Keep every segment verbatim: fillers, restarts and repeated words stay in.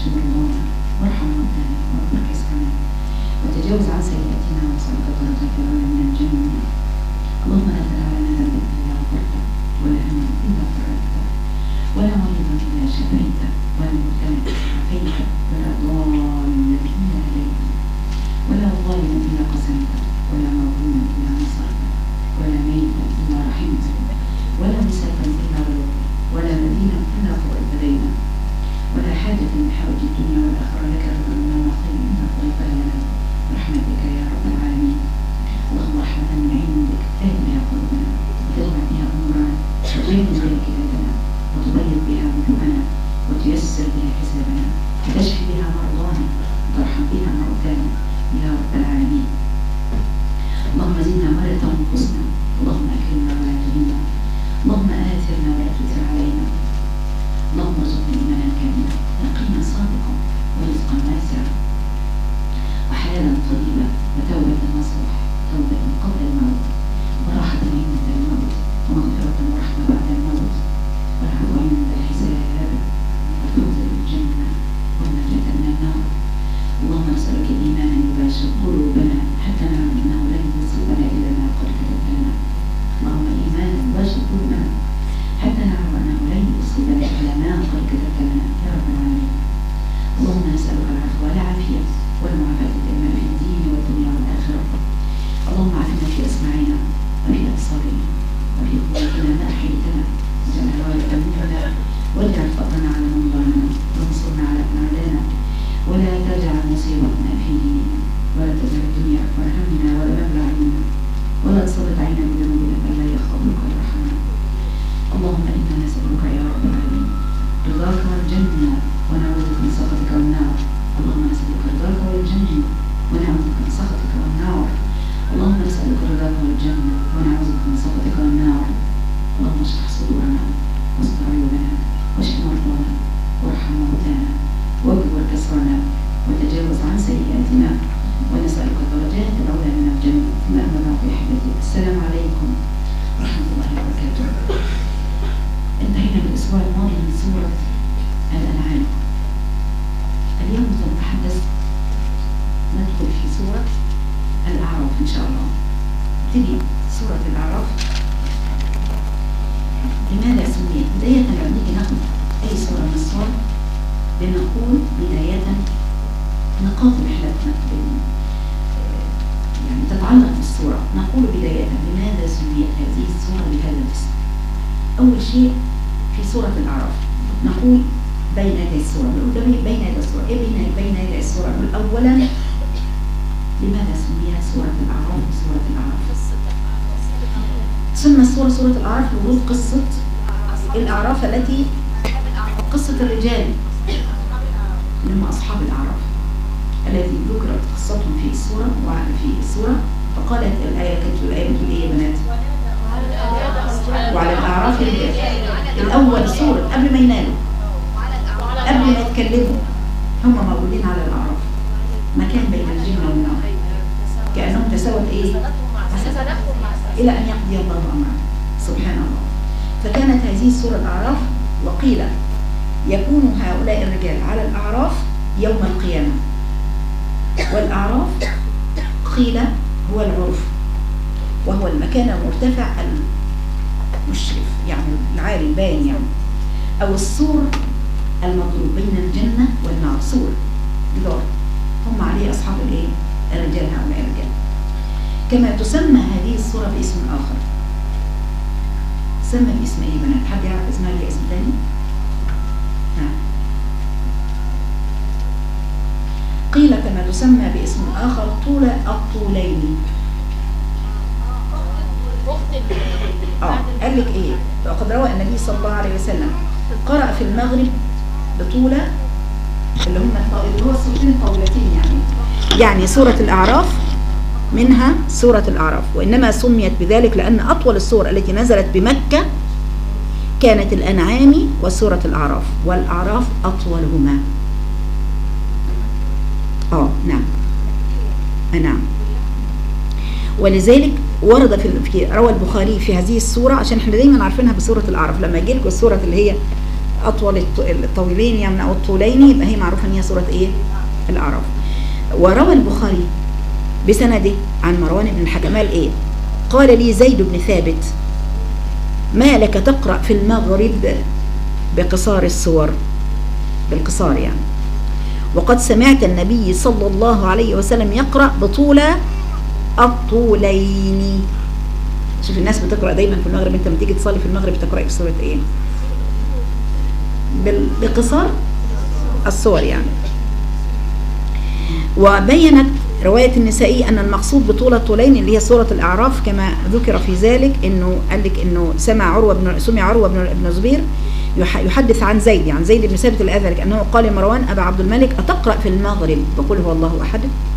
واشف مرضانا وارحم موتانا وارحم كسرنا وتجاوز عن سيئاتنا واسألك درجة العلى من الجنة. اللهم لا تدع لنا ذنبا إلا غفرته ولا هما إلا فرجته ولا مريضا إلا شفيته ولا مبتلا إلا عافيته ولا ضالا إلا هديته ولا ظالما إلا قسمته ولا مظلوما إلا نصرته ولا ميتا إلا رحمته ولا مسافا إلا غفرته ولا مدينا إلا قضيت دينا ولا حاجة من حوائج الدنيا والآخرة لك رضا ولا خير إلا قضيتها لنا برحمتك يا رب العالمين. اللهم رحمة من عندك تهدي بها قلوبنا وتجمع بها أمورنا وتبين بها كتابنا وتبيض بها وجوهنا وتيسر بها حسابنا وتشفي بها مرضانا وترحم بها موتانا يا رب العالمين. اللهم زدنا ولا تنقصنا اللهم أكرمنا ولا تهنا اللهم آثرنا ولا تؤثر علينا اللهم ارزقنا إيمانا كاملا يقينا صادقا ورزقا واسعا وحلالا طيبا وتوبة نصوح توبة قبل الموت وراحة عند الموت ومغفرة ورحمة بعد الموت والعفو عند الحساب والفوز بالجنة والنجاة من النار. اللهم نسألك إيمانا يباشر قلوبنا حتى نعلم أنه لن يصيبنا إلا ما قد كتبت لنا. اللهم إيمانا يباشر قلوبنا حتى نعلم أنه لن يصيبنا إلا ما قد كتبت لنا يا رب العالمين. اللهم نسألك العفو والعافية والمعافاة الدائمة في الدين والدنيا والآخرة. اللهم عافنا في أسماعنا وفي أبصارنا وفي قوتنا ما أحييتنا واجعل الوارث منا واجعل فضلنا على من ظلمنا وانصرنا على من عادانا ولا تجعل مصيبتنا في ديننا ولا تجعل الدنيا أكبر همنا ولا مبلغ علمنا ولا تسلط عينا بذنوبنا من لا يخافك ويرحمنا. اللهم إنا نسألك يا رب العالمين رضاك والجنة ونعوذ بك من سخطك والنار. اللهم نسألك رضاك والجنة ونعوذ بك من سخطك والنار. اللهم نسألك رضاك والجنة ونعوذ بك من سخطك والنار. اللهم اشرح صدورنا واستر عيوبنا واشف مرضانا وارحم موتانا واجبر كسرنا وتجاوز عن سيئاتنا ونسألك درجات العلى من الجنة. ثم أما بعد يا أحبتي السلام عليكم ورحمة الله وبركاته. انتهينا بالأسبوع الماضي من سورة الأنعام. اليوم سنتحدث ندخل في سورة الأعراف إن شاء الله. تبي سورة الأعراف لماذا سميت؟ بداية لما نيجي ناخد أي سورة من السور بنقول بداية نقاط رحلتنا يعني تتعلق بالسورة. نقول بداية لماذا سميت هذه السورة بهذا الاسم؟ أول شيء في سورة الأعراف نقول بين يدي السورة. بين يدي السورة إيه بين بين يدي السورة؟ نقول أولا لماذا سميها سورة الأعراف سورة الأعراف؟ سمى السورة سورة الأعراف لورود قصة الأعراف التي قصة الرجال اللي هم أصحاب الأعراف الذي ذكرت قصتهم في السورة وفي السورة. فقالت الآية كانت الآية بتقول إيه يا بنات؟ وعلى الأعراف الرجال. الأول سورة قبل ما ينالوا قبل ما يتكلموا هم موجودين على الأعراف مكان بين الجنة والنار كأنهم تساوت إيه؟ إلى أن يقضي الله أمره سبحان الله. فكانت هذه السورة الأعراف. وقيل يكون هؤلاء الرجال على الأعراف يوم القيامة. والأعراف قيل هو العرف وهو المكان المرتفع المشرف يعني العالي الباين يعني أو السور المضروب بين الجنة والنار. سور جدار هم عليه أصحاب الإيه؟ الرجال هؤلاء الرجال. كما تسمى هذه السورة باسم آخر. تسمى باسم إيه بنات؟ حد يعرف اسمها ليه اسم ثاني؟ نعم. قيل كما تسمى باسم آخر طول الطولين. اه قال لك ايه؟ وقد روى النبي صلى الله عليه وسلم قرأ في المغرب بطولة اللي هم اللي هو السورتين الطولتين يعني يعني سورة الأعراف منها سورة الأعراف. وإنما سميت بذلك لأن أطول السور التي نزلت بمكة كانت الأنعام وسورة الأعراف والأعراف أطولهما. اه نعم نعم. ولذلك ورد في, في روى البخاري في هذه السورة عشان احنا دايما عارفينها بسورة الأعراف. لما يجي لكم السورة اللي هي أطول الطويلين يعني أو الطولين، يبقى هي معروفة أن هي سورة إيه؟ الأعراف. وروى البخاري بسنده عن مروان بن الحكم قال إيه؟ قال لي زيد بن ثابت ما لك تقرأ في المغرب بقصار السور، بالقصار يعني، وقد سمعت النبي صلى الله عليه وسلم يقرأ بطول الطولين. شوف الناس بتقرأ دايما في المغرب، انت لما تيجي تصلي في المغرب بتقرأ بسورة ايه؟ بقصار السور يعني. وبينت رواية النسائي أن المقصود بطول الطولين اللي هي سورة الأعراف كما ذكر في ذلك، إنه قال لك إنه سمع عروة بن سمع عروة بن ابن زبير يحدث عن زيد يعني زيد بن ثابت الأذرك أنه قال لمروان أبا عبد الملك أتقرأ في المغرب بقول هو الله أحد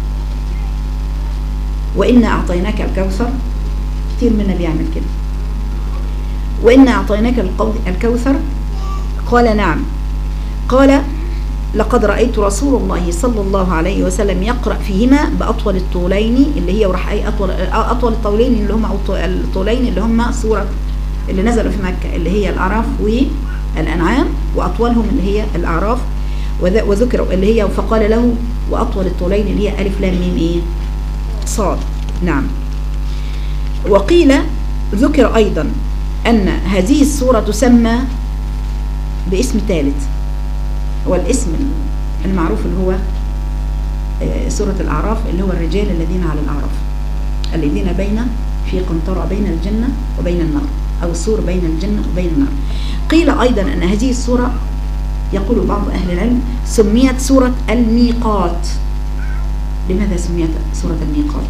وإنا أعطيناك الكوثر؟ كتير منا بيعمل كده، وإنا أعطيناك الكوثر؟ قال نعم. قال لقد رأيت رسول الله صلى الله عليه وسلم يقرأ فيهما بأطول الطولين اللي هي وراح أي أطول أطول الطولين اللي هم الطولين اللي هم سورة اللي نزلوا في مكة اللي هي الأعراف والأنعام، وأطولهم اللي هي الأعراف، وذكروا اللي هي فقال له وأطول الطولين اللي هي ألف لام ميم إيه؟ صاد. نعم. وقيل ذكر أيضا أن هذه السورة تسمى باسم ثالث، هو الاسم المعروف اللي هو سورة الأعراف اللي هو الرجال الذين على الأعراف الذين بين في قنطرة بين الجنة وبين النار، أو السور بين الجنة وبين النار. قيل أيضا أن هذه السورة يقول بعض أهل العلم سميت سورة الميقات. لماذا سميت سورة الميقات؟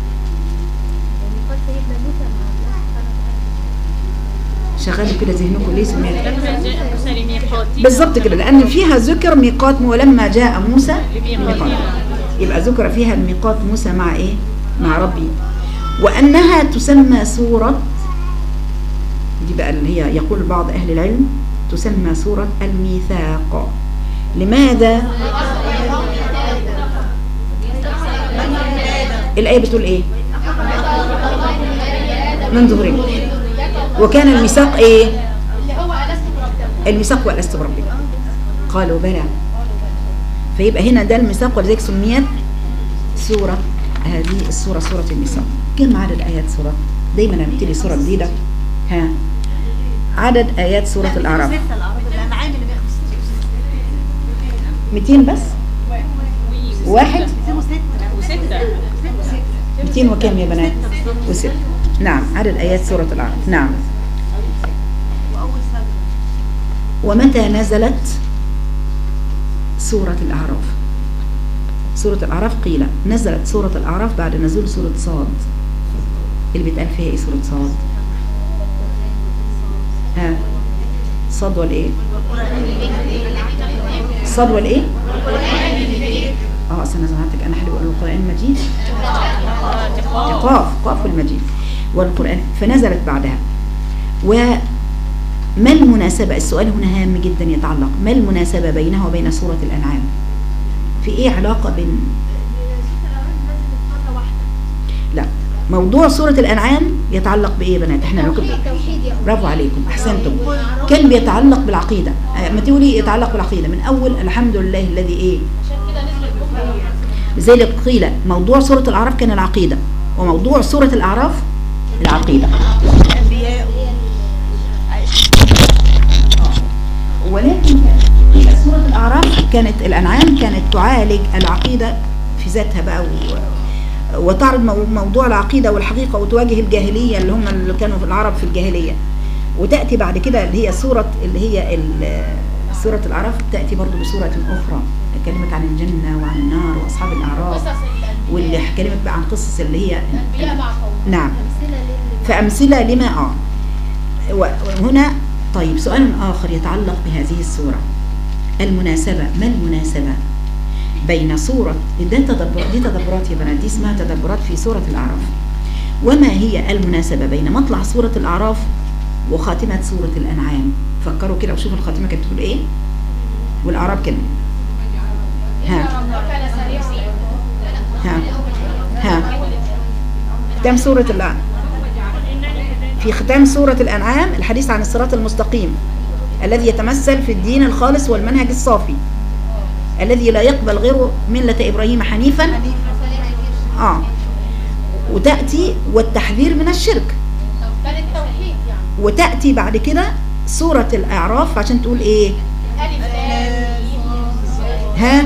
شغالوا كده ذهنكم ليه سميت بالضبط كده؟ لأن فيها ذكر ميقات ولما جاء موسى ميقات، يبقى ذكر فيها الميقات موسى مع إيه؟ مع ربي. وأنها تسمى سورة دي بقى اللي هي يقول بعض أهل العلم تسمى سورة الميثاق. لماذا؟ الآية بتقول إيه؟ من ظهرهم. وكان الميثاق إيه؟ الميثاق وألست بربكم قالوا بلى. فيبقى هنا ده الميثاق، ولذلك سميت سورة هذه السورة سورة الميثاق. كم عدد آيات سورة؟ دايما لما بتيجي سورة جديدة ها عدد آيات سورة الأعراف مئتين بس؟ واحد مئتين وكم يا بنات؟ وست. نعم عدد آيات سورة الأعراف. نعم. ومتى نزلت سورة الأعراف؟ سورة الأعراف قيل نزلت سورة الأعراف بعد نزول سورة صاد اللي بيتقال فيها ايه سورة صاد؟ ها صاد والايه؟ صاد والايه؟ اه اصل انا سمعتك انا حلو اقول القرآن المجيد قاف قاف المجيد والقرآن فنزلت بعدها. وما المناسبة؟ السؤال هنا هام جدا يتعلق ما المناسبة بينها وبين سورة الأنعام؟ في ايه علاقة بين؟ لا موضوع سورة الأنعام يتعلق بإيه يا بنات؟ احنا نكتب برافو عليكم أحسنتم. كان بيتعلق بالعقيدة. ما تقولي يتعلق بالعقيدة من أول الحمد لله الذي إيه؟ لذلك قيل موضوع سورة الأعراف كان العقيدة، وموضوع سورة الأعراف العقيدة. ولكن سورة الأعراف كانت الأنعام كانت تعالج العقيدة في ذاتها بقى وتعرض موضوع العقيدة والحقيقة وتواجه الجاهلية اللي هم اللي كانوا في العرب في الجاهلية. وتأتي بعد كده اللي هي سورة اللي هي سورة الأعراف تأتي برضو بسورة أخرى كلمت عن الجنة وعن النار وأصحاب الأعراف، واللي كلمت بقى عن قصص اللي هي نعم فأمثلة لما آه وهنا. طيب سؤال آخر يتعلق بهذه السورة المناسبة. ما المناسبة بين سورة ده تدبر دي تدبرات يا بنات دي اسمها تدبرات في سورة الأعراف. وما هي المناسبة بين مطلع سورة الأعراف وخاتمة سورة الأنعام؟ فكروا كده وشوفوا الخاتمة كانت بتقول إيه والأعراف كده. ها ها ها ختام سورة الأنعام في ختام سورة الأنعام الحديث عن الصراط المستقيم الذي يتمثل في الدين الخالص والمنهج الصافي الذي لا يقبل غيره ملة إبراهيم حنيفا. آه وتأتي والتحذير من الشرك. وتأتي بعد كده سورة الأعراف عشان تقول إيه؟ ها؟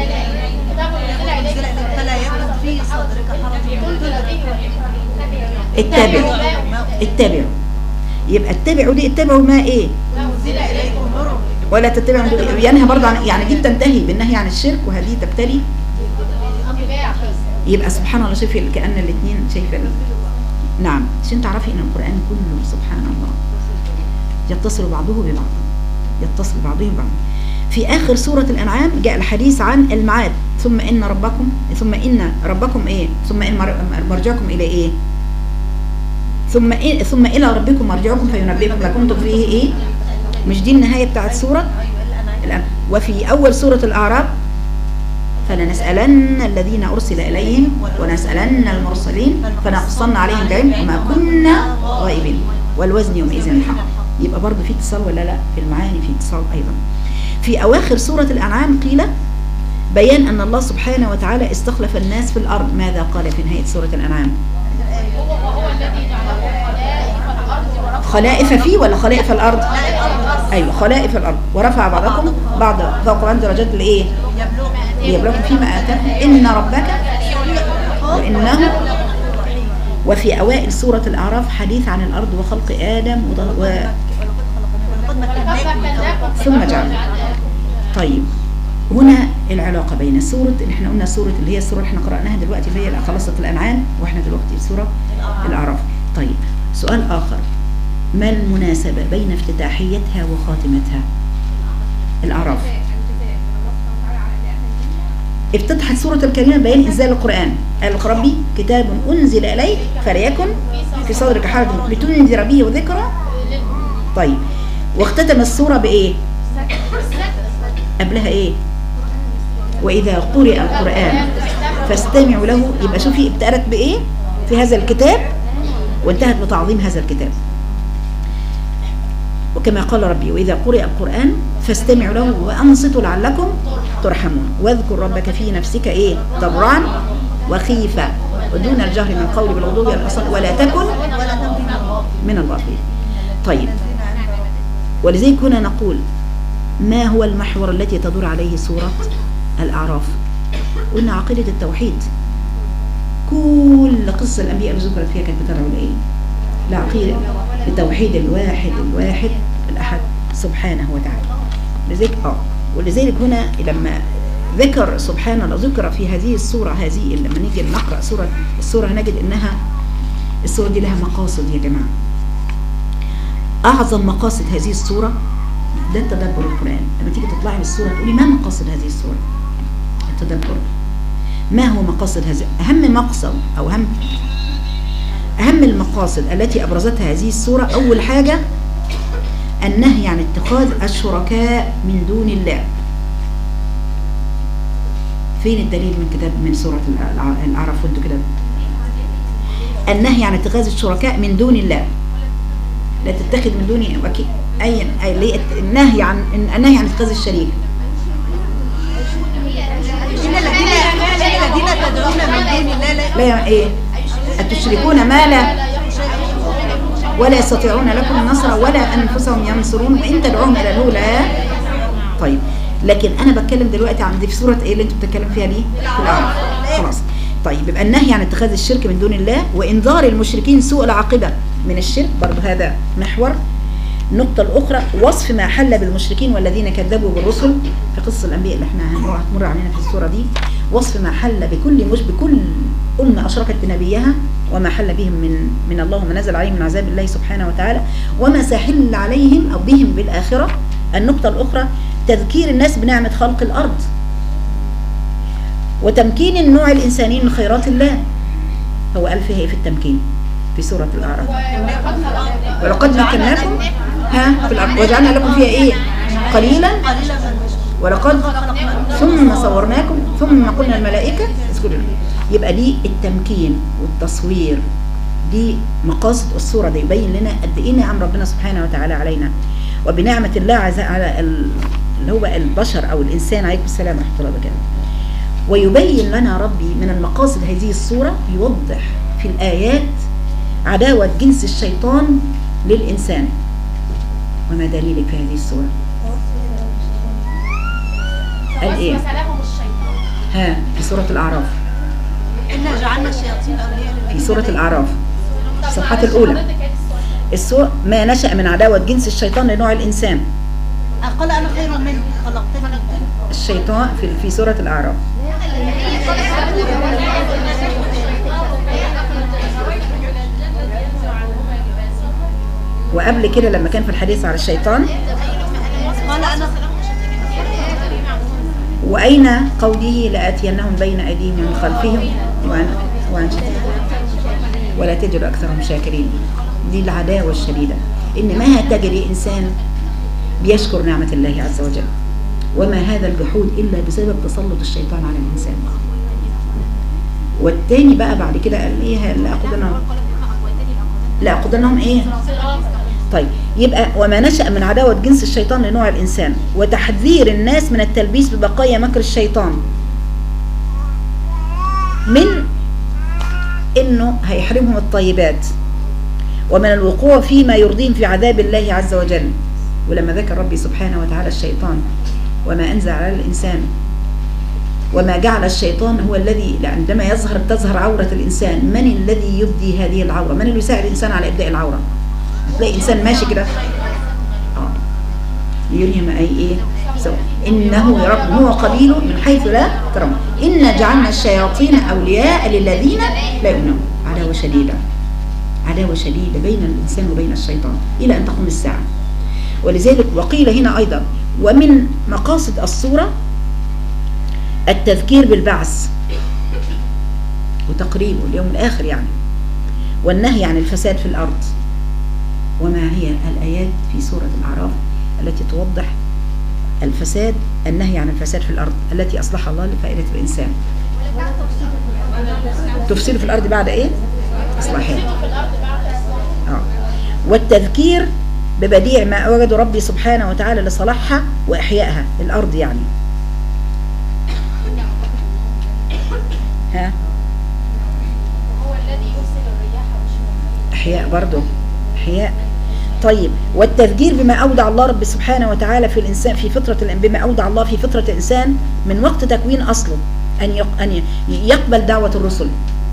اتبعوا اتبعوا يبقى اتبعوا دي اتبعوا ما ايه ولا تتبعوا ينهى برضه عن يعني دي بتنتهي بالنهي عن الشرك وهذه تبتلي. يبقى سبحان الله شوفي كأن الاثنين شايفه. نعم عشان تعرفي ان القرآن كله سبحان الله يتصل بعضه ببعض يتصل بعضهم ببعض. في آخر سورة الأنعام جاء الحديث عن المعاد ثم إن ربكم ثم إن ربكم إيه ثم إن مرجعكم إلى إيه ثم إيه ثم إلى ربكم مرجعكم فينبئكم ما كنتم فيه إيه. مش دي النهاية بتاعت سورة الأنعام. وفي أول سورة الأعراف فلنسألن الذين أرسل إليهم ونسألن المرسلين فنقصن عليهم بعلم وما كنا غائبين والوزن يومئذ الحق. يبقى برضه في اتصال ولا لا؟ في المعاني في اتصال أيضا. في أواخر سورة الأنعام قيل بيان أن الله سبحانه وتعالى استخلف الناس في الأرض. ماذا قال في نهاية سورة الأنعام؟ خلائف فيه ولا خلائف الأرض؟ أيوة خلائف الأرض. ورفع بعضكم بعض فوق بعض درجات لإيه؟ ليبلوكم فيما آتاكم إن ربك وإنه. وفي أوائل سورة الأعراف حديث عن الأرض وخلق آدم و... ثم جعل. طيب هنا العلاقة بين سورة اللي احنا قلنا سورة اللي هي السورة اللي احنا قرأناها دلوقتي اللي هي خلصت الأنعام واحنا دلوقتي في سورة الأعراف. طيب سؤال آخر، ما المناسبة بين افتتاحيتها وخاتمتها؟ الأعراف افتتحت سورة الكريمة بيان إنزال القرآن. قال ربي كتاب أنزل إليك فليكن في صدرك حرج لتنذر به وذكرى. طيب واختتم السورة بإيه؟ قبلها إيه؟ وإذا قرئ القرآن فاستمعوا له. يبقى شوفي ابتدت بإيه في هذا الكتاب وانتهت بتعظيم هذا الكتاب. وكما قال ربي وإذا قرئ القرآن فاستمعوا له وأنصتوا لعلكم ترحمون واذكر ربك في نفسك إيه؟ ضرعا وخيفة ودون الجهر من القول بالغضوب والآصال ولا تكن من الغافلين. طيب ولذلك هنا نقول ما هو المحور التي تدور عليه سورة الأعراف؟ قلنا عقيدة التوحيد. كل قصة الأنبياء اللي ذكرت فيها كانت بتدعو لإيه؟ لعقيدة التوحيد الواحد الواحد الأحد سبحانه وتعالى. لذلك اه ولذلك هنا لما ذكر سبحان الله ذكر في هذه السورة هذه لما نيجي نقرأ سورة السورة نجد إنها السورة دي لها مقاصد يا جماعة. أعظم مقاصد هذه السورة ده التدبر القرآن. لما تيجي تطلعي من السورة تقولي ما مقاصد هذه السورة؟ التدبر. ما هو مقاصد هذه؟ أهم مقصد أو أهم أهم المقاصد التي أبرزتها هذه السورة أول حاجة النهي عن اتخاذ الشركاء من دون الله. فين الدليل من كتاب من سورة الأعراف وانتوا كده؟ النهي عن اتخاذ الشركاء من دون الله. لا تتخذ من دون وكيل أي أي النهي عن النهي عن اتخاذ الشريك. إن الذين تدعون من دون الله لا إيه؟ أتشركون ما لا ولا يستطيعون لكم النصر ولا أنفسهم ينصرون وإن تدعوهم إلى الهدى. طيب لكن أنا بتكلم دلوقتي عن دي في سورة إيه اللي أنتوا بتتكلم فيها دي؟ في الأعراف. خلاص. طيب يبقى النهي عن اتخاذ الشرك من دون الله وإنذار المشركين سوء العاقبة من الشرك برضه هذا محور. النقطة الأخرى وصف ما حل بالمشركين والذين كذبوا بالرسل في قصة الأنبياء اللي احنا هنمر علينا في السورة دي. وصف ما حل بكل مش بكل أمة أشركت بنبيها وما حل بهم من من الله وما نزل عليهم من عذاب الله سبحانه وتعالى وما سيحل عليهم أو بهم بالآخرة. النقطة الأخرى تذكير الناس بنعمة خلق الأرض وتمكين النوع الإنساني من خيرات الله. هو قال فيها في التمكين في سورة الأعراف ولقد مكناكم ها في الأرض وجعلنا لكم فيها إيه؟ قليلا ولقد ثم صورناكم ثم قلنا الملائكة اسكنوا. يبقى دي التمكين والتصوير دي مقاصد الصورة دي يبين لنا قد ايه نعم ربنا سبحانه وتعالى علينا. وبنعمة الله على اللي هو البشر أو الإنسان. عليكم السلام ورحمة الله وبركاته. ويبين لنا ربي من المقاصد هذه الصورة، يوضح في الآيات عداوة جنس الشيطان للإنسان. وما دليلك في هذه الصورة؟ قال إيه؟ ها في سورة الأعراف. إنا جعلنا الشياطين أولياء في سورة الأعراف الصفحات الأولى. السورة ما نشأ من عداوة جنس الشيطان لنوع الإنسان. قال أنا خير منه خلقتني من طين. الشيطان في في سورة الأعراف. وقبل كده لما كان في الحديث على الشيطان قال أنا. وأين قوله لآتينهم بين أيديهم ومن خلفهم وعن وعن ولا تجد أكثرهم شاكرين. دي العداوة الشديدة، إن ما تجري إنسان بيشكر نعمة الله عز وجل، وما هذا الجحود إلا بسبب تسلط الشيطان على الإنسان. والتاني بقى بعد كده قال إيه؟ لا أقودنهم لا أقودنهم إيه؟ طيب يبقى وما نشأ من عداوة جنس الشيطان لنوع الإنسان، وتحذير الناس من التلبيس ببقايا مكر الشيطان، من إنه هيحرمهم الطيبات، ومن الوقوع فيما يرضيهم في عذاب الله عز وجل. ولما ذكر ربي سبحانه وتعالى الشيطان وما أنزل على الإنسان وما جعل الشيطان هو الذي عندما يظهر تظهر عورة الإنسان، من الذي يبدي هذه العورة؟ من اللي يساعد الإنسان على إبداء العورة؟ تلاقي إنسان ماشي كده اه يريهم أي إيه سواء إنه يرب هو قبيله من حيث لا ترون. إن جعلنا الشياطين أولياء للذين لا يؤمنون. عداوة شديدة، عداوة شديدة بين الإنسان وبين الشيطان إلى أن تقوم الساعة. ولذلك وقيل هنا أيضا ومن مقاصد الصورة التذكير بالبعث وتقريبه اليوم الآخر يعني، والنهي عن الفساد في الأرض. وما هي الآيات في سورة الأعراف التي توضح الفساد، النهي عن الفساد في الأرض التي أصلح الله لفائدة الإنسان. تفسير في الأرض بعد إيه؟ إصلاحها. آه. والتذكير ببديع ما أوجد ربي سبحانه وتعالى لصلاحها وإحيائها الأرض يعني. ها؟ هو الذي يرسل الرياح والشمس. إحياء برضه، إحياء. طيب والتذكير بما أودع الله رب سبحانه وتعالى في الإنسان في فطرة بما أودع الله في فطرة الإنسان من وقت تكوين أصله أن أن يقبل دعوة الرسل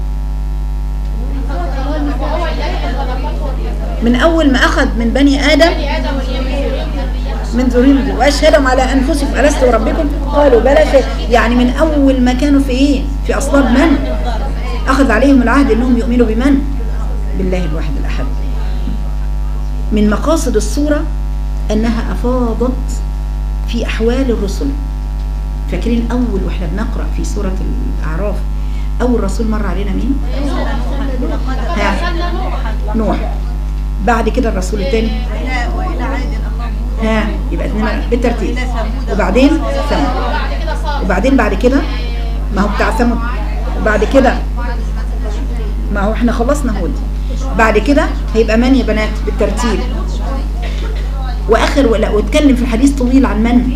من أول ما أخذ من بني آدم من ذريتهم وأشهدهم على أنفسهم ألست ربكم قالوا بلى شيء. يعني من أول ما كانوا في إيه؟ في أصلاب من؟ أخذ عليهم العهد أنهم يؤمنوا بمن؟ بالله الواحد الأحد. من مقاصد الصورة أنها أفاضت في أحوال الرسل. فاكرين أول وإحنا بنقرأ في سورة الأعراف أول رسول مر علينا مين؟ ها نوح. بعد كده الرسول الثاني ها يبقى اثنين بالترتيب. وبعدين ثمود. وبعدين بعد كده ما هو بتاع ثمود. وبعد كده ما هو احنا خلصنا هود. بعد كده هيبقى من يا بنات بالترتيب. واخر ولا واتكلم في الحديث طويل عن من؟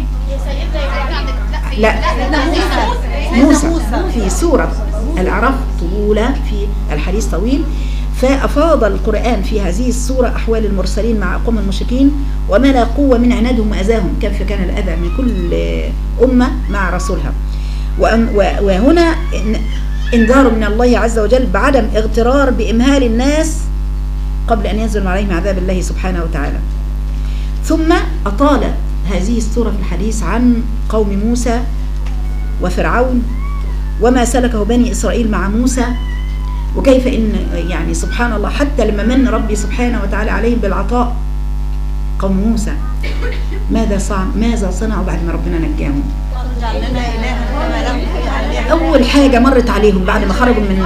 لا موسى في سورة الأعراف طولة في الحديث طويل. فأفاض القرآن في هذه السورة أحوال المرسلين مع قوم المشركين وما لاقوه من عنادهم وأذاهم، كيف كان الأذى من كل أمة مع رسولها. وهنا انذار من الله عز وجل بعدم اغترار بإمهال الناس قبل أن ينزل عليهم عذاب الله سبحانه وتعالى. ثم أطالت هذه السورة في الحديث عن قوم موسى وفرعون وما سلكه بني إسرائيل مع موسى، وكيف إن يعني سبحان الله حتى لما من ربي سبحانه وتعالى عليهم بالعطاء قوم موسى ماذا صنع ماذا صنعوا بعد ما ربنا نجاهم؟ أول حاجة مرت عليهم بعد ما خرجوا من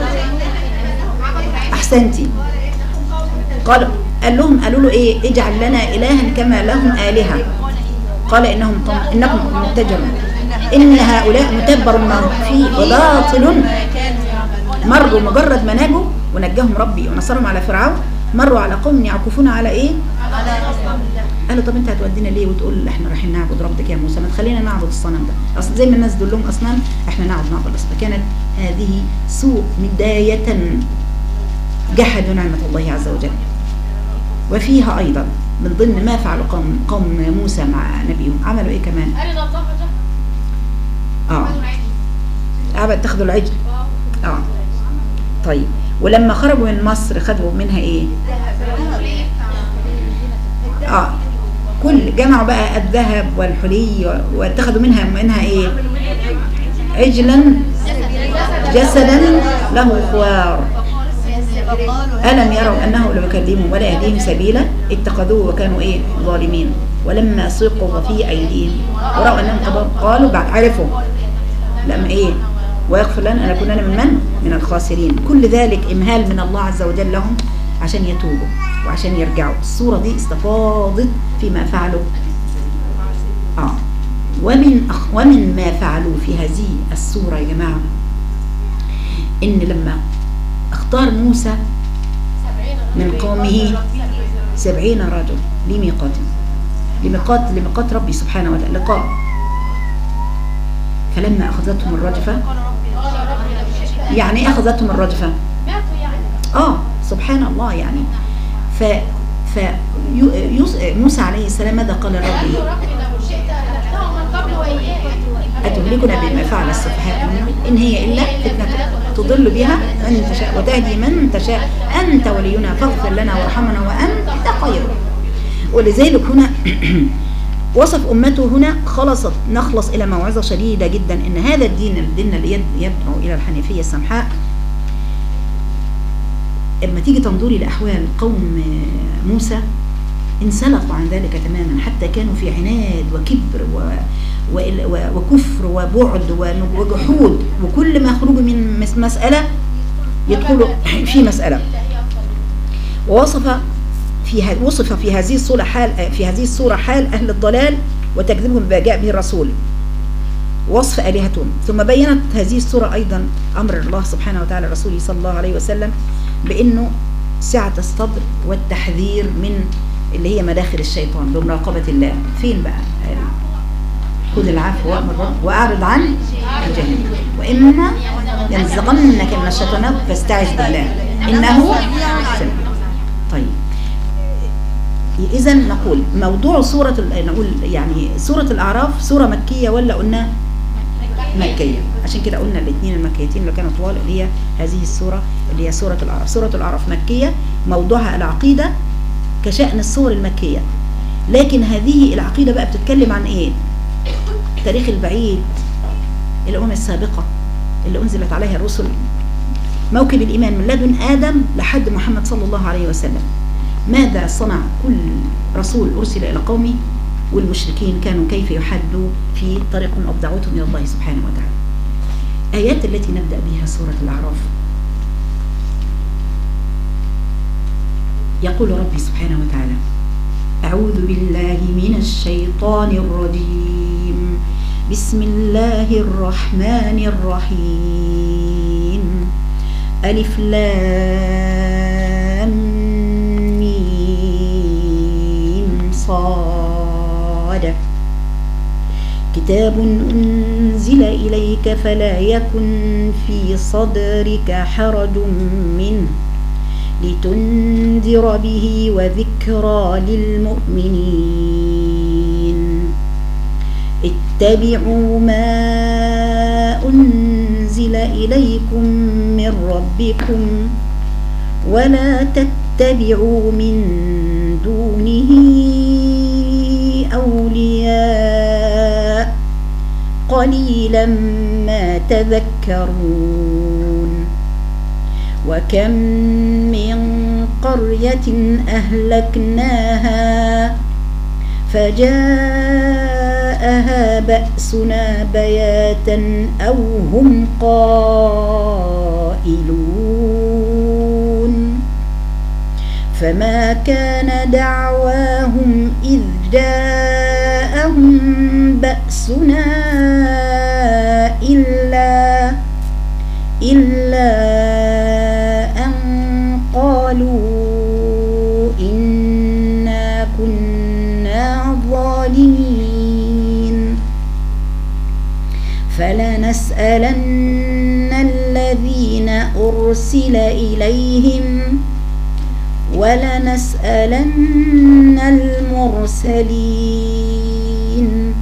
أحسنتي قال قال لهم قالوا له إيه؟ اجعل لنا إلها كما لهم آلهة. قال إنهم إنكم متجرون إن هؤلاء متبر ما فيه وباطل. مروا مجرد ما نجوا ونجاهم ربي ونصرهم على فرعون مروا على قوم يعكفون على إيه؟ قالوا قال طب انت هتودينا ليه وتقول احنا رايحين نعبد ربك يا موسى؟ ما تخلينا نعبد الصنم ده، اصل زي ما الناس دول لهم اصنام احنا نعبد نعبد الاصنام. كانت هذه سوء بداية، جحدوا نعمة الله عز وجل. وفيها ايضا من ضمن ما فعل قوم قوم موسى مع نبيهم، عملوا ايه كمان؟ أرنا الله جهل. اه عبد تاخدوا العجل. اه طيب، ولما خرجوا من مصر خدوا منها ايه؟ اه كل جمعوا بقى الذهب والحلي واتخذوا منها منها ايه؟ عجلا جسدا له خوار ألم يروا أنه لو يكلمهم ولا يهديهم سبيلا اتخذوه وكانوا إيه؟ ظالمين. ولما سقوا في أيديهم ورأوا أنهم قد قالوا بعد عرفوا لما إيه؟ ويغفر لنا أن كنا من من؟ من الخاسرين. كل ذلك إمهال من الله عز وجل لهم عشان يتوبوا وعشان يرجعوا. الصورة دي استفاضت فيما فعلوا. آه ومن أخ ومن ما فعلوا في هذه السورة يا جماعة إن لما اختار موسى من قومه سبعين رجل لميقات لميقات لميقات ربي سبحانه وتعالى لقاء. فلما أخذتهم الرجفة، يعني أخذتهم الرجفة آه سبحان الله يعني ف ف موسى عليه السلام ماذا قال ربي؟ أتهلكنا بما فعل السفهاء منهم إن هي إلا فتنة تضل بها من تشاء وتهدي من تشاء أنت ولينا فاغفر لنا وارحمنا وأنت خير. ولذلك هنا وصف أمته هنا خلصت نخلص إلى موعظة شديدة جدا إن هذا الدين الدين اللي يدعو إلى الحنيفية السمحاء. اما تيجي تنظري لأحوال قوم موسى انسلقوا عن ذلك تماما، حتى كانوا في عناد وكبر و وكفر وبعد وجحود، وكل ما يخرجوا من مسألة يدخلوا في مسألة. ووصف في وصف في هذه الصورة حال في هذه الصورة حال أهل الضلال وتكذبهم بما جاء به الرسول، وصف آلهتهم. ثم بينت هذه الصورة أيضا أمر الله سبحانه وتعالى رسوله صلى الله عليه وسلم بأنه سعة الصدر والتحذير من اللي هي مداخل الشيطان بمراقبة الله. فين بقى؟ خذ العفو وأمر وأعرض عن الجهل وإما ينزغنك من الشيطان فاستعذ بالله إنه سميع. طيب إذا نقول موضوع سورة نقول يعني سورة الأعراف سورة مكية ولا قلنا مكية؟ عشان كده قلنا الاثنين المكيتين اللي كانوا طوال اللي هي هذه السورة اللي هي سورة الأعراف. سورة الأعراف مكية موضوعها العقيدة كشأن السور المكية، لكن هذه العقيدة بقى بتتكلم عن إيه؟ التاريخ البعيد، الأمم السابقة اللي أنزلت عليها الرسل، موكب الإيمان من لدن آدم لحد محمد صلى الله عليه وسلم. ماذا صنع كل رسول أرسل إلى قومه، والمشركين كانوا كيف يحدوا في طريقهم أو دعوتهم إلى الله سبحانه وتعالى. آيات التي نبدأ بها سورة الأعراف. يقول ربي سبحانه وتعالى: أعوذ بالله من الشيطان الرجيم، بسم الله الرحمن الرحيم، ألف لام ميم صاد، كتاب أنزل إليك فلا يكن في صدرك حرج منه لتنذر به وذكرى للمؤمنين. اتبعوا ما أنزل إليكم من ربكم ولا تتبعوا من دونه أولياء قليلا ما تذكرون. وكم من قرية أهلكناها فجاءها بأسنا بياتا أو هم قائلون. فما كان دعواهم إذ جاءهم بأسنا إلا إلا أن قالوا إنا كنا الظالمين فلنسألن الذين أرسل إليهم ولنسألن المرسلين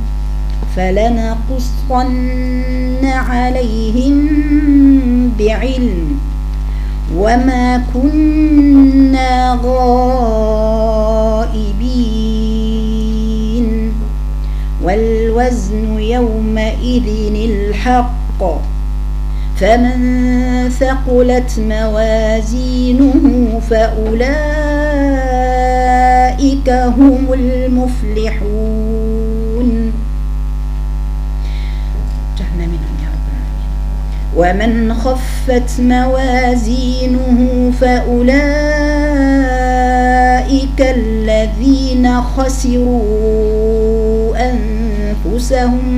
فلنقصن عليهم بعلم وما كنا غائبين والوزن يومئذ الحق فمن ثقلت موازينه فأولئك هم المفلحون جعلنا منهم يا رب العالمين ومن خفت موازينه فأولئك الذين خسروا أنفسهم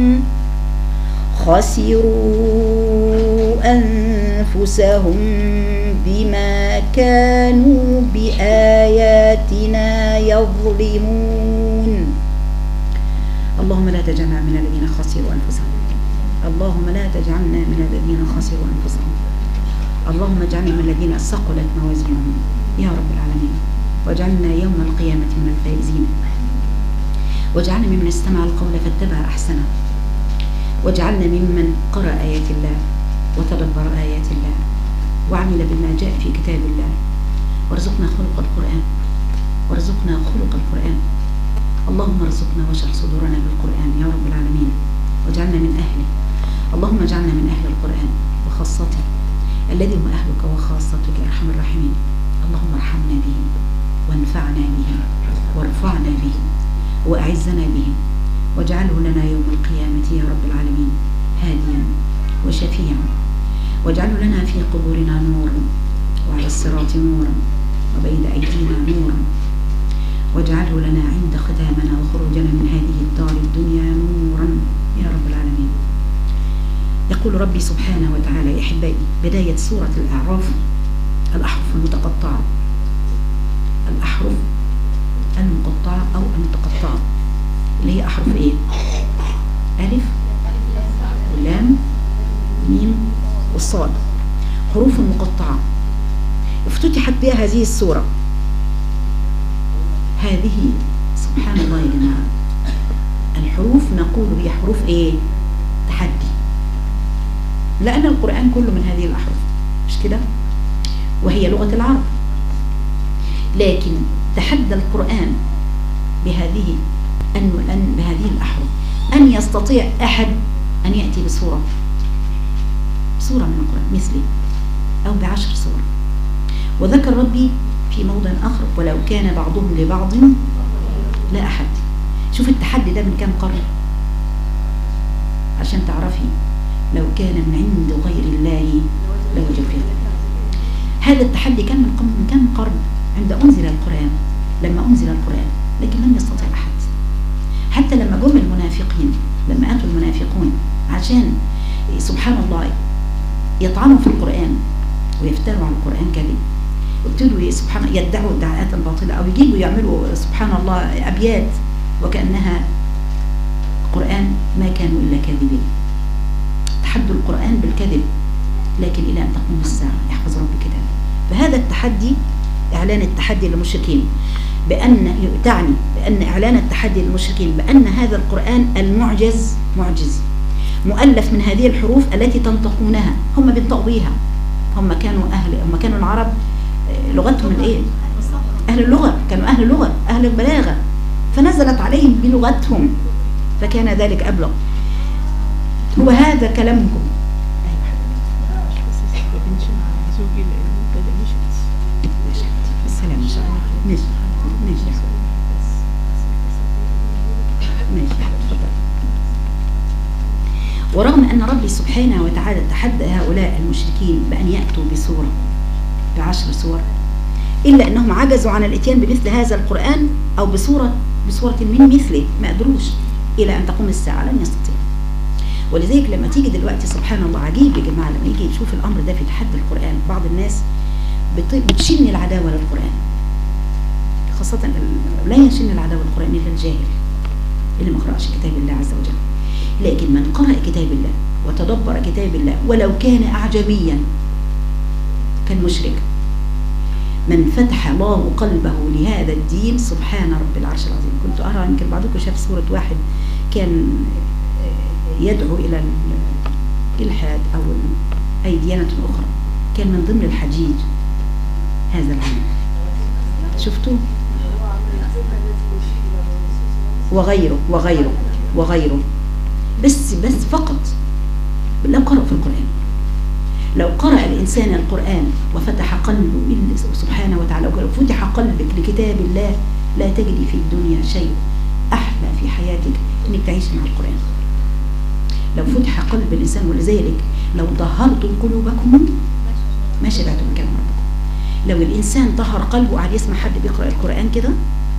خسروا أنفسهم بما كانوا بآياتنا يظلمون اللهم لا تجعلنا من الذين خسروا أنفسهم اللهم لا تجعلنا من الذين خسروا أنفسهم اللهم اجعلنا من الذين ثقلت موازينهم يا رب العالمين واجعلنا يوم القيامة من الفائزين واجعلنا ممن استمع القول فاتبع أحسنه واجعلنا ممن قرأ آيات الله وتدبر آيات الله وعمل بما جاء في كتاب الله وارزقنا خلق القرآن وارزقنا خلق القرآن اللهم ارزقنا واشرح صدورنا بالقرآن يا رب العالمين واجعلنا من أهله اللهم اجعلنا من أهل القرآن وخاصته الذي هم أهلك وخاصتك يا أرحم الراحمين اللهم ارحمنا بهم وانفعنا بهم وارفعنا بهم وأعزنا بهم واجعله لنا يوم القيامة يا رب العالمين هاديا وشفيعا واجعله لنا في قبورنا نورا وعلى الصراط نورا وبين أيدينا نورا واجعله لنا عند ختامنا وخروجنا من هذه الدار الدنيا نورا يا رب العالمين. يقول ربي سبحانه وتعالى يا أحبائي بداية سورة الأعراف الأحرف المتقطعة الأحرف المقطعة أو المتقطعة اللي هي أحرف إيه؟ ألف ولام ميم والصاد حروف مقطعة افتتحت بها هذه السورة. هذه سبحان الله يا جماعة الحروف نقول هي حروف إيه؟ تحدي لأن القرآن كله من هذه الأحرف مش كده؟ وهي لغة العرب لكن تحدى القرآن بهذه أن أن بهذه الأحرف أن يستطيع أحد أن يأتي بصورة صورة من القرآن مثلي أو بعشر صور. وذكر ربي في موضع آخر ولو كان بعضهم لبعض لا أحد. شوف التحدي ده من كام قرن عشان تعرفي لو كان من عند غير الله لوجد فيه. هذا التحدي كان من من كام قرن عند أنزل القرآن لما أنزل القرآن لكن لم يستطيع أحد. حتى لما جم المنافقين لما أتوا المنافقون عشان سبحان الله يطعنوا في القرآن ويفتروا على القرآن كذب وابتدوا سبحان الله يدعوا ادعاءات باطلة أو يجيبوا يعملوا سبحان الله أبيات وكأنها قرآن ما كانوا إلا كاذبين. تحدوا القرآن بالكذب لكن إلى أن تقوم الساعة يحفظ ربي كتابه. فهذا التحدي إعلان التحدي للمشركين بأن تعني بأن إعلان التحدي للمشركين بأن هذا القرآن المعجز معجز مؤلف من هذه الحروف التي تنطقونها. هم بينطقوا بيها هم كانوا أهل هم كانوا العرب لغتهم الإيه؟ أهل اللغة كانوا أهل اللغة أهل البلاغة فنزلت عليهم بلغتهم فكان ذلك أبلغ. هو هذا كلامكم السلام إن شاء الله ماشي ماشي ماشي. ورغم أن ربي سبحانه وتعالى تحدى هؤلاء المشركين بأن يأتوا بسورة بعشر سور إلا أنهم عجزوا عن الاتيان بمثل هذا القرآن أو بسورة بسورة من مثله ما قدروش إلى أن تقوم الساعة لن يستطيع. ولذلك لما تيجي دلوقتي سبحان الله عجيب يا جماعة لما يجي يشوف الأمر ده في تحدي القرآن بعض الناس بتشن العداوة للقرآن خاصة لا يشن العداوة للقرآن إلا الجاهل اللي ما قرأش كتاب الله عز وجل. لكن من قرأ كتاب الله وتدبر كتاب الله ولو كان أعجميا كالمشرك، من فتح الله قلبه لهذا الدين سبحان رب العرش العظيم. كنت أرى يمكن بعضكم شاف صورة واحد كان يدعو إلى الإلحاد أو أي ديانة أخرى، كان من ضمن الحجيج هذا العام، شفتوه؟ وغيره وغيره وغيره بس بس فقط لو قرأ في القرآن، لو قرأ الإنسان القرآن وفتح قلبه سبحانه وتعالى، وفتح قلبك لكتاب الله، لا تجدي في الدنيا شيء أحلى في حياتك إنك تعيش مع القرآن. لو فتح قلب الإنسان، ولذلك لو طهرتم قلوبكم ما شبعتم من كلام ربكم. لو الإنسان طهر قلبه وقعد يسمع حد بيقرأ القرآن كده،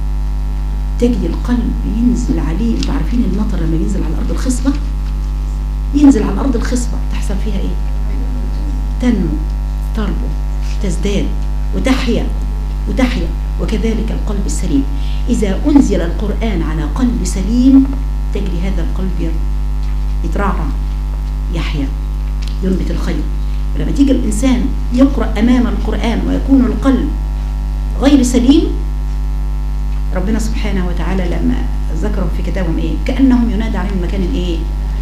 تجد القلب ينزل عليه. انتوا عارفين المطر لما ينزل على الأرض الخصبة، ينزل على الأرض الخصبة تحصل فيها إيه؟ تنمو، تربو، تزداد وتحيا وتحيا. وكذلك القلب السليم، إذا أنزل القرآن على قلب سليم تجري هذا القلب يترعرع، يحيا، ينبت الخير. ولما تيجي الإنسان يقرأ أمام القرآن ويكون القلب غير سليم، ربنا سبحانه وتعالى لما ذكرهم في كتابهم إيه؟ كأنهم ينادى عليهم من مكان إيه؟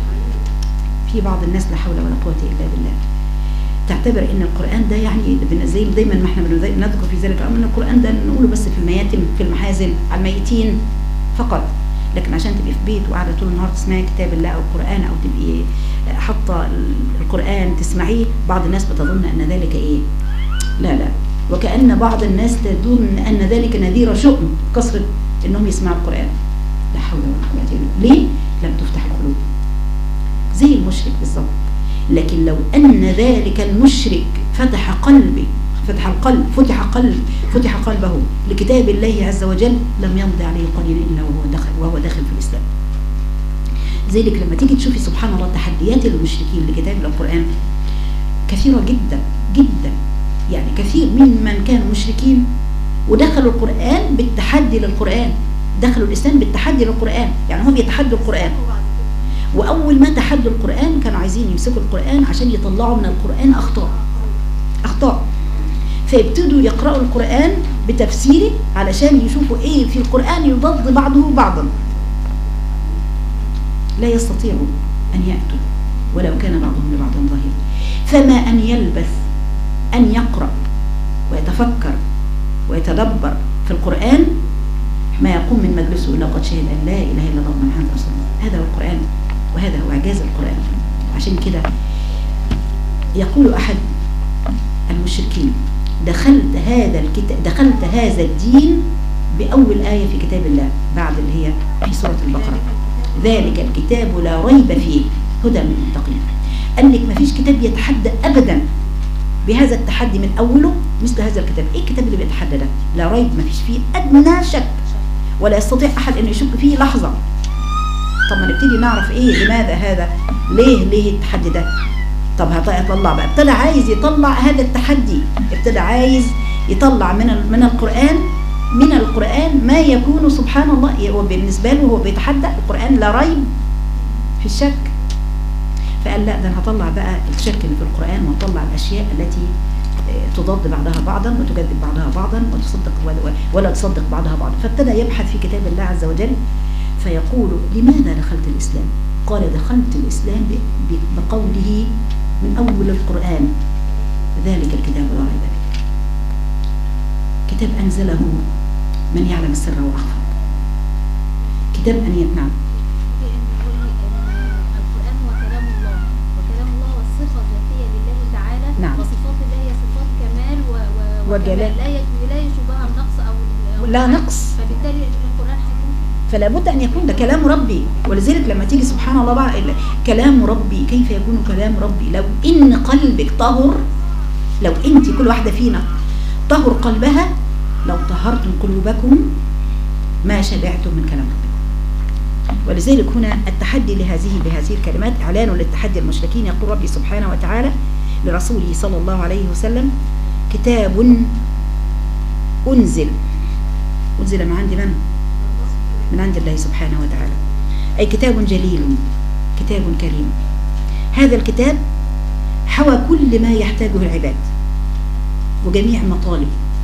في بعض الناس لا حول ولا قوة إلا بالله تعتبر ان القرآن ده يعني زي دايما ما احنا بنذكر في ذلك الامر ان القرآن ده نقوله بس في المياتم، في المحازن، على الميتين فقط. لكن عشان تبقي في بيت وقاعده طول النهار تسمعي كتاب الله او القرآن، او تبقي حاطه القرآن تسمعيه، بعض الناس بتظن ان ذلك ايه؟ لا لا، وكأن بعض الناس تظن ان ذلك نذير شؤم كثرة انهم يسمعوا القرآن. لا حول ولا قوة الا بالله. ليه؟ لم تفتح القلوب، زي المشرك بالظبط. لكن لو أن ذلك المشرك فتح قلبه، فتح القلب، فتح قلب فتح قلبه لكتاب الله عز وجل، لم يمضي عليه قليل إلا وهو دخل وهو داخل في الإسلام. ذلك لما تيجي تشوفي سبحان الله تحديات المشركين لكتاب القرآن كثيرة جدا جدا، يعني كثير ممن كانوا مشركين ودخلوا القرآن بالتحدي للقرآن، دخلوا الإسلام بالتحدي للقرآن، يعني هم يتحدوا القرآن. وأول ما تحدوا القرآن كانوا عايزين يمسكوا القرآن عشان يطلعوا من القرآن أخطاء أخطاء فيبتدوا يقرأوا القرآن بتفسيره علشان يشوفوا إيه في القرآن يضاد بعضه بعضا. لا يستطيعوا أن يأتوا ولو كان بعضهم لبعض ظهير. فما أن يلبث أن يقرأ ويتفكر ويتدبر في القرآن ما يقوم من مجلسه إلا قد شهد أن لا إله إلا الله محمد رسول الله. هذا هو القرآن، وهذا هو إعجاز القرآن. عشان كده يقول أحد المشركين: دخلت هذا الكتاب دخلت هذا الدين بأول آية في كتاب الله بعد اللي هي في سورة البقرة، ذلك الكتاب لا ريب فيه هدى للمتقين. قال لك ما فيش كتاب يتحدى أبدا بهذا التحدي من أوله مثل هذا الكتاب. إيه الكتاب اللي بيتحدى ده؟ لا ريب، ما فيش فيه أدنى شك ولا يستطيع أحد أن يشك فيه لحظة. طب ما نبتدي نعرف إيه لماذا هذا، ليه ليه التحدي ده. طب هيطلع بقى، ابتدى عايز يطلع هذا التحدي، ابتدى عايز يطلع من من القرآن من القرآن ما يكون سبحان الله. هو بالنسبة له هو بيتحدى القرآن لا ريب في الشك، فقال لا، ده انا هطلع بقى الشك اللي في القرآن وهطلع الأشياء التي تضاد بعضها بعضا وتكذب بعضها بعضا وتصدق ولا تصدق بعضها بعضا. فابتدى يبحث في كتاب الله عز وجل فيقول: لماذا دخلت الإسلام؟ قال: دخلت الإسلام بقوله من أول القرآن: ذلك الكتاب لا ريب فيه. كتاب أنزله من يعلم السر وأخفى، كتاب أن يتنعم. القرآن هو كلام الله، وكلام الله والصفة الذاتية لله تعالى. نعم. وصفات الله هي صفات كمال و... وجلال، لا لا يشبهها نقص أو لا نقص، فبالتالي القرآن هيكون فلا بد أن يكون ده كلام ربي. ولذلك لما تيجي سبحان الله بقى كلام ربي، كيف يكون كلام ربي؟ لو إن قلبك طهر، لو أنت كل واحدة فينا طهر قلبها، لو طهرتم قلوبكم ما شبعتم من كلام ربكم. ولذلك هنا التحدي لهذه بهذه الكلمات إعلان للتحدي المشركين. يقول ربي سبحانه وتعالى لرسوله صلى الله عليه وسلم: كتاب أنزل أنزل من عند من؟ من عند الله سبحانه وتعالى. أي كتاب جليل، كتاب كريم. هذا الكتاب حوى كل ما يحتاجه العباد وجميع المطالب،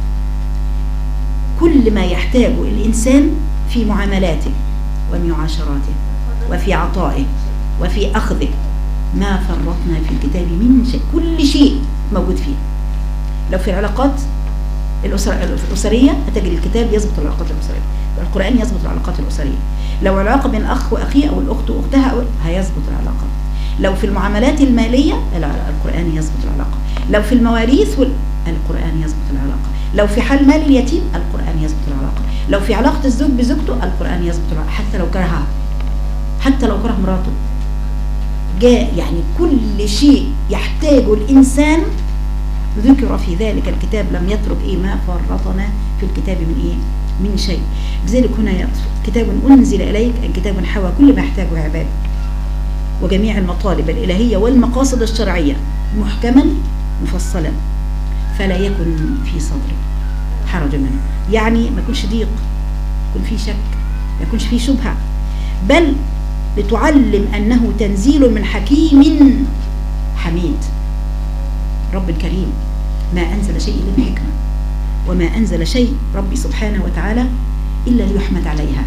كل ما يحتاجه الإنسان في معاملاته ومعاشراته وفي عطائه وفي أخذه. ما فرطنا في الكتاب من شيء، كل شيء موجود فيه. لو في العلاقات الأسرية هتجد الكتاب يضبط العلاقات الأسرية، القرآن يضبط العلاقات الأسرية. لو علاقة بين الأخ وأخيه أو الأخت وأختها هيضبط العلاقة. لو في المعاملات المالية القرآن يضبط العلاقة. لو في المواريث القرآن يضبط العلاقة. لو في حال مال اليتيم القرآن يضبط العلاقة. لو في علاقة الزوج بزوجته القرآن يضبط العلاقة، حتى لو كرهها، حتى لو كره مراته. جاء يعني كل شيء يحتاجه الإنسان ذكر في ذلك الكتاب، لم يترك إيه ما فرطنا في الكتاب من إيه من شيء. لذلك هنا كتاب أنزل إليك، الكتاب حوى كل ما يحتاجه عباد وجميع المطالب الإلهية والمقاصد الشرعية محكما مفصلا، فلا يكن في صدرك حرج منه، يعني ما يكونش ضيق، يكون في شك، ما يكونش في شبهة، بل لتعلم أنه تنزيل من حكيم حميد. رب كريم ما أنزل شيء إلا بحكمة، وما أنزل شيء ربي سبحانه وتعالى إلا ليحمد عليها.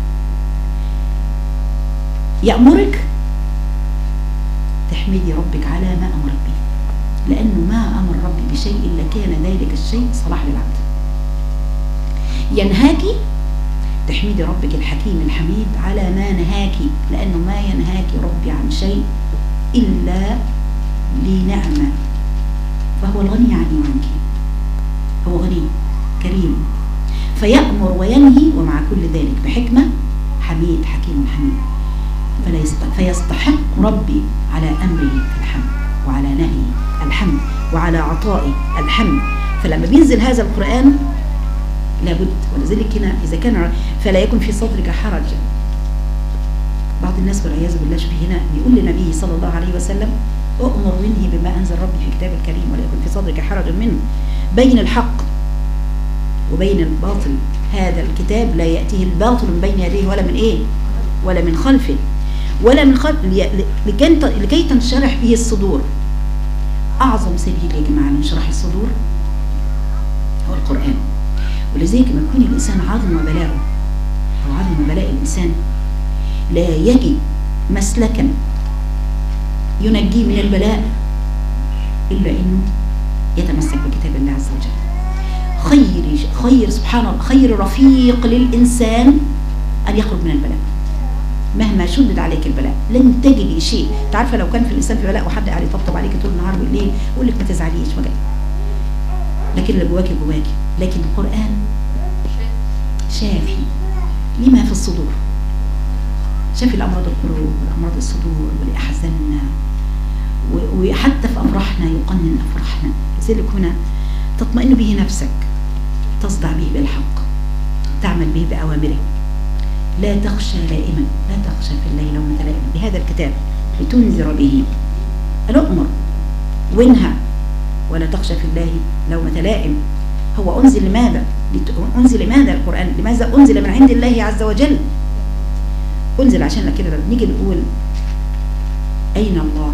يأمرك تحمدي ربك على ما أمرك به، لأنه ما أمر ربي بشيء إلا كان ذلك الشيء صلاح للعبد. ينهاكي تحميدي ربك الحكيم الحميد على ما نهاكي، لأنه ما ينهاك ربي عن شيء إلا لنعمة، فهو الغني عني وعنك، هو غني كريم، فيأمر وينهي ومع كل ذلك بحكمة. حميد حكيم حميد، فيستحق ربي على أمره الحمد، وعلى نهيه الحمد، وعلى عطائه الحمد. فلما بينزل هذا القرآن لابد، ولذلك هنا إذا كان فلا يكن في صدرك حرج. بعض الناس والعياذ بالله شوف هنا بيقول لنبيه صلى الله عليه وسلم أؤمر وانهي بما أنزل ربي في كتاب الكريم، ولا يكن في صدرك حرج منه، بين الحق وبين الباطل. هذا الكتاب لا يأتيه الباطل من بين يديه ولا من إيه ولا من خلفه ولا من خلف، لكي تنشرح به الصدور. أعظم سبيل يا جماعة لانشراح الصدور هو القرآن. ولذلك ما يكون الإنسان عظم بلاءه أو عظم بلاء الإنسان لا يجد مسلكا ينجيه من البلاء إلا إنه يتمسك بكتاب الله عز وجل. خير خير سبحان الله، خير رفيق للإنسان أن يخرج من البلاء. مهما شدد عليك البلاء لن تجدي شيء. تعرف لو كان في الإنسان في بلاء وحد قاعد يطبطب عليك طول النهار والليل يقول لك ما تزعليش وجاي، لكن اللي جواكي جواكي. لكن القرآن شافي لما في الصدور، شافي الأمراض القلوب والأمراض الصدور والأحزاننا، وحتى في أفراحنا يقنن أفراحنا. لذلك هنا تطمئن به نفسك، تصدع به بالحق، تعمل به بأوامره، لا تخشى لائما، لا تخشى في الليل لومة لائم. بهذا الكتاب لتنذر به الأمر وانهى، ولا تخشى في الله لومة لائم. هو أنزل لماذا؟ أنزل لماذا القرآن؟ لماذا أنزل من عند الله عز وجل؟ أنزل عشان كده نيجي نقول أين الله؟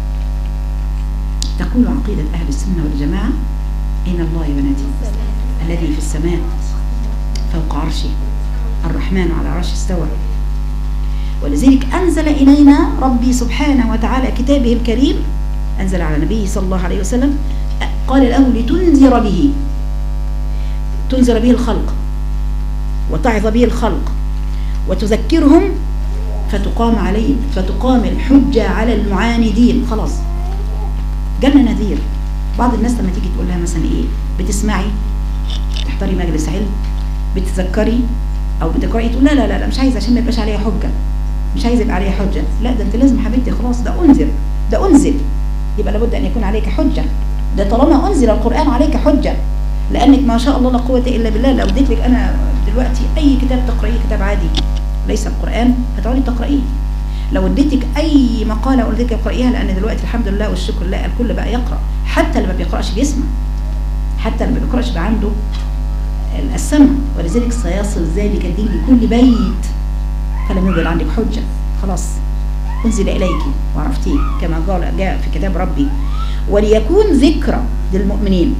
تقول عقيدة أهل السنة والجماعة أين الله يا بناتي؟ الذي في السماء فوق عرشه الرحمن على عرش استوى. ولذلك أنزل إلينا ربي سبحانه وتعالى كتابه الكريم، أنزل على نبيه صلى الله عليه وسلم، قال له لتنذر به، تنذر به الخلق وتعظ به الخلق وتذكرهم فتقام عليه فتقام الحجة على المعاندين. خلاص جالنا نذير. بعض الناس لما تيجي تقول لها مثلا ايه، بتسمعي تحضري مجلس علم بتذكري او بتقرأي، تقول لا لا لا مش عايزه عشان ما يبقاش عليها حجة، مش عايزه يبقى عليها حجة. لا ده انت لازم حبيبتي خلاص، ده انذر، ده انزل، يبقى لابد ان يكون عليك حجة. ده طالما انزل القرآن عليك حجة، لانك ما شاء الله لا قوة الا بالله. لو اديت لك انا دلوقتي اي كتاب تقرأيه، كتاب عادي ليس القرآن، هتقعدي تقرأيه. لو اديتك اي مقالة وقلت لك اقرأيها، لان دلوقتي الحمد لله والشكر لله الكل بقى يقرأ، حتى اللي ما بيقرأش بيسمع، حتى اللي ما بيقرأش بقى عنده السمع. ولذلك سيصل ذلك الدين لكل بيت، فلم يوجد عندك حجة خلاص أنزل إليك وعرفتيه كما قال جاء في كتاب ربي. وليكون ذكرى للمؤمنين،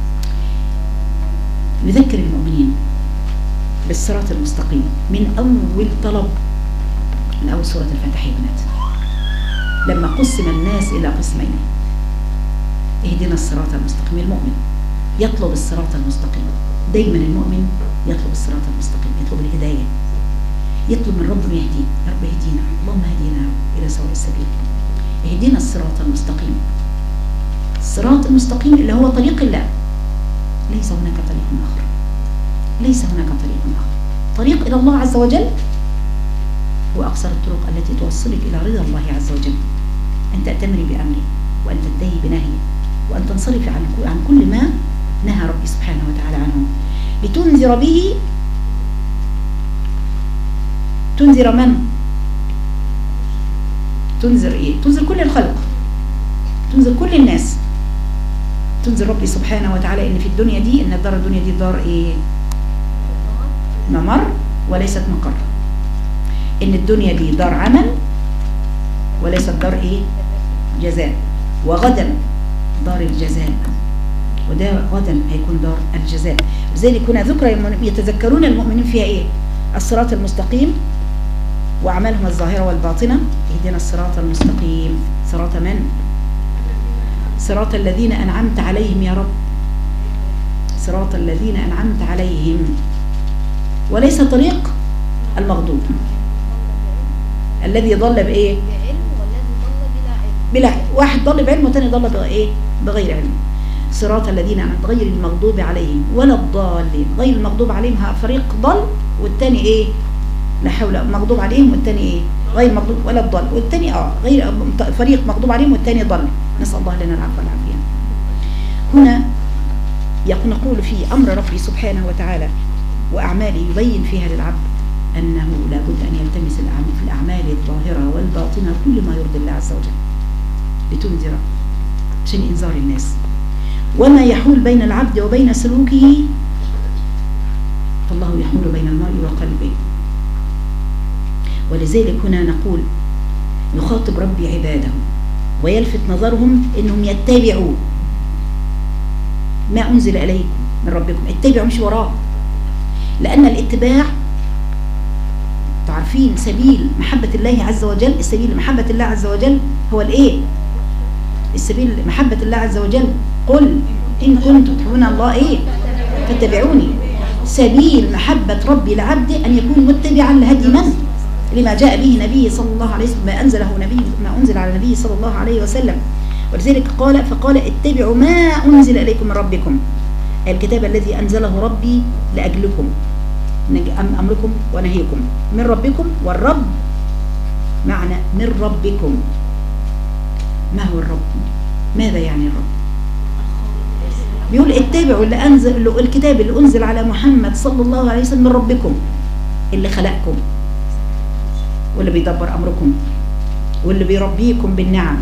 نذكر المؤمنين بالصراط المستقيم من أول طلب، من أول سورة الفاتحة يا بنات، لما قسم الناس إلى قسمين، اهدنا الصراط المستقيم. المؤمن يطلب الصراط المستقيم، دايما المؤمن يطلب الصراط المستقيم، يطلب الهداية، يطلب من ربنا يهديه، يا رب اهدينا، اللهم اهدينا إلى سواء السبيل، اهدنا الصراط المستقيم. الصراط المستقيم اللي هو طريق الله، ليس هناك طريق آخر، ليس هناك طريق آخر. طريق إلى الله عز وجل هو أقصر الطرق التي توصلك إلى رضا الله عز وجل، أن تأتمري بأمره وأن تنتهي بنهيه وأن تنصرفي عن عن كل ما نهى ربي سبحانه وتعالى عنه، لتنذر به. تنذر من؟ تنذر إيه؟ تنذر كل الخلق، تنذر كل الناس، تنذر ربي سبحانه وتعالى إن في الدنيا دي، إن الدار الدنيا دي دار إيه؟ ممر وليست مقر، إن الدنيا دي دار عمل وليست دار إيه؟ جزاء، وغدا دار الجزاء، وده غدا هيكون دار الجزاء. لذلك هنا ذكر يتذكرون المؤمنين فيها إيه؟ الصراط المستقيم وأعمالهم الظاهرة والباطنة. اهدنا الصراط المستقيم، صراط من؟ صراط الذين أنعمت عليهم يا رب، صراط الذين أنعمت عليهم، وليس طريق المغضوب الذي ضل بإيه؟ بلا علم. واحد ضل بعلم والثاني ضل بإيه؟ بغير علم. صراط الذين أنعمت، غير المغضوب عليهم ولا الضالين. غير المغضوب عليهم فريق ضل والثاني إيه؟ لا حول، مغضوب عليهم والثاني إيه؟ غير مغضوب ولا الضال، والثاني اه غير فريق مغضوب عليهم والثاني ضل. نسأل الله لنا العفو والعافية. هنا نقول في أمر ربي سبحانه وتعالى وأعماله يبين فيها للعبد أنه لا بد أن يلتمس في الأعمال الظاهرة والباطنة كل ما يرضي الله عز وجل، لتنذر عشان إنذار الناس. وما يحول بين العبد وبين سلوكه فالله يحول بين المرء وقلبه. ولذلك هنا نقول يخاطب ربي عباده ويلفت نظرهم انهم يتبعوا ما انزل اليكم من ربكم، اتبعوا مش وراه، لان الاتباع تعرفين سبيل محبة الله عز وجل. السبيل لمحبة الله عز وجل هو الايه؟ السبيل لمحبة الله عز وجل قل ان كنتم تحبون الله ايه؟ فاتبعوني. سبيل محبة ربي العبد ان يكون متبعا لهدي من؟ لما جاء به نبي صلى الله عليه وسلم، ما أنزله نبي ما أنزل على النبي صلى الله عليه وسلم. ولذلك قال فقال اتبعوا ما أنزل إليكم من ربكم، الكتاب الذي أنزله ربي لأجلكم، أمركم ونهيكم من ربكم. والرب معنى من ربكم. ما هو الرب؟ ماذا يعني الرب؟ بيقول اتبعوا اللي أنزل الكتاب اللي أنزل على محمد صلى الله عليه وسلم من ربكم، اللي خلقكم واللي بيدبر أمركم واللي بيربيكم بالنعم.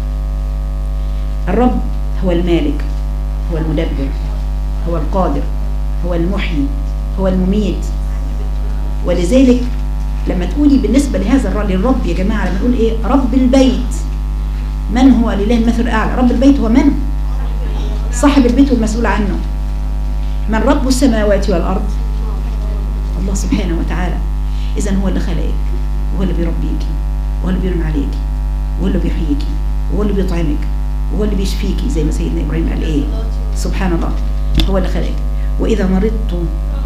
الرب هو المالك، هو المدبر، هو القادر، هو المحيي، هو المميت. ولذلك لما تقولي بالنسبة لهذا للرب يا جماعة، لما نقول ايه؟ رب البيت، من هو لله المثل الأعلى؟ رب البيت هو من؟ صاحب البيت والمسؤول عنه. من رب السماوات والأرض؟ الله سبحانه وتعالى. إذن هو اللي خلقك، وهو اللي بيربيكي، وهو اللي بيرم عليكي، وهو اللي بيحييكي، وهو اللي بيطعمك، وهو اللي بيشفيكي زي ما سيدنا إبراهيم قال ايه؟ سبحان الله، هو اللي خلقك. وإذا مرضت،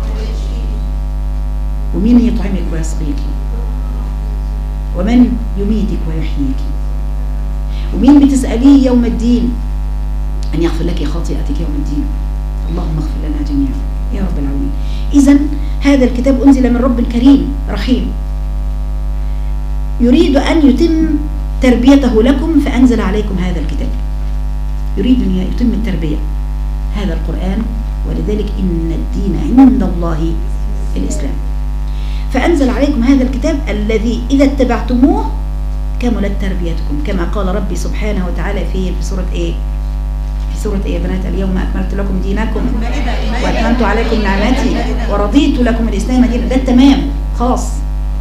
ومين يطعمك ويسقيكي؟ ومن يميتك ويحييكي؟ ومين بتسأليه يوم الدين أن يغفر لك خاطئتك يوم الدين؟ اللهم اغفر لنا جميعا يا رب العالمين. إذن هذا الكتاب أنزل من رب كريم رحيم يريد أن يتم تربيته لكم، فأنزل عليكم هذا الكتاب، يريد أن يتم التربية، هذا القرآن. ولذلك إن الدين عند الله الإسلام. فأنزل عليكم هذا الكتاب الذي إذا اتبعتموه كملت تربيتكم، كما قال ربي سبحانه وتعالى في في سورة إيه؟ في سورة إيه يا بنات؟ اليوم أكملت لكم دينكم وأتممت عليكم نعمتي ورضيت لكم الإسلام دينا. ده التمام خلاص.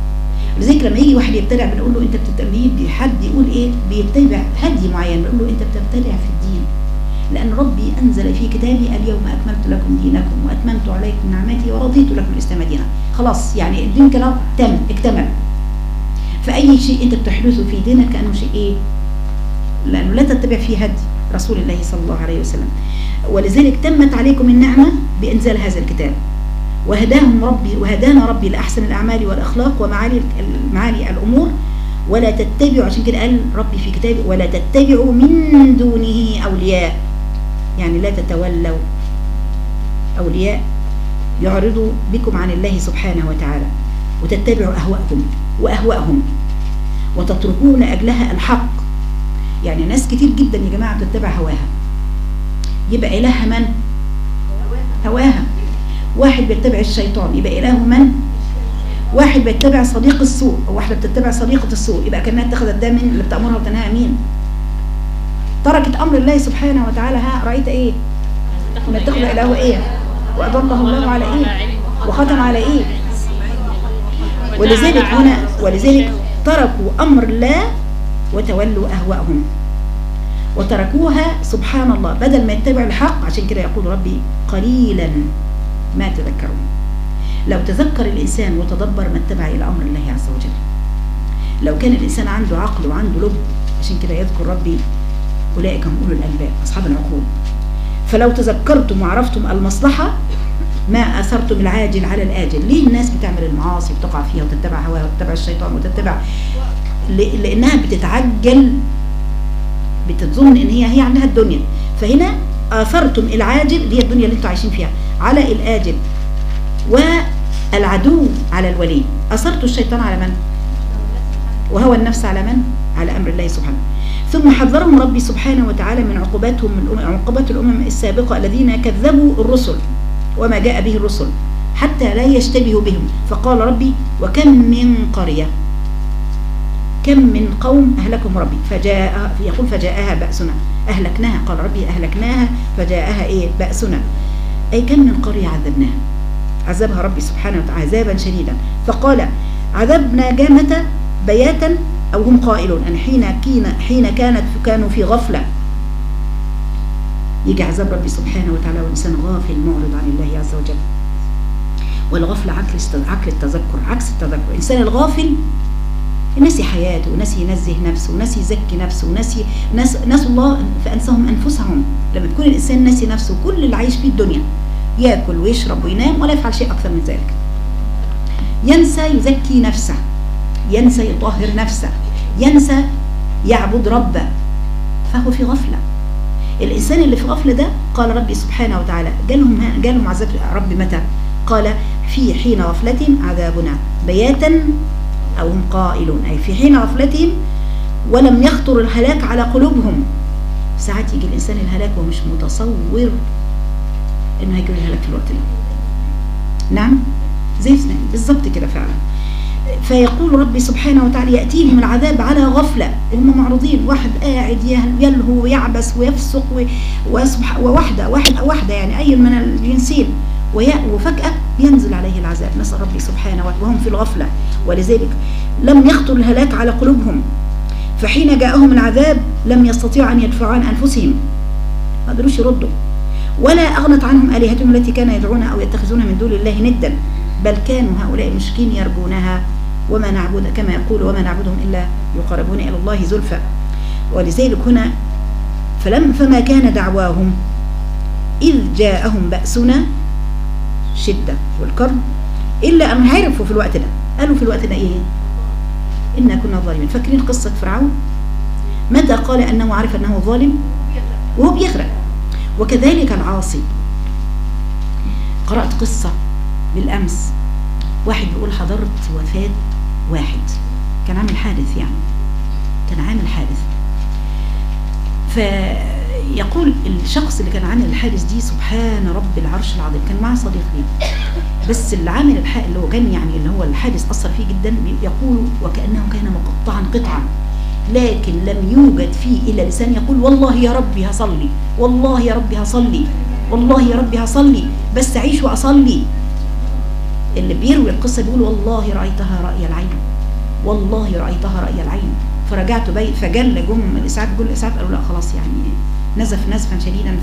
لذلك لما يجي واحد يبتدع بنقول له انت بتتبع، حد يقول ايه بيتبع هدي معين، بنقول له انت بتبتدع في الدين، لان ربي انزل في كتابي اليوم اكملت لكم دينكم واتممت عليكم نعمتي ورضيت لكم الاسلام دينا. خلاص يعني الدين كلام تم اكتمل. فاي شيء انت بتحدثه في دينك كانه شيء ايه؟ لانه لا تتبع فيه هدي رسول الله صلى الله عليه وسلم. ولذلك تمت عليكم النعمه بانزال هذا الكتاب، وهداهم ربي وهدانا ربي لاحسن الاعمال والاخلاق ومعالي معالي الامور، ولا تتبعوا، عشان كده قال ربي في كتابه ولا تتبعوا من دونه اولياء، يعني لا تتولوا اولياء يعرضوا بكم عن الله سبحانه وتعالى، وتتبعوا اهواءكم واهواءهم وتتركون اجلها الحق. يعني ناس كتير جدا يا جماعه بتتبع هواها، يبقى الهها من؟ هواها. واحد بيتبع الشيطان يبقى اله من؟ واحد بيتبع صديق السوء، او واحده بتتبع صديقه السوء، يبقى كانها اتخذت ده من اللي بتامرها وتنهاها مين؟ تركت امر الله سبحانه وتعالى. ها رايت ايه؟ ما اتخذ اله ايه؟ واضله الله على ايه؟ وختم على ايه؟ ولذلك هنا ولذلك تركوا امر الله وتولوا اهواءهم وتركوها سبحان الله بدل ما يتبعوا الحق. عشان كده يقول ربي قليلا ما تذكرون. لو تذكر الإنسان وتدبر ما اتبع إلى أمر الله عز وجل. لو كان الإنسان عنده عقل وعنده لب، عشان كده يذكر ربي أولئك هم أولو الألباب أصحاب العقول. فلو تذكرتم وعرفتم المصلحة ما أثرتم العاجل على الآجل. ليه الناس بتعمل المعاصي وتقع فيها وتتبع هواها وتتبع الشيطان وتتبع؟ لأنها بتتعجل، بتظن إن هي هي عندها الدنيا. فهنا آثرتم العاجل اللي هي الدنيا اللي انتم عايشين فيها على الآجل، والعدو على الولي. أثرتوا الشيطان على من؟ وهو النفس على من؟ على أمر الله سبحانه. ثم حذرهم ربي سبحانه وتعالى من عقوباتهم من عقوبات الأمم السابقة الذين كذبوا الرسل وما جاء به الرسل حتى لا يشتبهوا بهم. فقال ربي وكم من قرية، كم من قوم أهلكهم ربي فجاء، يقول فجاءها بأسنا أهلكناها. قال ربي أهلكناها فجاءها إيه؟ بأسنا. أي كم من قرية عذبناها، عذبها ربي سبحانه وتعالى عذابا شديدا. فقال عذبنا جامة بياتا أو هم قائلون، أن حين حين كانت كانوا في غفلة يجي عذاب ربي سبحانه وتعالى والإنسان غافل معرض عن الله عز وجل. والغفلة عكس التذكر، عكس التذكر. الإنسان الغافل نسي حياته ونسي ينزه نفسه ونسي يزكي نفسه ونسي نس نسوا الله فأنسهم أنفسهم. لما يكون الإنسان نسي نفسه كل اللي عايش فيه الدنيا يأكل ويشرب وينام ولا يفعل شيء أكثر من ذلك، ينسى يزكي نفسه، ينسى يطهر نفسه، ينسى يعبد ربه، فهو في غفلة. الإنسان اللي في غفلة ده قال ربي سبحانه وتعالى جالهم جالهم عذاب ربي متى؟ قال في حين غفلتهم عذابنا بياتا أو هم قائلون، أي في حين غفلتهم ولم يخطر الهلاك على قلوبهم. ساعات يجي الإنسان الهلاك ومش متصور إنه هيجي الهلاك في الوقت ده. نعم زي بالظبط كده فعلا. فيقول ربي سبحانه وتعالى يأتيهم العذاب على غفلة وهم معروضين، واحد قاعد يلهو ويعبس ويفسق وواحدة واحد واحدة يعني أي من الجنسين، وفجأة ينزل عليه العذاب، نسأل ربي سبحانه وتعالى وهم في الغفلة. ولذلك لم يخطر الهلاك على قلوبهم، فحين جاءهم العذاب لم يستطيعوا أن يدفعوا عن أنفسهم، ما قدروش يردوا، ولا أغنت عنهم آلهتهم التي كانوا يدعونها أو يتخذونها من دون الله ندا، بل كانوا هؤلاء المشركين يرجونها وما نعبد كما يقول وما نعبدهم إلا يقربون إلى الله زلفى. ولذلك هنا فلم فما كان دعواهم إذ جاءهم بأسنا شدة والكرب إلا أن عرفوا في الوقت ده، قالوا في الوقت ده إيه؟ إنا كنا ظالمين. فاكرين قصة فرعون؟ متى قال أنه عرف أنه ظالم؟ وهو بيغرق. وكذلك العاصي. قرأت قصة بالأمس، واحد بيقول حضرت وفاة واحد كان عامل حادث، يعني كان عامل حادث، فيقول الشخص اللي كان عامل الحادث دي سبحان رب العرش العظيم كان معه صديق ليه، بس اللي عامل الحادث اللي هو كان يعني اللي هو الحادث أثر فيه جدا، يقول وكأنه كان مقطعا قطعا، لكن لم يوجد فيه إلا لسان يقول والله يا ربي هصلي، والله يا ربي هصلي، والله يا ربي هصلي، بس أعيش وأصلي. اللي بيروي القصة بيقول والله رأيتها رأي العين، والله رأيتها رأي العين. فرجعت بيت فجل جم الإسعاف، جل الإسعاف قالوا لا خلاص يعني نزف نزفا شديدا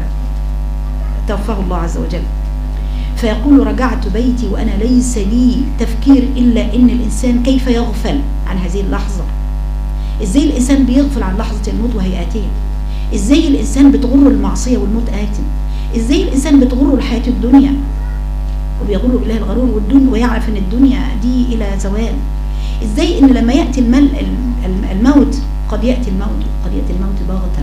فتوفاه الله عز وجل. فيقول رجعت بيتي وأنا ليس لي تفكير إلا إن الإنسان كيف يغفل عن هذه اللحظة. إزاي الإنسان بيغفل عن لحظة الموت وهي آتية؟ إزاي الإنسان بتغره المعصية والموت آت؟ إزاي الإنسان بتغره الحياة الدنيا وبيغره بالله الغرور والدنيا ويعرف إن الدنيا دي إلى زوال؟ إزاي إن لما يأتي المل الموت قد يأتي الموت قد يأتي الموت باغتة،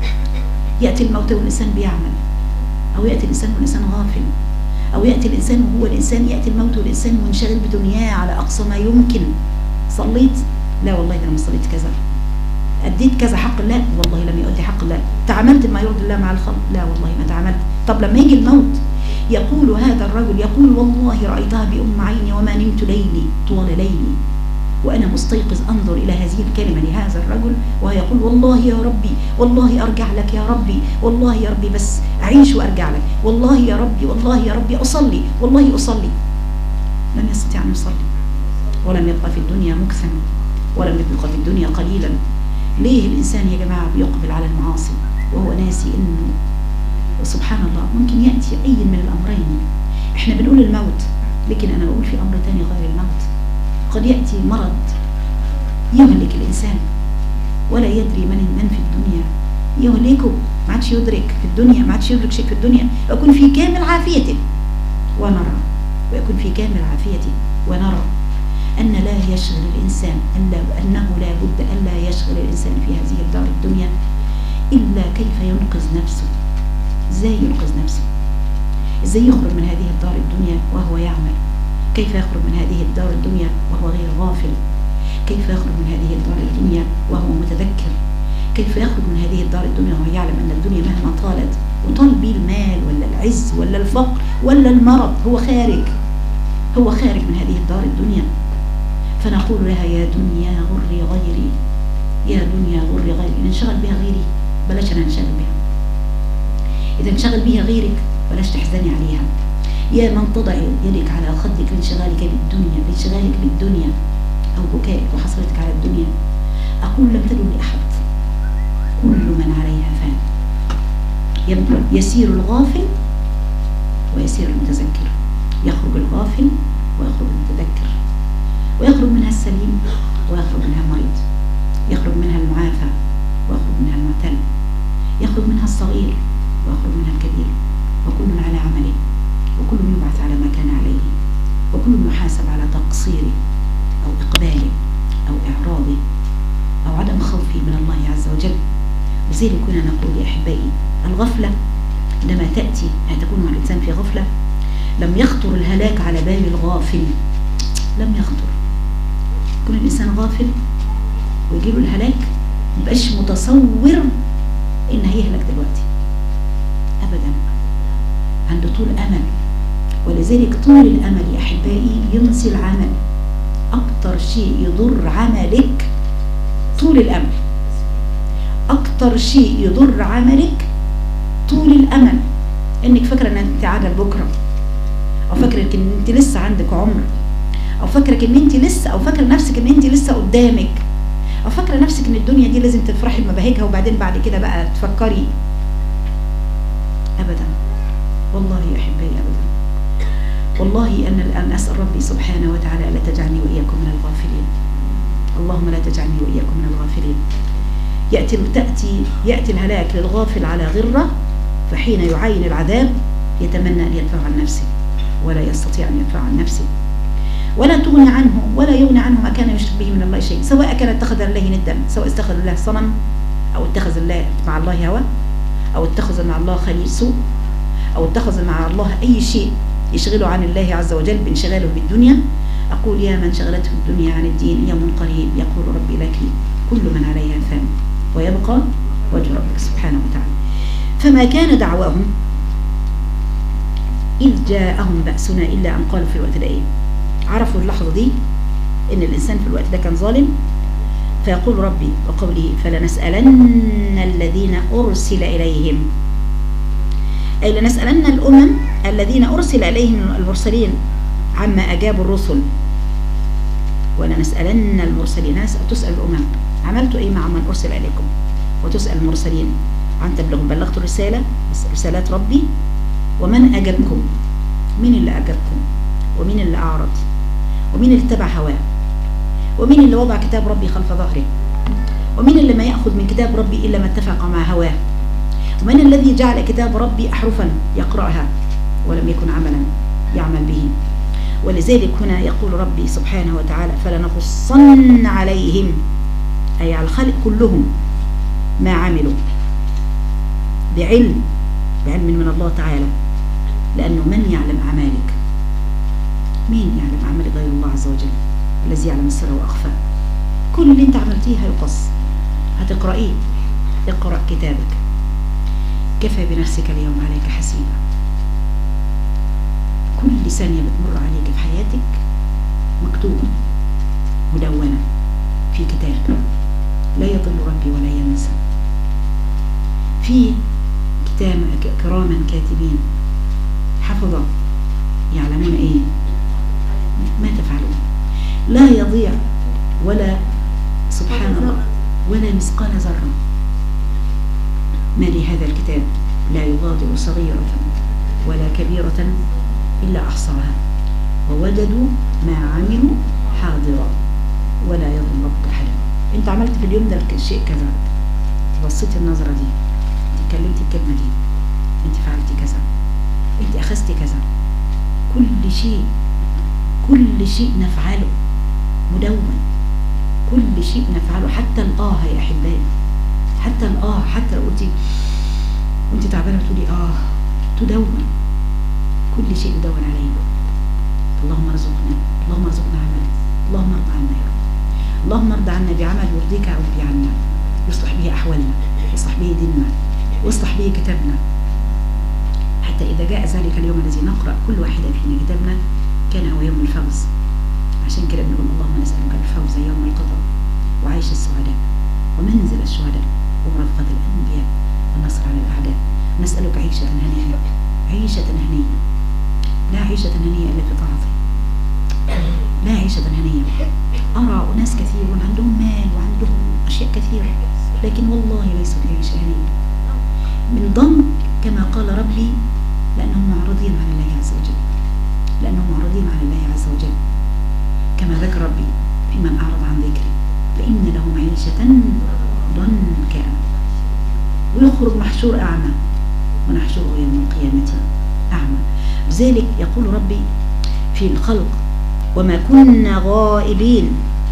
يأتي الموت والإنسان بيعمل، أو يأتي الإنسان والإنسان غافل، أو يأتي الإنسان وهو الإنسان يأتي الموت والإنسان منشغل بدنياه على أقصى ما يمكن. صليت؟ لا والله أنا ما صليت كذا. أديت كذا حق الله؟ والله لم يؤدي حق الله. تعاملت ما يرضي الله مع الخلق؟ لا والله ما تعاملت. طب لما يجي الموت يقول هذا الرجل، يقول والله رأيتها بأم عيني وما نمت ليلي طول ليلي وأنا مستيقظ أنظر إلى هذه الكلمة لهذا الرجل وهو يقول والله يا ربي، والله أرجع لك يا ربي، والله يا ربي بس أعيش وأرجع لك، والله يا ربي، والله يا ربي أصلي، والله أصلي. لم يستطيع أن يصلي، ولم يبقى في الدنيا مكثا، ولم يبقى في الدنيا قليلا. ليه الإنسان يا جماعة بيقبل على المعاصي وهو ناسي إنه سبحان الله ممكن يأتي أي من الأمرين؟ إحنا بنقول الموت، لكن أنا بقول في أمر تاني غير الموت. قد يأتي مرض يهلك الإنسان ولا يدري من من في الدنيا يهلكه، ما عادش يدرك في الدنيا، ما عادش يدرك شيء في الدنيا، ويكون في كامل عافيته ونرى ويكون في كامل عافيته ونرى أن لا يشغل الإنسان ألا أنه لا بد ألا يشغل الإنسان في هذه الدار الدنيا إلا كيف ينقذ نفسه. إزاي ينقذ نفسه؟ إزاي يخرج من هذه الدار الدنيا وهو يعمل؟ كيف يخرج من هذه الدار الدنيا وهو غير غافل؟ كيف يخرج من هذه الدار الدنيا وهو متذكر؟ كيف يخرج من هذه الدار الدنيا وهو يعلم أن الدنيا مهما طالت وطال به المال ولا العز ولا الفقر ولا المرض هو خارج هو خارج من هذه الدار الدنيا. فنقول لها يا دنيا غري غيري، يا دنيا غري غيري. إن انشغل بها غيري بلاش أنا انشغل بها، إذا انشغل بها غيرك بلاش تحزني عليها. يا من تضع يدك على خدك لانشغالك بالدنيا لانشغالك بالدنيا أو بكائك وحسرتك على الدنيا، أقول لم تدن لأحد، كل من عليها فان. يسير الغافل ويسير المتذكر، يخرج الغافل ويخرج المتذكر، ويخرج منها السليم ويخرج منها المريض، يخرج منها المعافى ويخرج منها المعتل، يخرج منها الصغير ويخرج منها الكبير، وكل على عمله، وكل يبعث على ما كان عليه، وكل يحاسب على تقصيره أو إقباله أو إعراضه أو عدم خوفه من الله عز وجل. لذلك كنا نقول يا أحبائي الغفلة عندما تأتي تكون مع الإنسان في غفلة لم يخطر الهلاك على بال الغافل، لم يخطر. يكون الإنسان غافل ويجيله الهلاك مبقاش متصور إن هيهلك دلوقتي أبدا، عنده طول أمل. ولذلك طول الأمل يا أحبائي ينسي العمل. أكتر شيء يضر عملك طول الأمل، أكتر شيء يضر عملك طول الأمل. إنك فاكرة إن أنت قاعدة لبكرة، أو فاكرة إن أنت لسه عندك عمر، أو فاكرة إن أنت لسه، أو فاكرة نفسك إن أنت لسه قدامك، أو فاكرة نفسك إن الدنيا دي لازم تفرحي بمباهجها وبعدين بعد كده بقى تفكري. أبدا والله يا أحبائي أبدا. والله أن الآن أسأل ربي سبحانه وتعالى لا تجعلني وإياكم من الغافلين. اللهم لا تجعلني وإياكم من الغافلين. يأتي تأتي يأتي الهلاك للغافل على غرة، فحين يعاين العذاب يتمنى أن يدفع عن نفسه ولا يستطيع أن يدفع عن نفسه، ولا تغني عنه ولا يغني عنه ما كان يشرك به من الله شيء، سواء كان اتخذ الله ندا، سواء اتخذ الله صنم، أو اتخذ الله مع الله هوى، أو اتخذ مع الله خليل سوء، أو اتخذ مع الله أي شيء يشغله عن الله عز وجل بانشغاله بالدنيا. أقول يا من شغلته الدنيا عن الدين يوم قريب يقول ربي لك كل من عليها فان ويبقى وجه ربك سبحانه وتعالى. فما كان دعواهم إذ جاءهم بأسنا إلا أن قالوا في الوقت ده إيه؟ عرفوا اللحظة دي إن الإنسان في الوقت ده كان ظالم، فيقول ربي وقوله فلنسألن الذين أرسل إليهم، أي لنسألن الأمم الذين أرسل إليهم المرسلين عما أجابوا الرسل. ولا نسألن المرسلين، تسأل الأمم عملتوا إيه مع من أرسل إليكم، وتسأل المرسلين عن تبلغهم بلغت الرسالة رسالات ربي، ومن أجابكم، مين اللي أجابكم، ومين اللي أعرض، ومين اللي اتبع هواه، ومين اللي وضع كتاب ربي خلف ظهره، ومين اللي ما يأخذ من كتاب ربي إلا ما اتفق مع هواه، ومن الذي جعل كتاب ربي أحرفا يقرأها ولم يكن عملا يعمل به. ولذلك هنا يقول ربي سبحانه وتعالى فلنقصن عليهم، أي على الخلق كلهم، ما عملوا بعلم، بعلم من الله تعالى، لأنه من يعلم أعمالك؟ مين يعلم أعمالك غير الله عز وجل الذي يعلم السر وأخفى. كل اللي انت عملتيه هيقص، هتقرأيه. اقرأ كتابك كفى بنفسك اليوم عليك حسيبا. كل ثانية بتمر عليك في حياتك مكتوبة مدونة في كتاب لا يضل ربي ولا ينسى، في كتاب كراما كاتبين حفظة يعلمون ايه ما تفعلون، لا يضيع ولا سبحان الله ولا مثقال ذرة ما لهذا الكتاب لا يغادر صغيرة ولا كبيرة إلا أحصاها ووجدوا ما عملوا حاضرا ولا يظلم ربك أحدا. انت عملت في اليوم ده الشيء كذا، بصيتي النظرة دي، انت اتكلمتي الكلمة دي، انت فعلتي كذا، انت أخذتي كذا. كل شيء كل شيء نفعله مدون، كل شيء نفعله، حتى الآه يا أحبائي، حتى الآه، حتى لو قلتي وانت تعبانة بتقولي آه تدون، كل شيء يدون عليه. اللهم ارزقنا اللهم ارزقنا عملا، اللهم ارضى عنا يا رب، اللهم ارضى عنا بعمل يرضيك يا ربي عنا، يصلح به أحوالنا، يصلح به ديننا، ويصلح به كتابنا، حتى إذا جاء ذلك اليوم الذي نقرأ كل واحدة فينا كتابنا كان هو يوم الفوز. عشان كده بنقول اللهم نسألك الفوز يوم القضاء وعيش السعداء ومنزل الشهداء ومرافقة الأنبياء والنصر على الأعداء. نسألك عيشة هنيئة، عيشة هنيئة، لا عيشة هنيئة إلا في طاعتك، لا عيشة هنيئة. أرى أناس كثير عندهم مال وعندهم أشياء كثيرة، لكن والله ليسوا في عيشة هنيئة، من ضمن كما قال ربي لأنهم معرضين عن الله عز وجل، لأنهم معرضين عن الله عز وجل، كما ذكر ربي في من أعرض عن ذكري فإن لهم عيشة ضنكا ويخرج محشور أعمى ونحشره يوم القيامة أعمى. لذلك يقول ربي في الخلق وما كنا غائبين،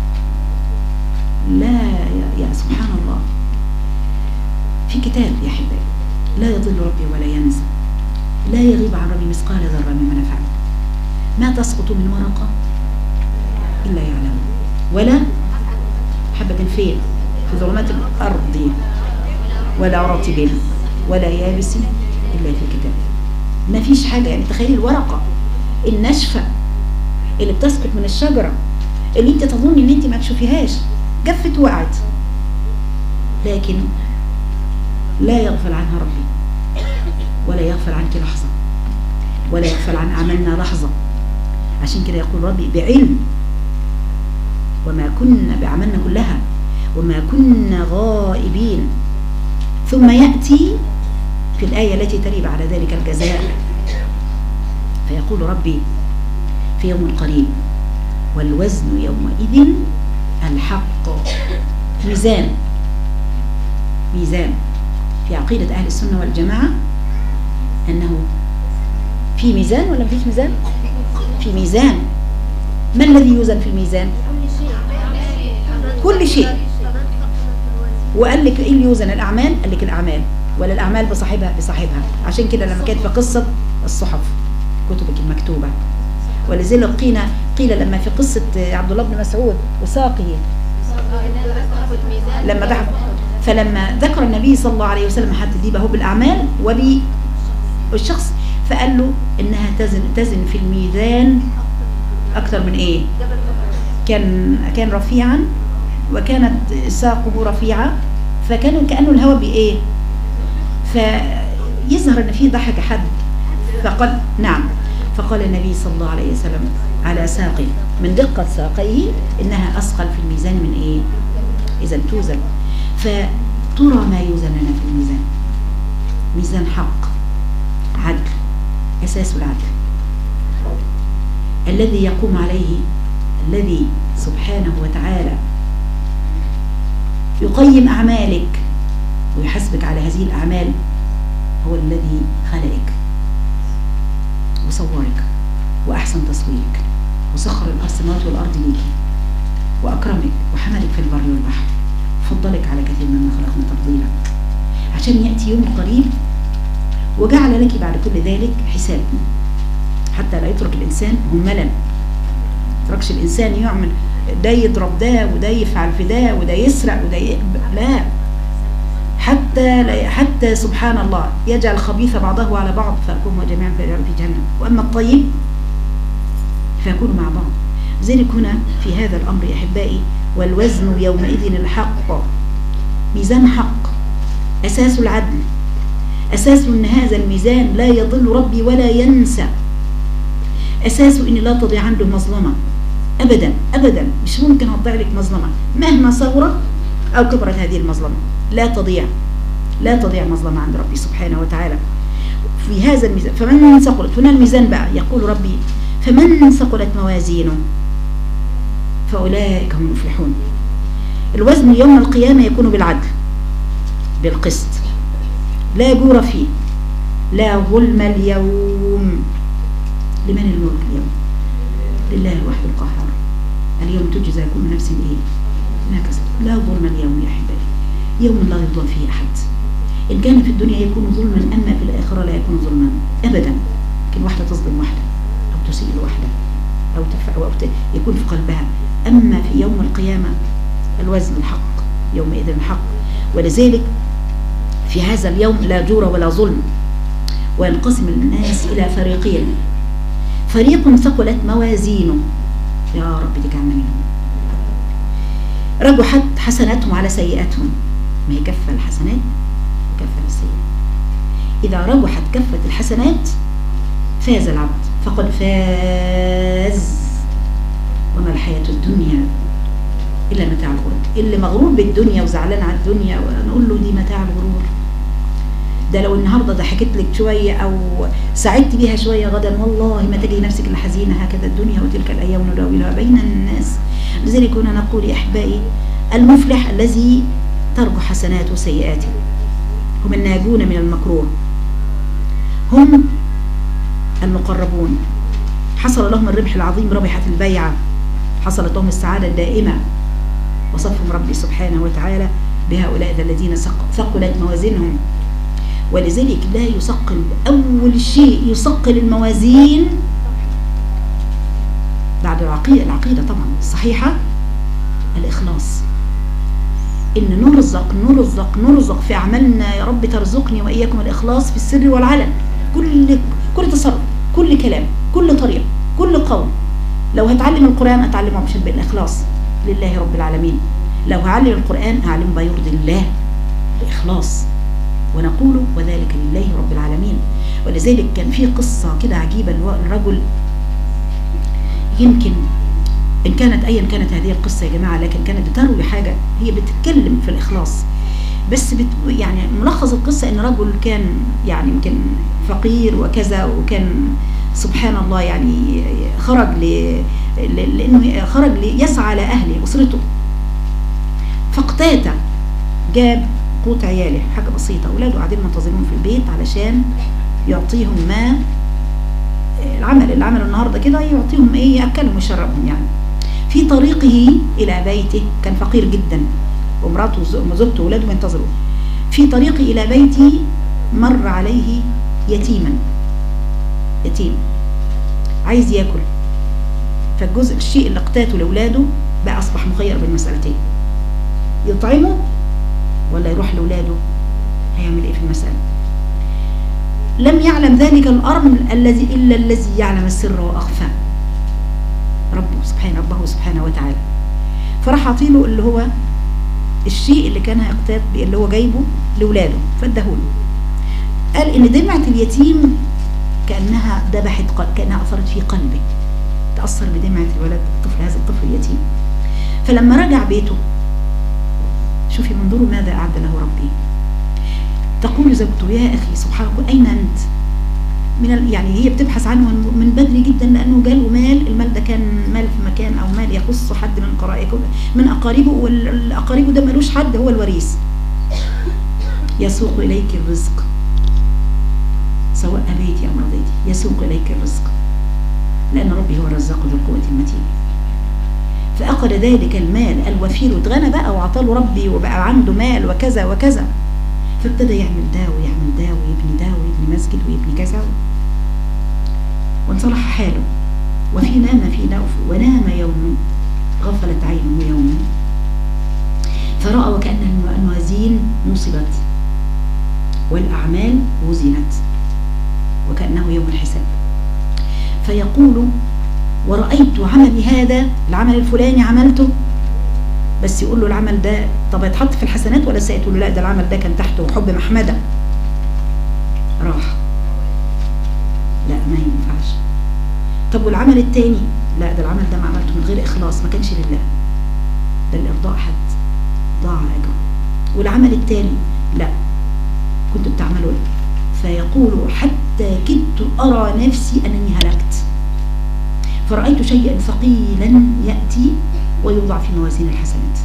لا يا, يا سبحان الله، في كتاب يا حبايبي لا يضل ربي ولا ينسى، لا يغيب عن ربي مثقال ذرة مما نفعل، ما تسقط من ورقة إلا يعلم، ولا حبة فين في ظلمات الأرض ولا رطب ولا يابس إلا في كتاب. ما فيش حاجة، يعني تخيلي الورقة الناشفة اللي بتسقط من الشجرة اللي انت تظن ان انت ما تشوفيهاش، جفت وقعت، لكن لا يغفل عنها ربي ولا يغفل عنك لحظة ولا يغفل عن أعمالنا لحظة. عشان كده يقول ربي بعلم وما كنا بعملنا كلها وما كنا غائبين. ثم يأتي في الآية التي تلي بعد ذلك الجزاء، فيقول ربي في يوم قريب والوزن يومئذ الحق. ميزان، ميزان في عقيدة أهل السنة والجماعة أنه في ميزان ولا مفيش ميزان؟ في ميزان. ما الذي يوزن في الميزان؟ كل شيء. وقال لك ايه اللي يوزن؟ الأعمال. قال لك الأعمال، ولا الأعمال بصاحبها بصاحبها. عشان كده لما كانت في قصة الصحف كتبك المكتوبة، ولذلك قيل قيل لما في قصة عبد الله بن مسعود وساقه لما ضحك، فلما ذكر النبي صلى الله عليه وسلم حتى دي هو بالأعمال وبالشخص، فقال له إنها تزن تزن في الميزان أكثر من إيه؟ كان كان رفيعا وكانت ساقه رفيعة، فكان كأنه الهواء بإيه؟ فيظهر إن فيه ضحك حد، فقال نعم، فقال النبي صلى الله عليه وسلم على ساقه، من دقة ساقيه إنها أثقل في الميزان من إيه؟ إذا توزن. فترى ما يوزن لنا في الميزان، ميزان حق عدل، أساس العدل الذي يقوم عليه الذي سبحانه وتعالى يقيم أعمالك ويحاسبك على هذه الأعمال، هو الذي خلقك وصورك وأحسن تصويرك وسخر السماوات والأرض ليك وأكرمك وحملك في البر والبحر، فضلك على كثير مما خلقنا تفضيلا، عشان يأتي يوم قريب وجعل لك بعد كل ذلك حساب، حتى لا يترك الإنسان هملا. ما يتركش الإنسان يعمل ده يضرب ده وده يفعل في ده وده يسرق وده ي... لا، حتى لا حتى سبحان الله يجعل الخبيث بعضه على بعض فيكونوا جميعا في جهنم، وأما الطيب فيكونوا مع بعض. لذلك هنا في هذا الأمر يا أحبائي، والوزن يومئذ الحق، ميزان حق، أساس العدل، أساس أن هذا الميزان لا يضل ربي ولا ينسى، أساس أن لا تضيع عنده مظلمة أبدا أبدا، مش ممكن هتضيع لك مظلمة مهما صغرت أو كبرت هذه المظلمة، لا تضيع لا تضيع مظلمة عند ربي سبحانه وتعالى في هذا الميزان. فمن ثقلت، هنا الميزان بقى يقول ربي فمن ثقلت موازينه فأولئك هم المفلحون. الوزن يوم القيامة يكون بالعدل بالقسط، لا جور فيه، لا ظلم اليوم. لمن الملك اليوم؟ لله الواحد القهار. اليوم تجزى كل نفس ايه ما كسبت، لا ظلم اليوم يا احبائي، يوم لا يظلم فيه احد. ان كان في الدنيا يكون ظلما، اما في الاخره لا يكون ظلما ابدا. يمكن واحده تظلم واحده او تسيء لواحده او تفعل او يكون في قلبها، اما في يوم القيامه الوزن الحق يومئذ الحق. ولذلك في هذا اليوم لا جور ولا ظلم، وينقسم الناس الى فريقين، فريق ثقلت موازينه، يا رب تجعلنا منهم، رجحت حسناتهم على سيئاتهم. ما هي كفة الحسنات كفة السيئات، إذا رجحت كفة الحسنات فاز العبد، فقد فاز. وما الحياة الدنيا إلا متاع الغرور. اللي مغرور بالدنيا وزعلان على الدنيا ونقول له دي متاع الغرور، ده لو النهارده ضحكت لك شويه او سعدت بيها شويه، غدا والله ما تجي نفسك الا حزينه. هكذا الدنيا وتلك الايام نداولها بين الناس. لذلك هنا نقول يا احبائي المفلح الذي ترجح حسناته وسيئاته، هم الناجون من المكروه، هم المقربون، حصل لهم الربح العظيم، ربحت البيعه، حصلت لهم السعاده الدائمه. وصفهم ربي سبحانه وتعالى بهؤلاء الذين ثقلت موازينهم. ولذلك لا يثقل، أول شيء يثقل الموازين بعد العقيدة العقيدة طبعا الصحيحة الإخلاص، إن نرزق نرزق نرزق في أعمالنا. يا رب ترزقني وإياكم الإخلاص في السر والعلن، كل كل تصرف، كل كلام، كل طريقة، كل قول. لو هتعلم القرآن أتعلمه مشان بالإخلاص لله رب العالمين، لو هعلم القرآن أعلم ما يرضي الله بإخلاص، ونقول وذلك لله رب العالمين. ولذلك كان في قصة كده عجيبة للرجل، يمكن إن كانت أيا كانت هذه القصة يا جماعة، لكن كانت بتروي حاجة هي بتتكلم في الإخلاص بس بت يعني ملخص القصة إن رجل كان يعني يمكن فقير وكذا، وكان سبحان الله يعني خرج ل لأنه خرج ليسعى لأهله أسرته، فاقتات جاب قوت عياله حاجة بسيطة، أولاده قاعدين منتظرون في البيت علشان يعطيهم ما العمل اللي عمله النهاردة كده، يعطيهم إيه يأكلهم ويشربهم. يعني في طريقه إلى بيته، كان فقير جدا ومراته وزوجته وولاده ينتظرون، في طريقه إلى بيته مر عليه يتيما يتيم عايز يأكل، فالجزء الشيء اللي اقتاته لأولاده بقى أصبح مخير بين مسألتين، يطعمه ولا يروح لأولاده، هيعمل إيه في المسألة؟ لم يعلم ذلك الأمر الذي إلا الذي يعلم السر وأخفى، ربه سبحانه ربه سبحانه وتعالى. فراح عطيله اللي هو الشيء اللي كان يقتات اللي هو جايبه لأولاده فادهوله. قال إن دمعة اليتيم كأنها ذبحت، كأنها أثرت في قلبه، تأثر بدمعة الولد الطفل، هذا الطفل اليتيم. فلما رجع بيته، شوفي منظور ماذا أعد له ربي. تقول زوجته: يا أخي سبحان الله، أين أنت؟ من ال... يعني هي بتبحث عنه من بدري جدا، لأنه جاله مال، المال ده كان مال في مكان أو مال يخص حد من قرائبه من أقاربه، والأقاربه ده ملوش حد، هو الوريث. يسوق إليك الرزق سواء أبيتي أم رضيتي، يسوق إليك الرزق، لأن ربي هو الرزاق ذو القوة المتين. فأخذ ذلك المال الوفير واتغنى بقى وعطاله ربي وبقى عنده مال وكذا وكذا، فابتدى يعمل ده ويعمل ده ويبني ده ويبني مسجد ويبني كذا، وانصلح حاله. وفي نام في نوف ونام يوم، غفلت عينه يوما فرأى وكأن الموازين نصبت والأعمال وزنت وكأنه يوم الحساب، فيقول: ورأيت عملي هذا، العمل الفلاني عملته، بس يقول له العمل ده طب يتحط في الحسنات ولا سيئات؟ يقول له لا، ده العمل ده كان تحته حب محمدة، راح، لا ما ينفعش. طب والعمل التاني؟ لا، ده العمل ده ما عملته من غير إخلاص، ما كانش لله، ده الإرضاء حد، ضاع أجره. والعمل التاني لا، كنت بتعمله إيه؟ فيقول: حتى كدت أرى نفسي أنني هلكت، فرأيت شيئا ثقيلا يأتي ويوضع في موازين الحسنات،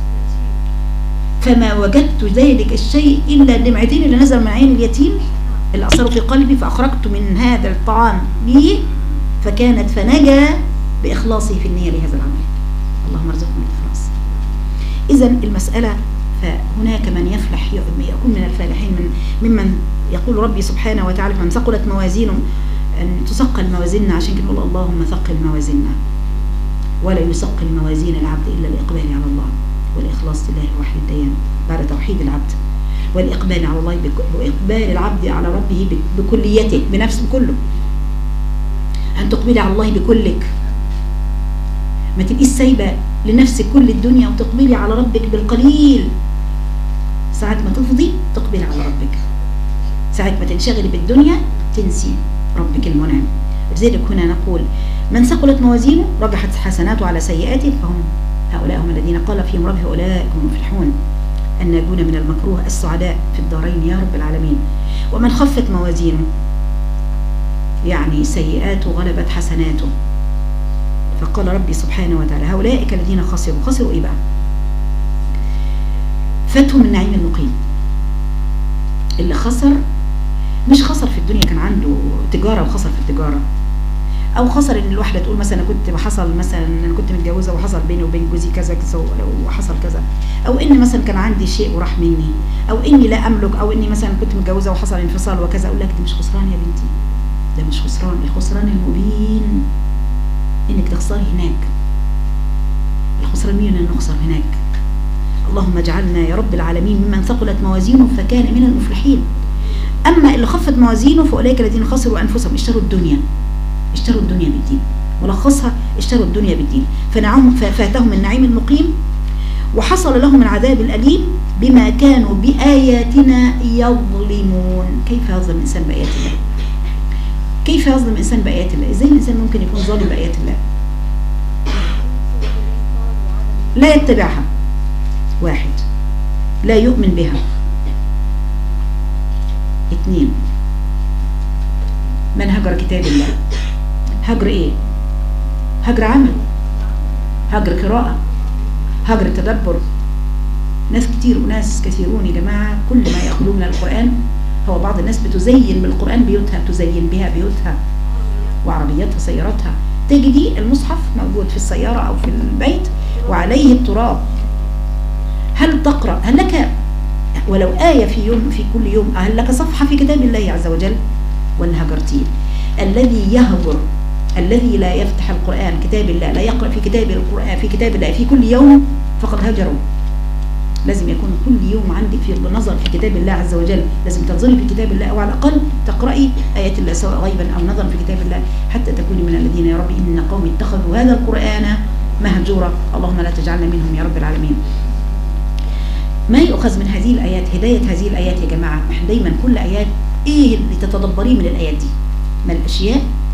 فما وجدت ذلك الشيء إلا الدمعتين اللي نزل من عين اليتيم اللي أثروا في قلبي، فأخرجت من هذا الطعام لي، فكانت فنجا بإخلاصي في النية لهذا العمل. اللهم ارزقنا الإخلاص. إذن المسألة، فهناك من يفلح يكون من الفالحين، من ممن يقول ربي سبحانه وتعالى: من ثقلت موازينه، أن تثقل موازيننا. عشان كده نقول: اللهم ثقل موازيننا، ولا يثقل موازين العبد إلا الإقبال على الله والإخلاص لله الواحد الديان بعد توحيد العبد، والإقبال على الله، وإقبال العبد على ربه بكليته، بنفسه كله. أن تقبلي على الله بكلك، ما تبقيش سايبة لنفسك كل الدنيا وتقبلي على ربك بالقليل. ساعة ما تفضي تقبلي على ربك، ساعة ما تنشغلي بالدنيا تنسي ربك المنعم. لذلك هنا نقول: من ثقلت موازينه رجحت حسناته على سيئاته، فهم هؤلاء هم الذين قال فيهم ربي: أولئك هم المفلحون الناجون من المكروه السعداء في الدارين يا رب العالمين. ومن خفت موازينه يعني سيئاته غلبت حسناته، فقال ربي سبحانه وتعالى: هؤلاء الذين خسروا. خسروا ايه بقى؟ فاتهم النعيم المقيم. اللي خسر مش خسر في الدنيا كان عنده تجارة وخسر في التجارة، او خسر ان الواحدة تقول مثلا كنت حصل مثلا انا كنت متجوزة وحصل بيني وبين جوزي كذا كذا وحصل كذا، او ان مثلا كان عندي شيء وراح مني، او اني لا املك، او اني مثلا كنت متجوزة وحصل انفصال وكذا. اقول لك ده مش خسران يا بنتي، ده مش خسران. الخسران المبين انك تخسري هناك، الخسران مين؟ ان نخسر هناك. اللهم اجعلنا يا رب العالمين ممن ثقلت موازينه فكان من المفلحين. اما اللي خفت موازينه فاولئك الذين خسروا انفسهم، اشتروا الدنيا، اشتروا الدنيا بالدين، ولخصها اشتروا الدنيا بالدين، فنعم ففاتهم النعيم المقيم، وحصل لهم العذاب الأليم بما كانوا بآياتنا يظلمون. كيف يظلم الإنسان بآيات الله؟ كيف يظلم الإنسان بآيات الله؟ إزاي الإنسان ممكن يكون ظالم بآيات الله؟ لا يتبعها، واحد، لا يؤمن بها، اثنين، من هجر كتاب الله. هجر ايه؟ هجر عمل، هجر قراءة، هجر تدبر. ناس كتير وناس كثيرون يا جماعة كل ما يأخذون من القرآن، هو بعض الناس بتزين بالقرآن بيوتها، تزين بها بيوتها وعربياتها سياراتها. تجدي المصحف موجود في السيارة أو في البيت وعليه التراب. هل تقرأ؟ هل لك ولو آية في يوم في كل يوم؟ هل لك صفحة في كتاب الله عز وجل؟ ولا هجرتيه؟ الذي يهجر، الذي لا يفتح القرآن كتاب الله، لا يقرأ في كتاب القرآن في كتاب الله في كل يوم، فقد هجروا. لازم يكون كل يوم عندك في النظر في كتاب الله عز وجل، لازم تنظري في كتاب الله، او على الاقل تقرأي آيات الله سواء غيبا او نظرا في كتاب الله، حتى تكوني من الذين يا رب ان قوم اتخذوا هذا القرآن مهجورا. اللهم لا تجعلنا منهم يا رب العالمين. ما يؤخذ من هذه الآيات؟ هداية هذه الآيات يا جماعة. احنا دايما كل آيات ايه اللي تتدبريه من الآيات دي؟ من الأشياء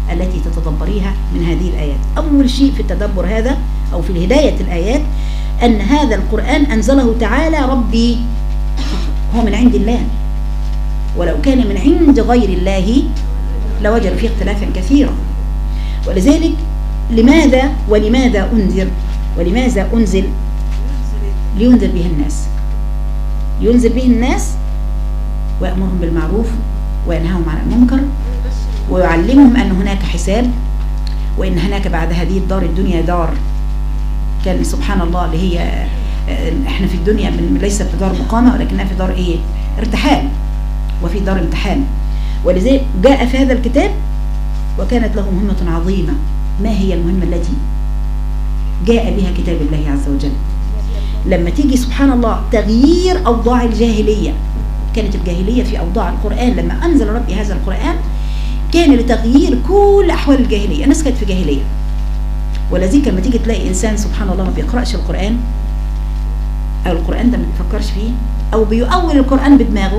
التي تتدبريها من هذه الآيات. أول شيء في التدبر هذا أو في هداية الآيات أن هذا القرآن أنزله تعالى ربي، هو من عند الله، ولو كان من عند غير الله لوجدوا فيه اختلافا كثيرا. ولذلك لماذا ولماذا أنذر ولماذا أنزل؟ لينذر به الناس، ينذر به الناس ويأمرهم بالمعروف وينهاهم عن المنكر ويعلمهم أن هناك حساب، وإن هناك بعد هذه الدار الدنيا دار كان سبحان الله اللي هي احنا في الدنيا ليس في دار مقامة ولكنها في دار ايه؟ ارتحال، وفي دار امتحان. ولذلك جاء في هذا الكتاب وكانت له مهمة عظيمة. ما هي المهمة التي جاء بها كتاب الله عز وجل؟ لما تيجي سبحان الله تغيير أوضاع الجاهلية، كانت الجاهلية في أوضاع القرآن لما أنزل ربي هذا القرآن كان لتغيير كل أحوال الجاهلية. الناس كانت في جاهلية، ولذلك لما تيجي تلاقي إنسان سبحان الله ما بيقرأش القرآن أو القرآن ده ما بيفكرش فيه أو بيؤول القرآن بدماغه،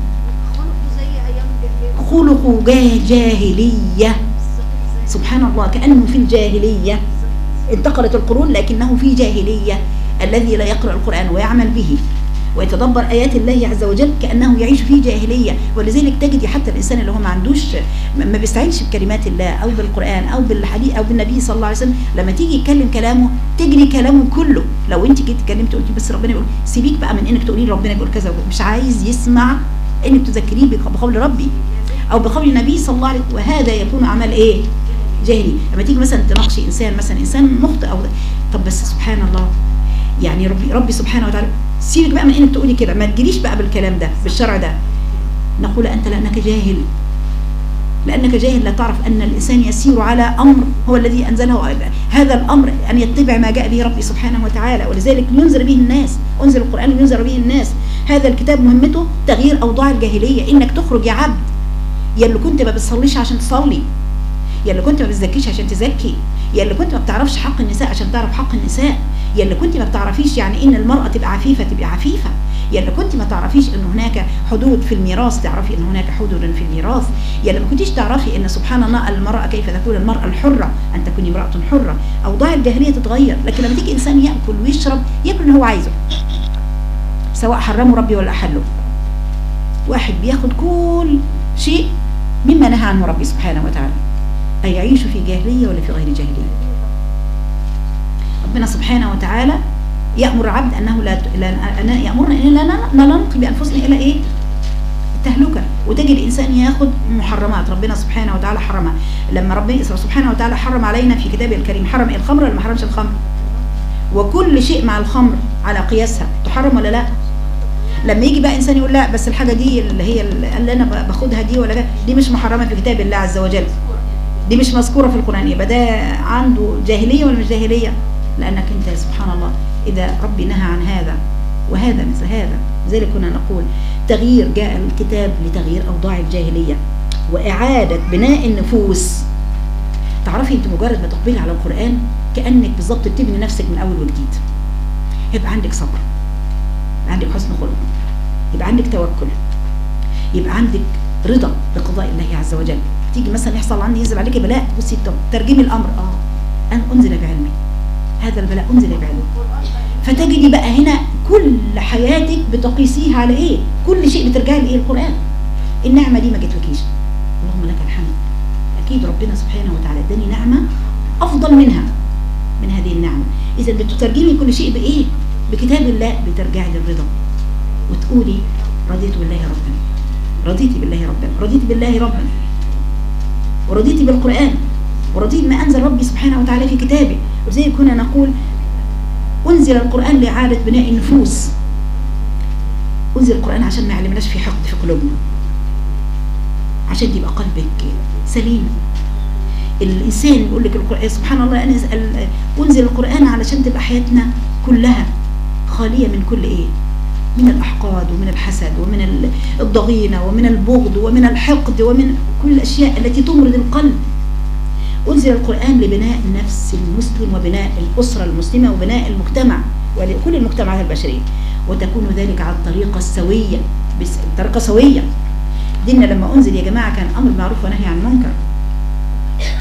خلقه جاهلية سبحان الله، كأنه في الجاهلية. انتقلت القرون لكنه في جاهلية. الذي لا يقرأ القرآن ويعمل به ويتدبر آيات الله عز وجل كأنه يعيش في جاهلية. ولذلك تجد حتى الإنسان اللي هو ما عندوش ما بيستعينش بكلمات الله أو بالقرآن أو بالحديث أو بالنبي صلى الله عليه وسلم، لما تيجي يتكلم كلامه تجري كلامه كله. لو أنت جيت اتكلمت قلتي بس ربنا يقول، سيبيك بقى من إنك تقولي ربنا يقول كذا، مش عايز يسمع إنك تذكريه بقول ربي أو بقول النبي صلى الله عليه وسلم، وهذا يكون عمل إيه؟ جاهلي. لما تيجي مثلا تناقشي إنسان مثلا إنسان مخطئ أو طب بس سبحان الله يعني ربي ربي سبحانه وتعالى، سيبك بقى من انك تقولي كده، ما تجريش بقى بالكلام ده بالشرع ده. نقول انت لانك جاهل، لانك جاهل لا تعرف ان الانسان يسير على امر هو الذي انزله. هذا الامر ان يتبع ما جاء به ربي سبحانه وتعالى. ولذلك ينذر به الناس، انزل القران لينذر به الناس. هذا الكتاب مهمته تغيير اوضاع الجاهليه، انك تخرج يا عبد يا اللي كنت ما بتصليش عشان تصلي، يا اللي كنت ما بتزكيش عشان تزكي، يا اللي كنت ما بتعرفش حق النساء عشان تعرف حق النساء، يا اللي كنت ما بتعرفيش يعني ان المرأة تبقى عفيفة تبقى عفيفة، يا اللي كنت ما تعرفيش ان هناك حدود في الميراث تعرفي ان هناك حدود في الميراث، يا اللي ما كنتيش تعرفي ان سبحان الله المرأة كيف تكون المرأة الحرة ان تكون امرأة حرة. اوضاع الجاهلية تتغير. لكن لما تيجي انسان ياكل ويشرب ياكل اللي هو عايزه سواء حرمه ربي ولا احله. واحد بياخد كل شيء مما نهى عنه ربي سبحانه وتعالى، أيعيش في جاهلية ولا في غير جاهلية؟ ربنا سبحانه وتعالى يأمر العبد أنه لا, لا يأمرنا إن لا نلقي بأنفسنا إلى إيه؟ التهلكة. وتجد الإنسان ياخد محرمات ربنا سبحانه وتعالى حرمها. لما ربنا سبحانه وتعالى حرم علينا في كتابه الكريم، حرم الخمر ولا ما حرمش الخمر؟ وكل شيء مع الخمر على قياسها تحرم ولا لا؟ لما يجي بقى إنسان يقول لا بس الحاجة دي اللي هي اللي أنا باخدها دي ولا دي مش محرمة في كتاب الله عز وجل، دي مش مذكورة في القرآن، يبقى ده عنده جاهلية ولا مش جاهلية؟ لأنك أنت سبحان الله إذا ربي نهى عن هذا وهذا مثل هذا. لذلك كنا نقول تغيير، جاء الكتاب لتغيير أوضاع الجاهلية وإعادة بناء النفوس. تعرفي أنت مجرد ما تقبلي على القرآن كأنك بالضبط بتبني نفسك من أول وجديد. يبقى عندك صبر، يبقى عندك حسن خلق، يبقى عندك توكل، يبقى عندك رضا بقضاء الله عز وجل. تيجي مثلا يحصل عندي ينزل عليك بلاء، بصي ترجمي الامر، اه انا انزل بعلمي، هذا البلاء انزل بعلمي. فتجدي بقى هنا كل حياتك بتقيسيها على ايه؟ كل شيء بترجعي لايه؟ القران. النعمه دي ما جتلكيش، اللهم لك الحمد، اكيد ربنا سبحانه وتعالى اداني نعمه افضل منها من هذه النعمه. اذا بتترجمي كل شيء بايه؟ بكتاب الله. بترجعي للرضا وتقولي رضيت بالله ربا، رضيت بالله ربا، رضيت بالله ربا، ورضيت بالقرآن، ورضيت ما أنزل ربي سبحانه وتعالى في كتابه. وزي كنا نقول أنزل القرآن لإعادة بناء النفوس. أنزل القرآن عشان ما يعلمناش في حقد في قلوبنا، عشان يبقى قلبك سليم. الإنسان يقول لك القرآن سبحان الله أنزل القرآن علشان تبقى حياتنا كلها خالية من كل إيه؟ من الأحقاد ومن الحسد ومن الضغينة ومن البغض ومن الحقد ومن كل الأشياء التي تمرض القلب. أنزل القرآن لبناء نفس المسلم وبناء الأسرة المسلمة وبناء المجتمع ولكل المجتمعات البشرية، وتكون ذلك على الطريقة السوية، بطريقة سوية. ديننا لما أنزل يا جماعة كان أمر معروف ونهي عن منكر.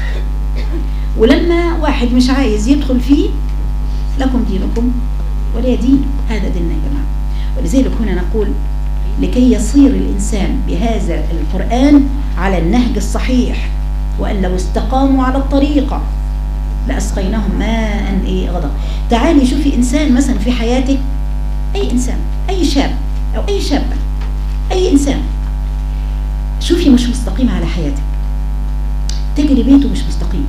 ولما واحد مش عايز يدخل فيه، لكم دينكم ولي دين. هذا ديننا يا جماعة. ولذلك هنا نقول لكي يصير الإنسان بهذا القرآن على النهج الصحيح، وأن لو استقاموا على الطريقة لأسقيناهم ماء إيه غضا. تعالي شوفي إنسان مثلا في حياتك، أي إنسان، أي شاب أو أي شابة، أي إنسان شوفي مش مستقيم على حياتك، تجري بيته مش مستقيم،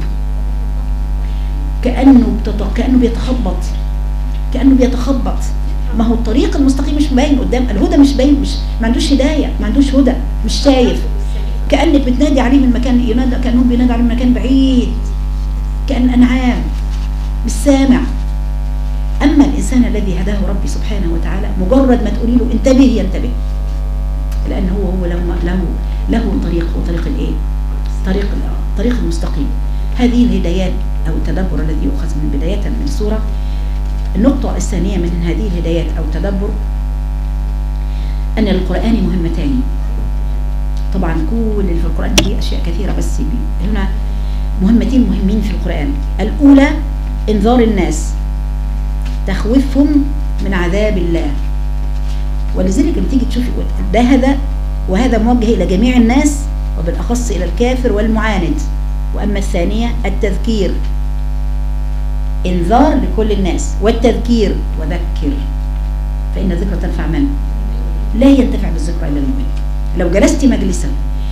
كأنه بتط... كأنه بيتخبط كأنه بيتخبط ما هو الطريق المستقيم مش باين قدام، الهدى مش باين، مش ما عندوش هداية، ما عندوش هدى، مش شايف، كأنك بتنادي عليه من مكان ينادى، كأنهم بينادي عليه من مكان بعيد، كأن أنعام مش سامع. أما الإنسان الذي هداه ربي سبحانه وتعالى، مجرد ما تقولي له انتبه ينتبه، لأن هو هو له له له طريق، وطريق الإيه؟ طريق طريق المستقيم. هذه الهدايات أو التدبر الذي يؤخذ من بداية من السورة. النقطة الثانية من هذه الهدايات أو التدبر أن للقرآن مهمتان. طبعا كل اللي في القرآن دي أشياء كثيرة، بس هنا مهمتين مهمين في القرآن. الأولى إنذار الناس، تخويفهم من عذاب الله. ولذلك لما تيجي تشوفي ده هذا وهذا موجه إلى جميع الناس، وبالأخص إلى الكافر والمعاند. وأما الثانية التذكير، إنذار لكل الناس، والتذكير وذكر فإن الذكر تنفع من؟ لا ينتفع بالذكر إلا المؤمن. لو جلست مجلسا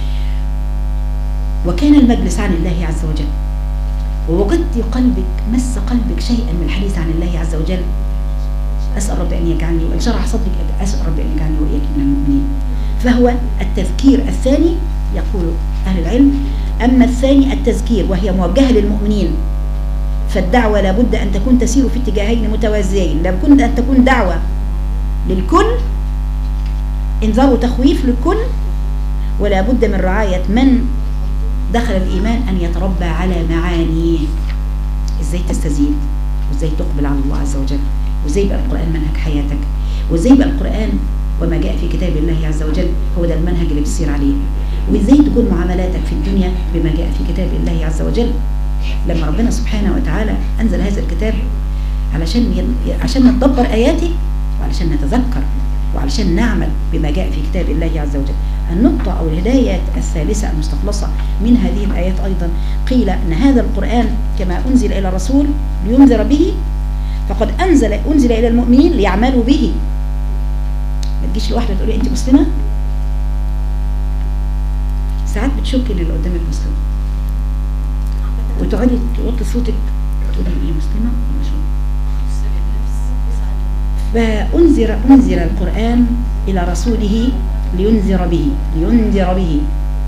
وكان المجلس عن الله عز وجل، ووجدت قلبك مس قلبك شيئا من الحديث عن الله عز وجل، أسأل ربي أن يجعلني، وإن شرح صدرك أسأل ربي أن يجعلني وإياك من المؤمنين. فهو التذكير الثاني يقول أهل العلم. أما الثاني التذكير وهي موجهة للمؤمنين، فالدعوة لابد أن تكون تسير في اتجاهين متوازيين، لابد أن تكون دعوة للكل، إنذار وتخويف للكل، ولا بد من رعاية من دخل الإيمان أن يتربى على معانيه، إزاي تستزيد، وإزاي تقبل على الله عز وجل، وإزاي يبقى القرآن منهج حياتك، وإزاي يبقى القرآن وما جاء في كتاب الله عز وجل هو ده المنهج اللي بتسير عليه، وإزاي تكون معاملاتك في الدنيا بما جاء في كتاب الله عز وجل. لما ربنا سبحانه وتعالى أنزل هذا الكتاب علشان ي... عشان نتدبر آياته، وعلشان نتذكر، وعلشان نعمل بما جاء في كتاب الله عز وجل. النقطة أو الهداية الثالثة المستخلصة من هذه الآيات أيضا، قيل أن هذا القرآن كما أنزل إلى الرسول لينذر به، فقد أنزل أنزل إلى المؤمنين ليعملوا به. ما تجيش لوحدة تقولي أنت مسلمة، ساعات بتشك إن اللي قدامك مسلم، وتقعدي توطي صوتك تقولي إيه مسلمة ولا مش مسلمة. فأنزل أنزل القرآن إلى رسوله لينذر به لينذر به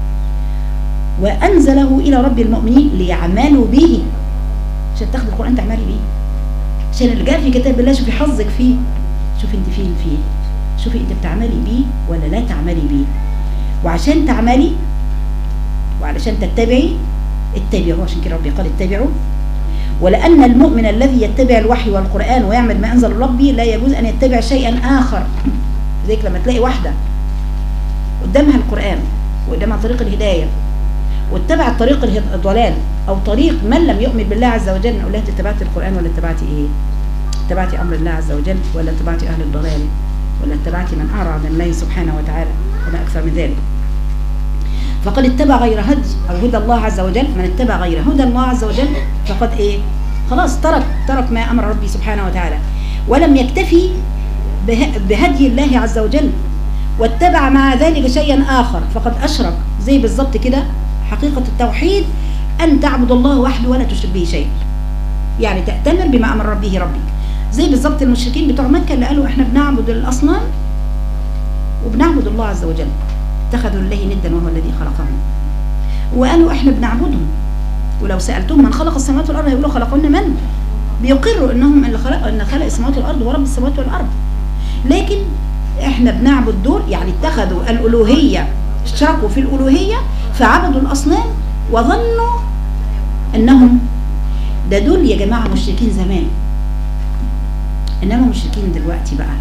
وأنزله إلى رب المؤمنين ليعملوا به، عشان تاخد القرآن تعملي به، عشان اللي جاء في كتاب الله شوفي حظك فيه، شوفي انت فين فيه، شوفي انت بتعملي بيه ولا لا تعملي بيه. وعشان تعملي وعلشان تتبعي اتبعوا، عشان كده ربي قال اتبعوا. ولأن المؤمن الذي يتبع الوحي والقرآن ويعمل ما أنزل ربي لا يجوز أن يتبع شيئا آخر. زيك لما تلاقي واحدة قدامها القرآن وقدامها طريق الهداية واتبعت طريق الضلال أو طريق من لم يؤمن بالله عز وجل، نقول لها اتبعتي القرآن ولا اتبعتي إيه؟ اتبعتي أمر الله عز وجل ولا اتبعتي أهل الضلال ولا اتبعتي من أعرض عن الله سبحانه وتعالى وما أكثر من ذلك. فقد اتبع غير هدي أو هدى الله عز وجل، من اتبع غير هدى الله عز وجل فقد إيه؟ خلاص ترك ترك ما أمر ربي سبحانه وتعالى، ولم يكتفي بهدي الله عز وجل واتبع مع ذلك شيئا آخر فقد أشرك. زي بالضبط كده حقيقة التوحيد أن تعبد الله وحده ولا تشرك به شيء، يعني تأتمر بما أمر به ربك. زي بالضبط المشركين بتوع مكة اللي قالوا احنا بنعبد الأصنام وبنعبد الله عز وجل، اتخذوا الله ندا وهو الذي خلقهم، وقالوا احنا بنعبدهم، ولو سألتهم من خلق السماوات والأرض هيقولوا خلقهن من؟ بيقروا انهم اللي خلق ان خلق السماوات والأرض ورب السماوات والأرض، لكن احنا بنعبد دول، يعني اتخذوا الألوهية، اشتركوا في الألوهية فعبدوا الأصنام وظنوا انهم ده دول يا جماعة مشركين زمان، انما مشركين دلوقتي بقى.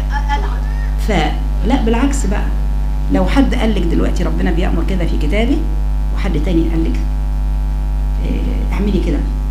فلا بالعكس بقى، لو حد قال لك دلوقتي ربنا بيأمر كده في كتابه وحد تاني قال لك اه اعملي كده،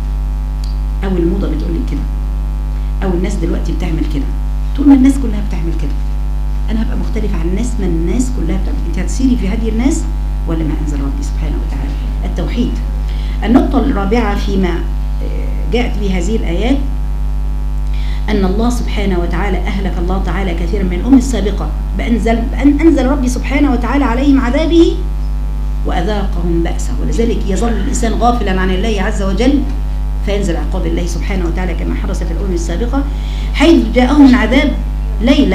او الموضه بتقول لك كده، او الناس دلوقتي بتعمل كده. طول ما الناس كلها بتعمل كده انا هبقى مختلف عن الناس، ما الناس كلها بتعمل. انت هتسيري في هدي الناس ولا ما انزل ربي سبحانه وتعالى؟ التوحيد. النقطه الرابعه فيما جاءت به هذه الايات ان الله سبحانه وتعالى اهلك الله تعالى كثيرا من الامم السابقه بانزل بان انزل ربي سبحانه وتعالى عليهم عذابه واذاقهم باسه، ولذلك يظل الانسان غافلا عن الله عز وجل فينزل عقاب الله سبحانه وتعالى كما حدث في الامم السابقه، حيث جاءهم العذاب ليلا،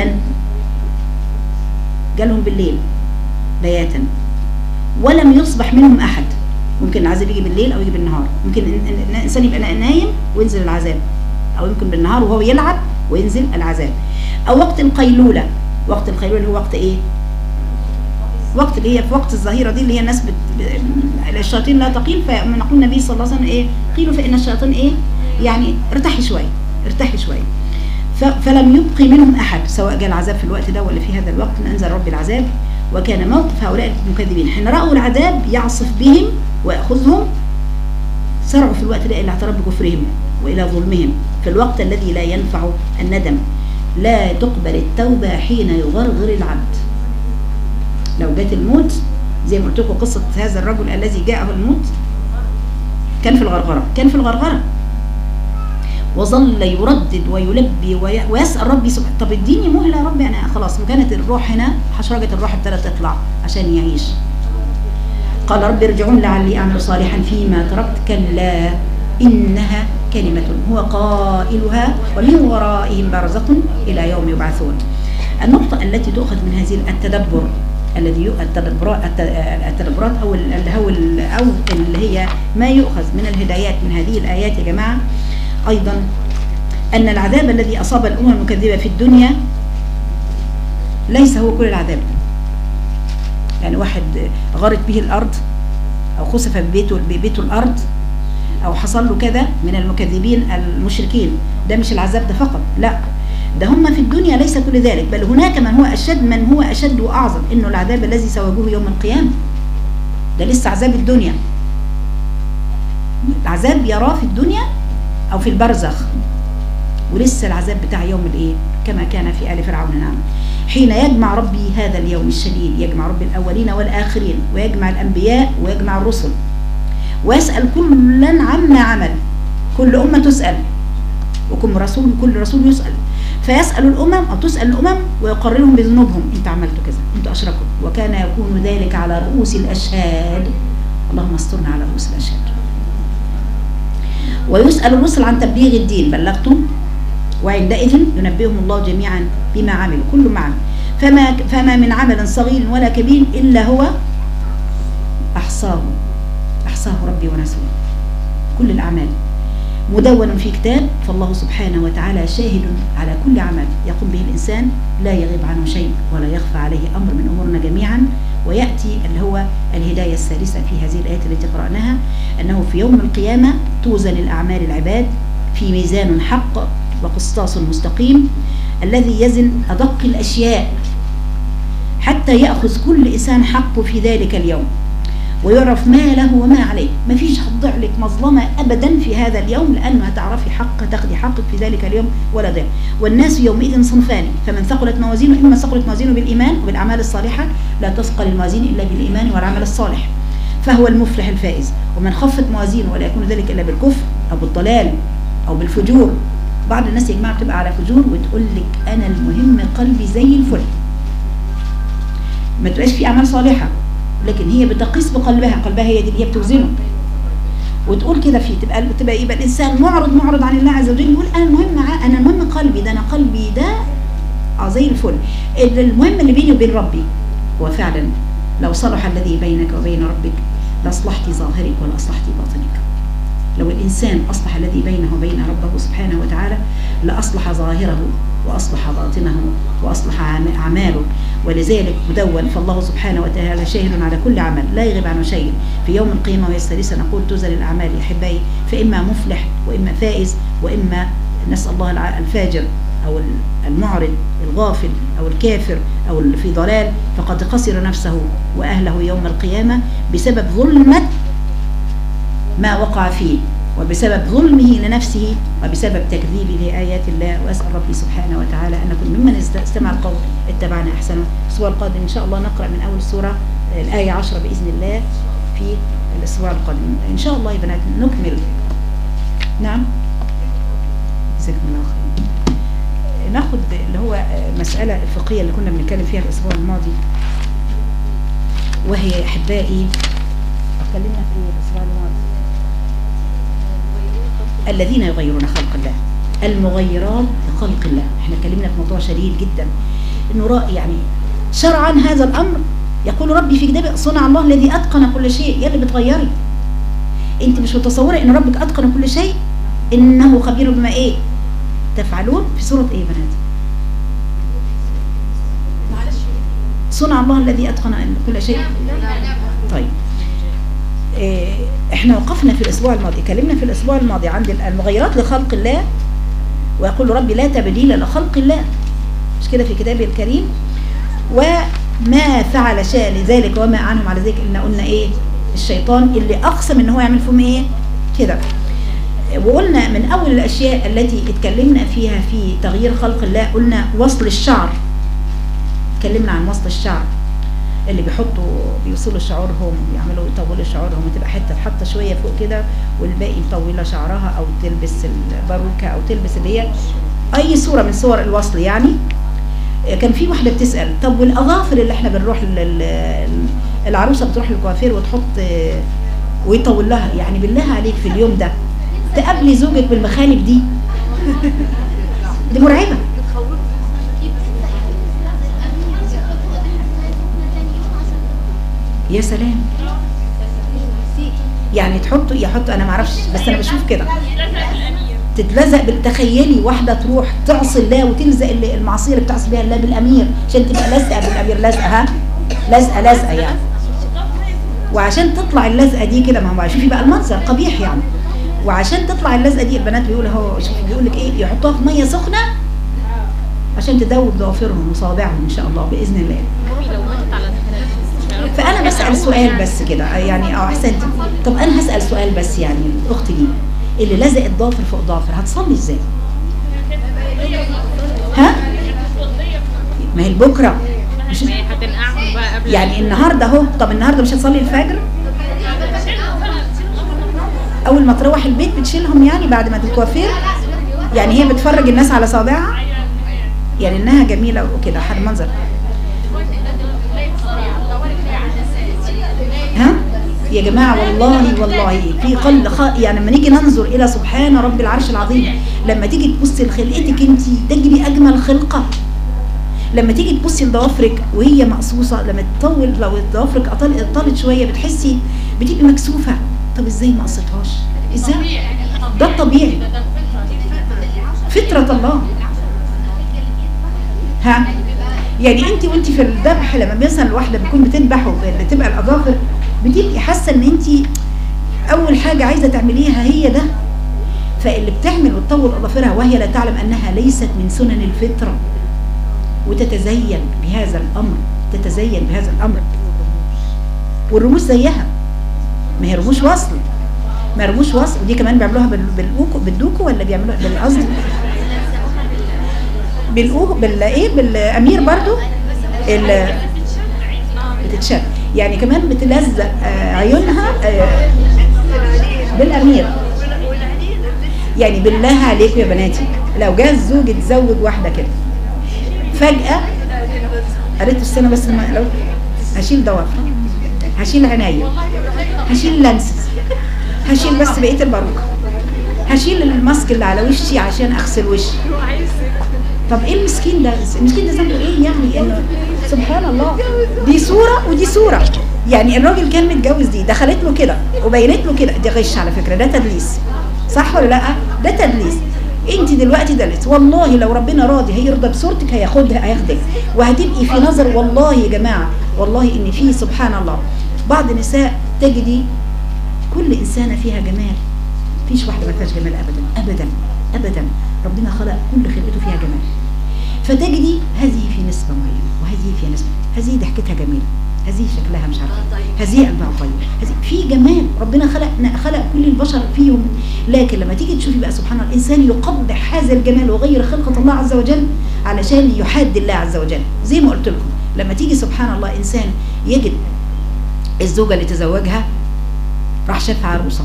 جالهم بالليل بياتا ولم يصبح منهم احد. ممكن العذاب يجي بالليل او يجي بالنهار، ممكن الانسان يبقى نايم وينزل العذاب، او يمكن بالنهار وهو يلعب وينزل العذاب، او وقت القيلوله. وقت القيلوله هو وقت ايه؟ وقت اللي هي في وقت الظهيره دي، اللي هي الناس بت... ب... الشياطين لا تقيل، فنقول النبي صلى الله عليه وسلم ايه؟ قيلوا فان الشياطين ايه؟ يعني ارتاحي شويه ارتاحي شويه. ف... فلم يبقي منهم احد، سواء جاء العذاب في الوقت ده ولا في هذا الوقت انزل رب العذاب. وكان موقف هؤلاء المكذبين حين راوا العذاب يعصف بهم وياخذهم، سرعوا في الوقت ده الى اعتراف بكفرهم والى ظلمهم، في الوقت الذي لا ينفع الندم. لا تقبل التوبه حين يغرغر العبد. لو جات الموت زي ما قلت لكم قصه هذا الرجل الذي جاءه الموت كان في الغرغره، كان في الغرغره وظل يردد ويلبي ويسال ربي سبحانه، طب اديني مهله يا ربي، انا خلاص وكانت الروح هنا حشرجه الروح ابتدت تطلع عشان يعيش. قال رب ارجعون لعلي اعمل صالحا فيما تركت، كلا انها كلمه هو قائلها ومن ورائهم برزخ الى يوم يبعثون. النقطه التي تؤخذ من هذه التدبر الذي التدبرات التدبرات او او او اللي هي ما يؤخذ من الهدايات من هذه الايات يا جماعه، ايضا ان العذاب الذي اصاب الامم المكذبه في الدنيا ليس هو كل العذاب. يعني واحد غارت به الارض او خسف ببيته ببيته الارض او حصل له كذا من المكذبين المشركين، ده مش العذاب ده فقط، لا، ده هم في الدنيا ليس كل ذلك، بل هناك من هو أشد من هو أشد وأعظم، إنه العذاب الذي سوابه يوم القيامة ده لسه عذاب الدنيا. العذاب يراه في الدنيا أو في البرزخ، ولسه العذاب بتاع يوم الإيه؟ كما كان في آل فرعون. نعم، حين يجمع ربي هذا اليوم الشديد، يجمع ربي الأولين والآخرين، ويجمع الأنبياء ويجمع الرسل، ويسأل كلا عما عمل. كل أمة تسأل، وكل رسول كل رسول يسأل، فيسأل الأمم أو تسأل الأمم ويقررهم بذنوبهم، أنت عملتوا كذا، أنتوا أشركوا، وكان يكون ذلك على رؤوس الأشهاد. اللهم استرنا على رؤوس الأشهاد. ويسأل الرسل عن تبليغ الدين، بلغتم؟ وعندئذ ينبئهم الله جميعا بما عملوا، كل ما عمل، فما فما من عمل صغير ولا كبير إلا هو أحصاه أحصاه ربي ونسوه. كل الأعمال مدون في كتاب، فالله سبحانه وتعالى شاهد على كل عمل يقوم به الإنسان، لا يغيب عنه شيء ولا يخفى عليه أمر من أمورنا جميعا. ويأتي اللي هو الهداية الثالثة في هذه الآيات التي قرأناها، أنه في يوم القيامة توزن الأعمال العباد في ميزان حق وقسطاس مستقيم، الذي يزن أدق الأشياء حتى يأخذ كل إنسان حقه في ذلك اليوم، ويعرف ما له وما عليه. ما فيش هتضيع لك مظلمة أبدا في هذا اليوم، لأنه هتعرفي حق تاخدي حقك في ذلك اليوم ولا ضيع. والناس يومئذ صنفان، فمن ثقلت موازينه، إما ثقلت موازينه بالإيمان وبالأعمال الصالحة، لا تثقل الموازين إلا بالإيمان والعمل الصالح، فهو المفلح الفائز. ومن خفت موازينه، ولا يكون ذلك إلا بالكفر أو بالضلال أو بالفجور. بعض الناس يا جماعة بتبقى على فجور وتقول لك أنا المهم قلبي زي الفل، ما تبقاش في أعمال صالحة، لكن هي بتقيس بقلبها، قلبها هي دي اللي هي بتوزنه، وتقول كده فيه، تبقى تبقى يبقى الانسان معرض معرض عن الله عز وجل، يقول انا المهم انا المهم قلبي ده، انا قلبي ده اه زي الفل. المهم اللي بيني وبين ربي. وفعلا لو صلح الذي بينك وبين ربك لاصلحت ظاهرك ولا اصلحت باطنك. لو الانسان اصلح الذي بينه وبين ربه سبحانه وتعالى لاصلح ظاهره واصلح باطنه واصلح اعماله. ولذلك مدون، فالله سبحانه وتعالى شاهد على كل عمل لا يغيب عنه شيء. في يوم القيامه وهي الثالثه نقول توزن الاعمال يا احبائي، فاما مفلح واما فائز، واما نسال الله الفاجر او المعرض الغافل او الكافر او اللي في ضلال، فقد خسر نفسه واهله يوم القيامه بسبب ظلمه ما وقع فيه. وبسبب ظلمه لنفسه وبسبب تكذيبه لآيات الله. وأسأل ربي سبحانه وتعالى أن نكون ممن استمع القول اتبعنا أحسنه. الأسبوع القادم إن شاء الله نقرأ من أول سورة الآية عشرة بإذن الله في الأسبوع القادم إن شاء الله يا بنات نكمل. نعم جزاكم الله خير. ناخد اللي هو مسألة الفقهية اللي كنا بنتكلم فيها الأسبوع الماضي، وهي أحبائي اتكلمنا في الأسبوع الماضي الذين يغيرون خلق الله، المغيرات لخلق الله. احنا اتكلمنا في موضوع شديد جدا، انه رأي يعني شرعا هذا الامر يقول ربي في كتابه صنع الله الذي اتقن كل شيء. يا اللي بتغيري انت مش متصوره ان ربك اتقن كل شيء، انه خبير بما ايه تفعلون. في سوره ايه بنات؟ صنع الله الذي اتقن كل شيء. طيب إيه احنا وقفنا في الاسبوع الماضي، كلمنا في الاسبوع الماضي عند المغيرات لخلق الله، ويقول ربي لا تبديل لخلق الله، مش كده في كتابه الكريم. وما فعل شاء لذلك وما عنهم على ذلك، إن قلنا ايه الشيطان اللي اقسم ان هو يعمل فيهم ايه كده. وقلنا من اول الاشياء التي اتكلمنا فيها في تغيير خلق الله قلنا وصل الشعر. اتكلمنا عن وصل الشعر اللي بيحطوا بيوصلوا شعورهم ويعملوا يطولوا شعورهم، وتبقى حته حاطه شويه فوق كده والباقي مطوله شعرها، او تلبس الباروكه او تلبس اللي هي اي صوره من صور الوصل يعني. كان في واحده بتسال طب والاظافر اللي احنا بنروح العروسه بتروح للكوافير وتحط ويطول لها، يعني بالله عليك في اليوم ده تقابلي زوجك بالمخالب دي دي مرعبه. يا سلام، يعني تحطوا يحطوا انا ما اعرفش بس انا بشوف كده تتلزق. بالتخيلي واحده تروح تعصي الله وتلزق المعصيه اللي بتعصي بيها الله بالامير عشان تبقى لازقه بالامير، لازقه ها لازقه لازقه يعني، وعشان تطلع اللزقه دي كده ما هو شوفي بقى المنظر قبيح يعني. وعشان تطلع اللزقه دي البنات بيقولوا اهو شوفي بيقول لك ايه يحطوها في ميه سخنه عشان تدوب ضوافرهم وصوابعهم ان شاء الله باذن الله. فانا بسال سؤال بس كده يعني اه احسنتي. طب انا هسال سؤال بس يعني اختي دي اللي لزقت ضافر فوق ضافر هتصلي ازاي؟ ها؟ ما هي بكره مش يعني النهارده اهو. طب النهارده مش هتصلي الفجر؟ اول ما تروح البيت بتشيلهم يعني بعد ما تتوافر؟ يعني هي بتفرج الناس على صابعها يعني انها جميله وكده حد منظر. ها يا جماعه والله والله في قلب خ... يعني لما نيجي ننظر الى سبحان رب العرش العظيم، لما تيجي تبصي لخلقتك انت تجري اجمل خلقه، لما تيجي تبصي لضوافرك وهي مقصوصه، لما تطول لو ضوافرك طالت شويه بتحسي بتبقي مكسوفه. طب ازاي ما قصيتهاش؟ ازاي؟ ده الطبيعي فطره الله. ها يعني انت وانت في الذبح لما مثلا الواحده بتكون بتذبح وبتبقى الاظافر بتبقي حاسه ان انت اول حاجه عايزه تعمليها هي ده. فاللي بتعمل وتطول اظافرها وهي لا تعلم انها ليست من سنن الفطره وتتزين بهذا الامر، تتزين بهذا الامر. والرموش زيها، ما هي رموش وصل، ما رموش وصل. ودي كمان بيعملوها بالدوكو بالدوكو ولا بيعملوها بالقصد بالاوه بالايه بالامير برضو بتتشد يعني كمان بتلزق عيونها بالامير. يعني بالله عليكم يا بناتي لو جه الزوج يتزوج واحده كده فجاه قالت السنه بس لو هشيل ضوافر هشيل عينيا هشيل لانسز هشيل بس بقيه الباروكه هشيل الماسك اللي على وشي عشان اغسل وشي. طب ايه المسكين ده؟ المسكين ده ذنبه ايه يعني؟ انه سبحان الله دي صوره ودي صوره. يعني الراجل كان متجوز دي دخلت له كده وبينت له كده، دي غش على فكره، ده تدليس صح ولا لا؟ ده تدليس. انت دلوقتي دلس والله لو ربنا راضي هيرضى بصورتك هياخدها هياخدك وهتبقي في نظر. والله يا جماعه والله ان في سبحان الله بعض النساء تجدي كل انسانه فيها جمال، مفيش واحده ما فيهاش جمال ابدا ابدا ابدا. ربنا خلق كل خلقته فيها جمال. فتجدي هذه في نسبه معينه وهذه في نسبه، هذه ضحكتها جميله هذه شكلها مش عارفه، هذه قلبها طيب، هذه في جمال. ربنا خلق خلق كل البشر فيهم، لكن لما تيجي تشوفي بقى سبحان الله الانسان يقبح هذا الجمال وغير خلقه الله عز وجل علشان يحاد الله عز وجل. زي ما قلت لكم لما تيجي سبحان الله انسان يجد الزوجه اللي تزوجها راح شافها عروسه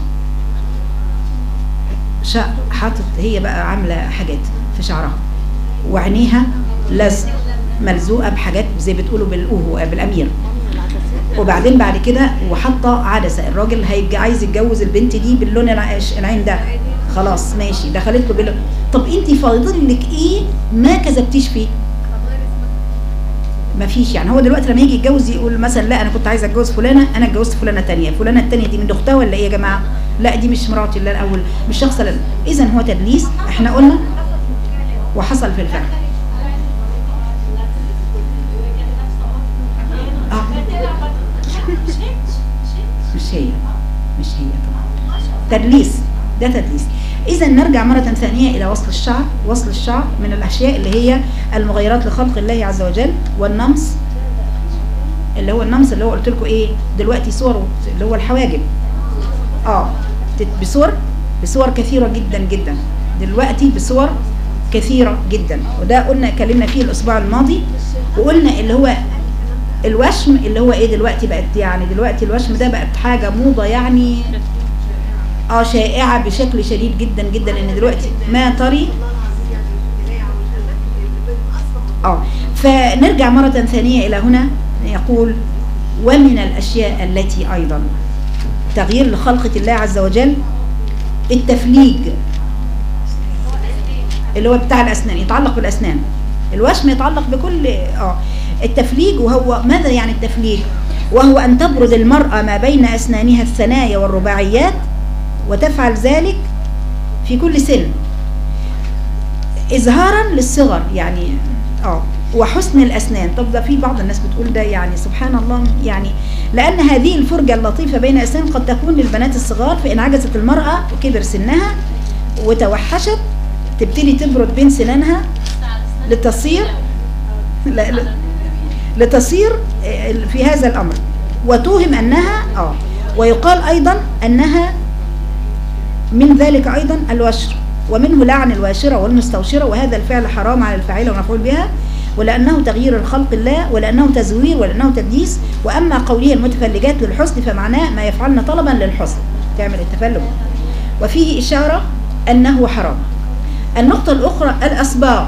شا حاطط هي بقى عامله حاجات في شعرها وعينيها لزق ملزوقه بحاجات زي بتقولوا بالقوه بالامير، وبعدين بعد كده وحاطه عدسه. الراجل هيجي عايز يتجوز البنت دي باللون العين ده، خلاص ماشي دخلت له باللون. طب انت فاضل لك ايه ما كذبتيش فيه؟ ما فيش. يعني هو دلوقتي لما يجي يتجوز يقول مثلا لا انا كنت عايزه اتجوز فلانه، انا اتجوزت فلانه ثانيه، فلانه الثانيه دي من اختها ولا ايه يا جماعه؟ لا دي مش مراتي لا الاول مش شخص لا. اذا هو تدليس احنا قلنا وحصل في الفعل. آه. مش هي مش هي طبعا تدليس، ده تدليس. إذا نرجع مرة ثانية إلى وصل الشعر. وصل الشعر من الأشياء اللي هي المغيرات لخلق الله عز وجل. والنمص اللي هو النمص اللي هو قلت لكم إيه دلوقتي صور اللي هو الحواجب آه بصور بصور كثيرة جدا جدا دلوقتي بصور كثيرة جدا. وده قلنا اتكلمنا فيه الأسبوع الماضي وقلنا اللي هو الوشم اللي هو إيه دلوقتي بقت يعني دلوقتي الوشم ده بقت حاجة موضة يعني اه شائعة بشكل شديد جدا جدا ان دلوقتي ما طري اه فنرجع مرة ثانية الى هنا يقول ومن الاشياء التي ايضا تغيير لخلقة الله عز وجل التفليج اللي هو بتاع الاسنان يتعلق بالاسنان. الوشم يتعلق بكل اه التفليج. وهو ماذا يعني التفليج؟ وهو ان تبرد المرأة ما بين اسنانها الثنايا والرباعيات وتفعل ذلك في كل سن إظهارا للصغر يعني اه وحسن الأسنان. طب ده في بعض الناس بتقول ده يعني سبحان الله يعني لأن هذه الفرجة اللطيفة بين الأسنان قد تكون للبنات الصغار، فإن عجزت المرأة وكبر سنها وتوحشت تبتدي تبرد بين سنانها لتصير لتصير في هذا الأمر وتوهم أنها اه ويقال أيضا أنها من ذلك أيضا الوشر، ومنه لعن الواشرة والمستوشرة، وهذا الفعل حرام على الفاعلة والمفعول بها، ولأنه تغيير الخلق الله، ولأنه تزوير، ولأنه تدليس. وأما قوله المتفلجات للحسن فمعناه ما يفعلن طلبا للحسن، تعمل التفلج، وفيه إشارة أنه حرام. النقطة الأخرى الأصباغ.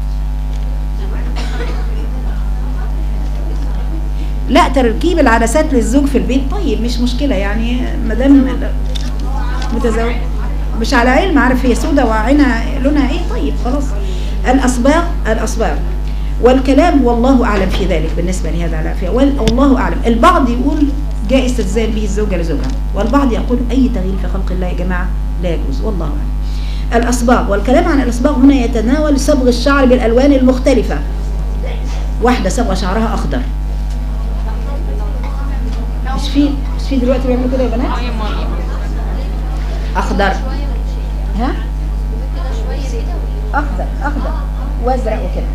لا تركيب العدسات للزوج في البيت طيب مش مشكلة يعني مدام متزوج مش على علم عارف هي سودة وعينها لونها ايه طيب خلاص. الأصباغ الأصباغ والكلام والله أعلم في ذلك بالنسبة لهذا العافية والله أعلم. البعض يقول جاء استجزاء به الزوجة لزوجها، والبعض يقول أي تغيير في خلق الله يا جماعة لا يجوز والله أعلم. الأصباغ والكلام عن الأصباغ هنا يتناول صبغ الشعر بالألوان المختلفة. واحدة صبغ شعرها أخضر مش في مش في دلوقتي بيعملوا كده يا بنات أخضر ها أخضر أخضر وأزرق وكده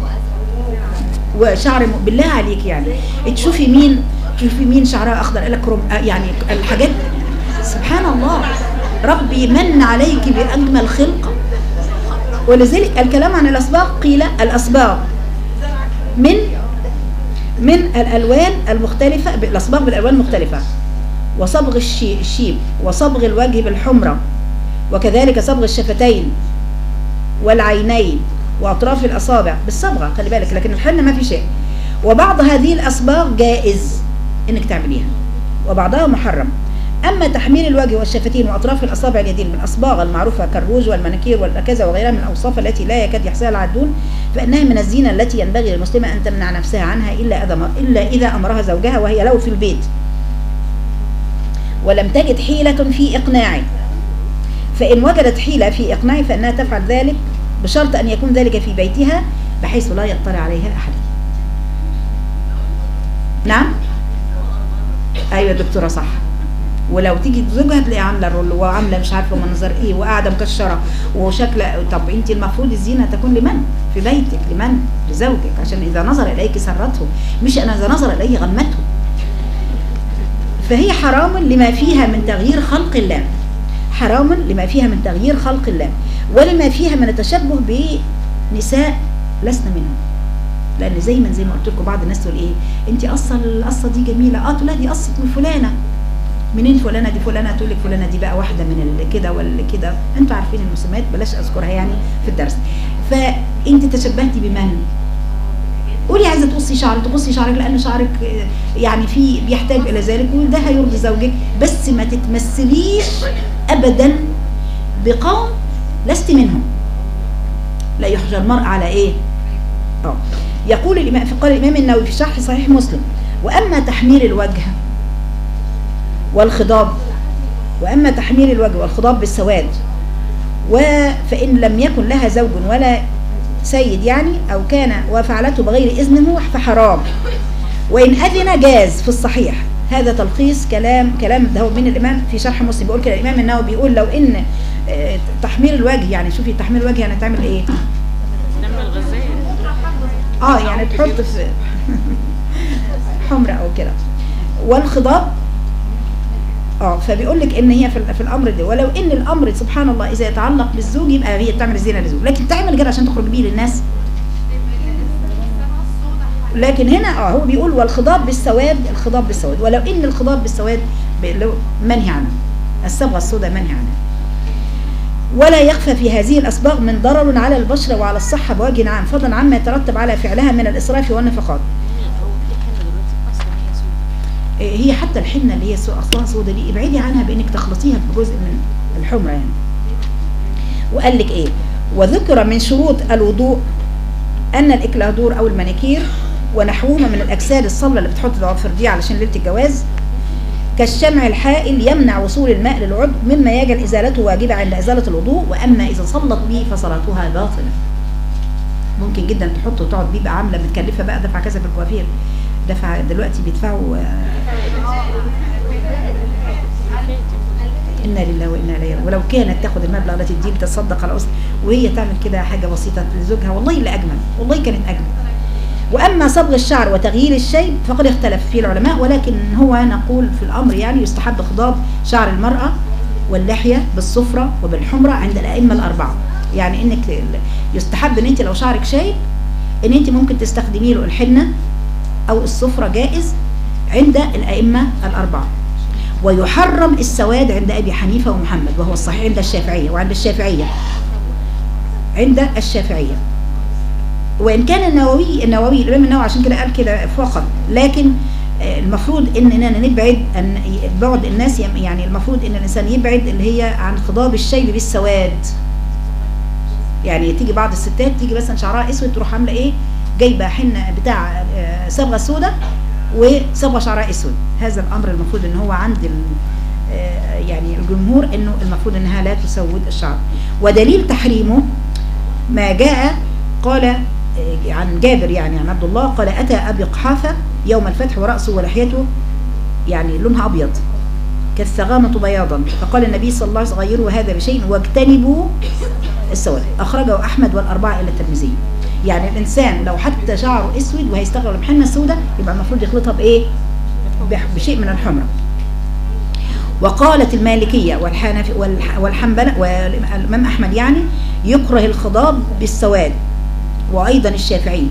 وشعر م... بالله عليك يعني تشوفي مين تشوفي مين شعرها أخضر قال لك يعني الحاجات سبحان الله ربي من عليك بأجمل خلقة. ولذلك الكلام عن الأصباغ قيل الأصباغ من من الألوان المختلفة الأصباغ بالألوان المختلفة وصبغ الشيب وصبغ الوجه بالحمرة وكذلك صبغ الشفتين والعينين وأطراف الأصابع بالصبغة خلي بالك، لكن الحنة ما في شيء. وبعض هذه الأصباغ جائز إنك تعمليها وبعضها محرم. أما تحميل الوجه والشفتين وأطراف الأصابع اليدين بالأصباغ المعروفة كالروج والمناكير والكذا وغيرها من الأوصاف التي لا يكاد يحصيها العدون فإنها من الزينة التي ينبغي للمسلمة أن تمنع نفسها عنها إلا إذا إلا إذا أمرها زوجها وهي له في البيت ولم تجد حيلة في إقناعه. فإن وجدت حيلة في إقناعه فإنها تفعل ذلك بشرط أن يكون ذلك في بيتها بحيث لا يطلع عليها أحد. نعم أيوة دكتورة صح. ولو تيجي زوجها تلاقي عامله رول وعامله مش عارفه منظر ايه وقاعده مكشره وشكل. طب انت المفروض الزينه تكون لمن؟ في بيتك لمن؟ لزوجك، عشان اذا نظر اليك سرته مش انا اذا نظر اليه غمته. فهي حرام لما فيها من تغيير خلق الله، حرام لما فيها من تغيير خلق الله، ولما فيها من التشبه بنساء لسنا منهم. لان زي ما زي ما قلت لكم بعض الناس تقول ايه، انت قصه القصه دي جميله، اه تقول لها دي قصه فلانه. منين فلانه دي؟ فلانه تقول لك فلانه دي بقى واحده من اللي كده ولا كده، انتوا عارفين المسميات بلاش اذكرها يعني في الدرس. فانت تشبهتي بمن؟ قولي عايزه تقصي شعرك تقصي شعرك لان شعرك يعني في بيحتاج الى ذلك وده هيرضي زوجك، بس ما تتمثليش ابدا بقوم لست منهم. لا يحجى المرء على ايه؟ اه يقول الامام قال الامام النووي في شرح صحيح مسلم: واما تحمير الوجه والخضاب واما تحمير الوجه والخضاب بالسواد وفإن لم يكن لها زوج ولا سيد يعني أو كان وفعلته بغير إذنه فحرام، وإن أذن جاز في الصحيح. هذا تلخيص كلام كلام ده هو من الإمام في شرح مسلم. بيقول كده الإمام النووي بيقول لو إن تحمير الوجه، يعني شوفي تحمير الوجه يعني تعمل إيه؟ اه يعني تحط في حمرة أو كده، والخضاب اه فبيقول لك ان هي في, في الامر ده، ولو ان الامر سبحان الله اذا يتعلق بالزوج يبقى هي بتعمل الزينه للزوج، لكن تعمل كده عشان تخرج بيه للناس. لكن هنا اه هو بيقول والخضاب بالسواد، الخضاب بالسواد، ولو ان الخضاب بالسواد منهي عنه، الصبغه السوداء منهي عنها. ولا يخفى في هذه الأصباغ من ضرر على البشرة وعلى الصحة بوجه عام، فضلا عما يترتب على فعلها من الإسراف والنفقات. هي حتى الحنة اللي هي أصلها سودة دي ابعدي عنها بأنك تخلطيها بجزء من الحمرة يعني. وقال لك إيه؟ وذكر من شروط الوضوء أن الإكلادور أو المانيكير ونحوهما من الأجساد الصلبة اللي بتحط الضوافر دي علشان ليلة الجواز كالشمع الحائل يمنع وصول الماء للعضو مما يجعل إزالته واجبة عند إزالة الوضوء، وأما إذا صلت به فصلاتها باطلة. ممكن جدا تحط وتقعد بيه بقى عاملة متكلفة بقى دفع كذا في الكوافير، دفع دلوقتي بيدفعوا إنا لله وإنا إليه راجعون. ولو كانت تاخد المبلغ التي تديه تصدق على أسرة وهي تعمل كده حاجة بسيطة لزوجها والله لا أجمل، والله كانت أجمل. وأما صبغ الشعر وتغيير الشيب فقد اختلف فيه العلماء، ولكن هو نقول في الأمر يعني يستحب خضاب شعر المرأة واللحية بالصفرة وبالحمرة عند الأئمة الأربعة. يعني إنك يستحب إن أنت لو شعرك شايب إن أنت ممكن تستخدمي له الحنة أو الصفرة جائز عند الأئمة الأربعة. ويحرم السواد عند أبي حنيفة ومحمد وهو الصحيح عند الشافعية وعند الشافعية عند الشافعية وإن كان النووي النووي الإمام النووي عشان كده قال كده فقط، لكن المفروض إننا نبعد أن بعد الناس، يعني المفروض إن الإنسان يبعد اللي هي عن خضاب الشيب بالسواد. يعني تيجي بعض الستات تيجي مثلا شعرها أسود تروح عاملة إيه؟ جايبة حنة بتاع صبغة سودة وصبغة شعرها أسود. هذا الأمر المفروض إن هو عند يعني الجمهور إنه المفروض إنها لا تسود الشعر. ودليل تحريمه ما جاء قال عن جابر يعني عن عبد الله قال أتى أبي قحافة يوم الفتح ورأسه ولحيته يعني لونها أبيض كالثغامة بياضا، فقال النبي صلى الله عليه وسلم غيروا هذا بشيء واجتنبوا السواد. أخرجه أحمد والأربعة إلى الترمذي. يعني الإنسان لو حتى شعره أسود وهيستغل بحنة سودة يبقى المفروض يخلطها بإيه؟ بشيء من الحمرة. وقالت المالكية والحنفي والحنبلة والإمام أحمد يعني يكره الخضاب بالسواد، وأيضا الشافعي.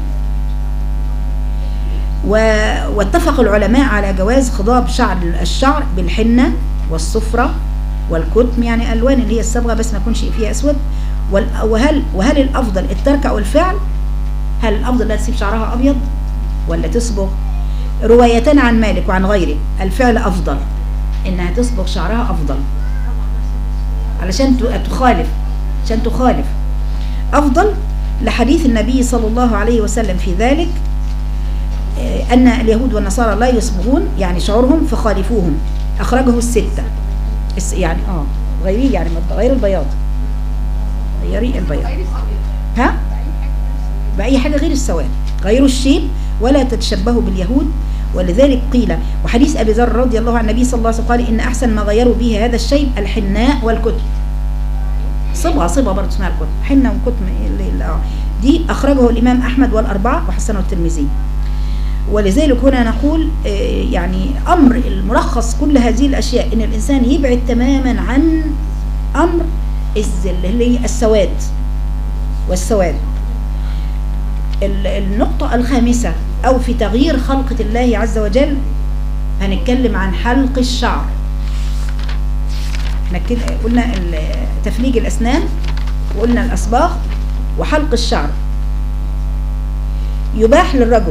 واتفق العلماء على جواز خضاب شعر الشعر بالحنة والصفرة والكتم، يعني ألوان اللي هي الصبغة بس ما يكونش فيها أسود. وهل وهل الأفضل الترك أو الفعل؟ هل الأفضل لا تسيب شعرها أبيض ولا تصبغ؟ روايتان عن مالك وعن غيره الفعل أفضل، إنها تصبغ شعرها أفضل علشان تخالف عشان تخالف أفضل لحديث النبي صلى الله عليه وسلم في ذلك أن اليهود والنصارى لا يصبغون يعني شعورهم فخالفوهم. أخرجه الستة يعني آه غيري يعني غير البياض غيري البياض ها بأي حاجة غير السواد، غيروا الشيب ولا تتشبهوا باليهود. ولذلك قيل وحديث أبي ذر رضي الله عن النبي صلى الله عليه وسلم قال إن أحسن ما غيروا به هذا الشيب الحناء والكتم. صبغة صبغة برضه اسمها الكتم، حنة وكتم دي. أخرجه الإمام أحمد والأربعة وحسنه الترمذي. ولذلك هنا نقول يعني أمر الملخص كل هذه الأشياء إن الإنسان يبعد تماما عن أمر الذل اللي هي السواد والسواد. النقطة الخامسة أو في تغيير خلقة الله عز وجل هنتكلم عن حلق الشعر. قلنا تفليج الأسنان وقلنا الأصباغ وحلق الشعر. يباح للرجل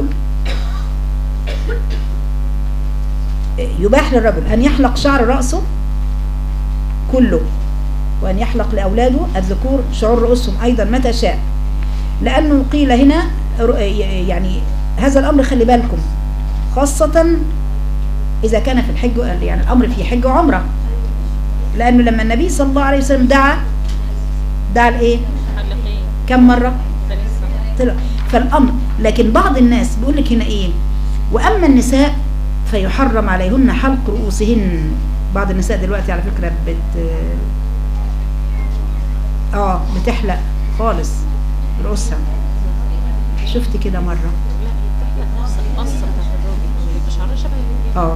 يباح للرجل أن يحلق شعر رأسه كله، وأن يحلق لأولاده الذكور شعور رؤوسهم أيضا متى شاء، لأنه قيل هنا يعني هذا الأمر خلي بالكم خاصة إذا كان في الحج، يعني الأمر في حج وعمرة، لأنه لما النبي صلى الله عليه وسلم دعا دعا لإيه؟ كم مرة؟ فالأمر. لكن بعض الناس بيقول لك هنا إيه؟ وأما النساء فيحرم عليهن حلق رؤوسهن. بعض النساء دلوقتي على فكرة بت اه بتحلق خالص رؤوسها، شفت كده مرة. اه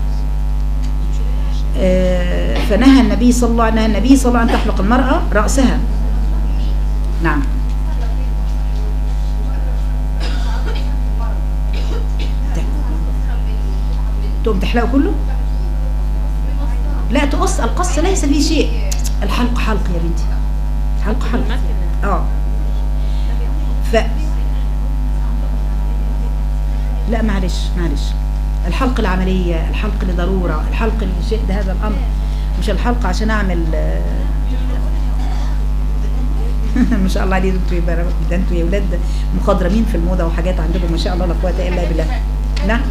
فنهى النبي صلى الله عليه وسلم النبي صلى الله عليه وسلم أن تحلق المرأة رأسها. نعم. تقوم تحلقه كله؟ لا تقص، القص ليس فيه شيء، الحلق حلق يا بنتي، حلق حلق. اه ف لا معلش معلش الحلق العملية، الحلق لضرورة، الحلق لشيء ده هذا الأمر، مش الحلق عشان أعمل ما شاء الله عليه. ده انتوا يا ولاد مخضرمين في الموضة وحاجات عندكم ما شاء الله لا قوة إلا بالله. نعم.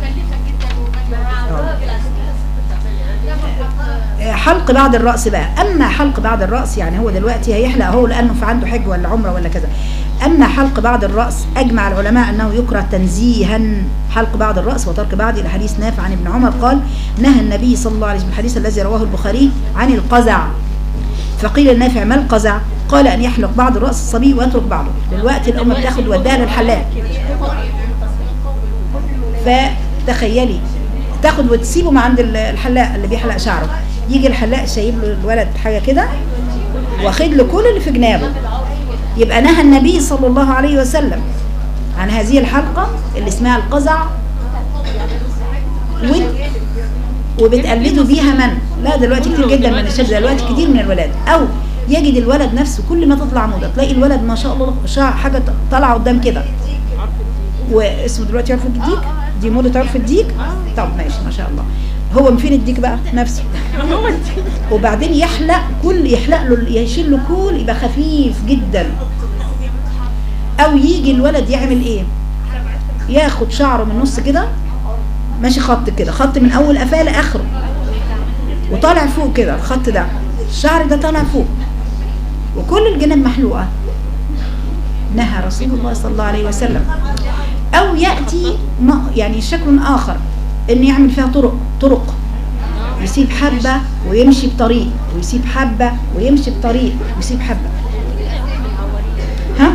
حلق بعد الرأس بقى. أما حلق بعد الرأس يعني هو دلوقتي هيحلق هو لأنه في عنده حج ولا عمرة ولا كذا. أما حلق بعد الرأس أجمع العلماء أنه يكره تنزيها حلق بعد الرأس وترك بعد، إلى حديث نافع عن ابن عمر قال نهى النبي صلى الله عليه وسلم الحديث الذي رواه البخاري عن القزع. فقيل النافع ما القزع؟ قال أن يحلق بعد الرأس الصبي ويترك بعضه. دلوقتي الأمة بتاخد وداها للحلاق، فتخيلي تاخد وتسيبه مع عند الحلاق اللي بيحلق شعره، يجي الحلاق شايب له الولد حاجة كده واخد له كل اللي في جنابه. يبقى نهى النبي صلى الله عليه وسلم عن هذه الحلقة اللي اسمها القزع، وبتقلدوا بيها من؟ لا دلوقتي كتير جدا من الشباب، دلوقتي كتير من الولاد، او يجد الولد نفسه كل ما تطلع موضة تلاقي الولد ما شاء الله شعر حاجة طالعة قدام كده، واسمه دلوقتي عرف الديك، دي موضة عرف الديك. طب ماشي ما شاء الله. هو من فين الديك بقى؟ نفسه. وبعدين يحلق كل يحلق له يشيل له كل يبقى خفيف جدا. او يجي الولد يعمل ايه؟ ياخد شعره من النص كده ماشي خط كده، خط من اول قفاه لاخره وطالع فوق كده، الخط ده الشعر ده طالع فوق وكل الجناب محلوقه. نهى رسول الله صلى الله عليه وسلم. او ياتي يعني شكل اخر ان يعمل فيها طرق طرق يسيب حبه ويمشي بطريق، ويسيب حبه ويمشي بطريق، ويسيب حبه. ها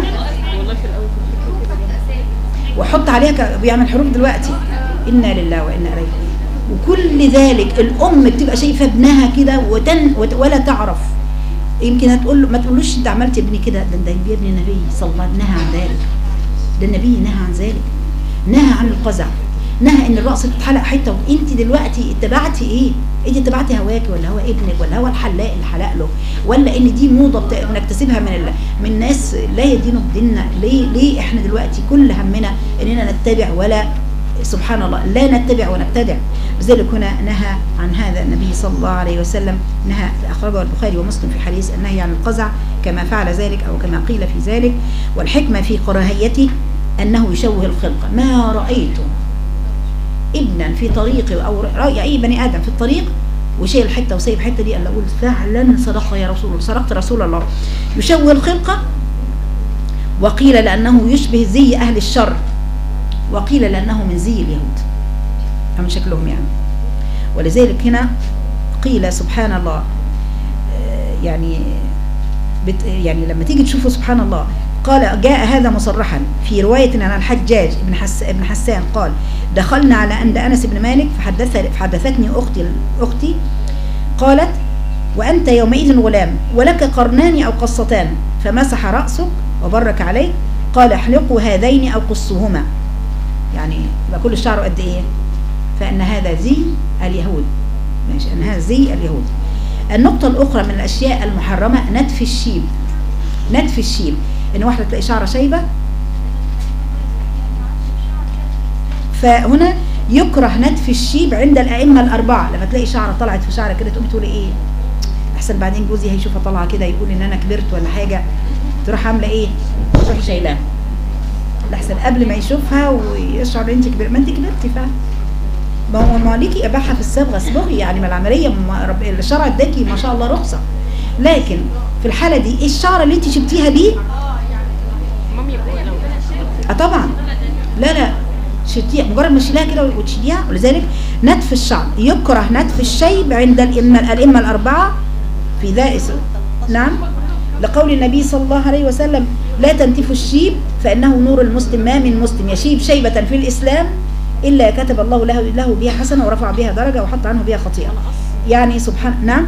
وحط عليها بيعمل حروف دلوقتي إنا لله وإنا إليه. وكل ذلك الأم بتبقى شايفة ابنها كده وتن ولا تعرف، يمكن هتقول له ما تقولوش انت عملت ابني كده، ده ده ابن النبي صلى الله عليه وسلم نهى عن ذلك، ده النبي نهى عن ذلك، نهى عن القزع، نهى ان الرأس تتحلق حته. وانت دلوقتي اتبعتي ايه؟ انت اتبعتي هواكي ولا هو ابنك ولا هو الحلاق اللي حلق له، ولا ان دي موضه بنكتسبها من ال... من ناس لا يدينوا بديننا؟ ليه ليه احنا دلوقتي كل همنا اننا نتبع ولا سبحان الله لا نتبع ونبتدع؟ لذلك هنا نهى عن هذا النبي صلى الله عليه وسلم، نهى أخرجه البخاري ومسلم في حديث النهي عن القزع كما فعل ذلك أو كما قيل في ذلك. والحكمة في كراهيته أنه يشوه الخلق. ما رأيت ابنا في طريق أو رأي أي بني آدم في الطريق وشيل حتة وسيب حتة دي، ألا أقول فعلا صدق يا رسول الله، صدقت رسول الله. يشوه الخلق، وقيل لأنه يشبه زي أهل الشر، وقيل لأنه من زي اليهود من شكلهم يعني. ولذلك هنا قيل سبحان الله، يعني بت يعني لما تيجي تشوفوا سبحان الله قال جاء هذا مصرحا في رواية عن الحجاج بن حس ابن حسان قال دخلنا على عند أنس بن مالك فحدث فحدثتني أختي أختي قالت وأنت يومئذ غلام ولك قرنان أو قصتان فمسح رأسك وبرك عليه قال احلقوا هذين أو قصوهما، يعني يبقى كل الشعر قد إيه؟ فإن هذا زي اليهود، ماشي، أن هذا زي اليهود. النقطة الأخرى من الأشياء المحرمة نتف الشيب. نتف الشيب إن واحدة تلاقي شعرها شيبة، فهنا يكره نتف الشيب عند الأئمة الأربعة. لما تلاقي شعرها طلعت في شعرها كده تقوم تقولي إيه؟ أحسن بعدين جوزي هيشوفها طالعة كده يقول إن أنا كبرت ولا حاجة، تروح عاملة إيه؟ تروح شايلاها. لحسن قبل ما يشوفها ويشعر أنت كبرت، ما أنت كبرتي فعلا. ما هو ما ليكي اباحه في الصبغه اصبغي، يعني ما العمليه رب الشرع اداكي ما شاء الله رخصه، لكن في الحاله دي ايه الشعر اللي انت شبتيها دي؟ مامي بقول لو اه طبعا لا لا شتيها مجرد ما تشيلها كده وتشيليها. ولذلك نتف الشعر يكره نتف الشيب عند الائمه الائمه الاربعه في ذا. نعم، لقول النبي صلى الله عليه وسلم لا تنتفوا الشيب فانه نور المسلم، ما من مسلم يشيب شيبه في الاسلام إلا كتب الله له له بها حسنة ورفع بها درجة وحط عنه بها خطيئة. يعني سبحان. نعم،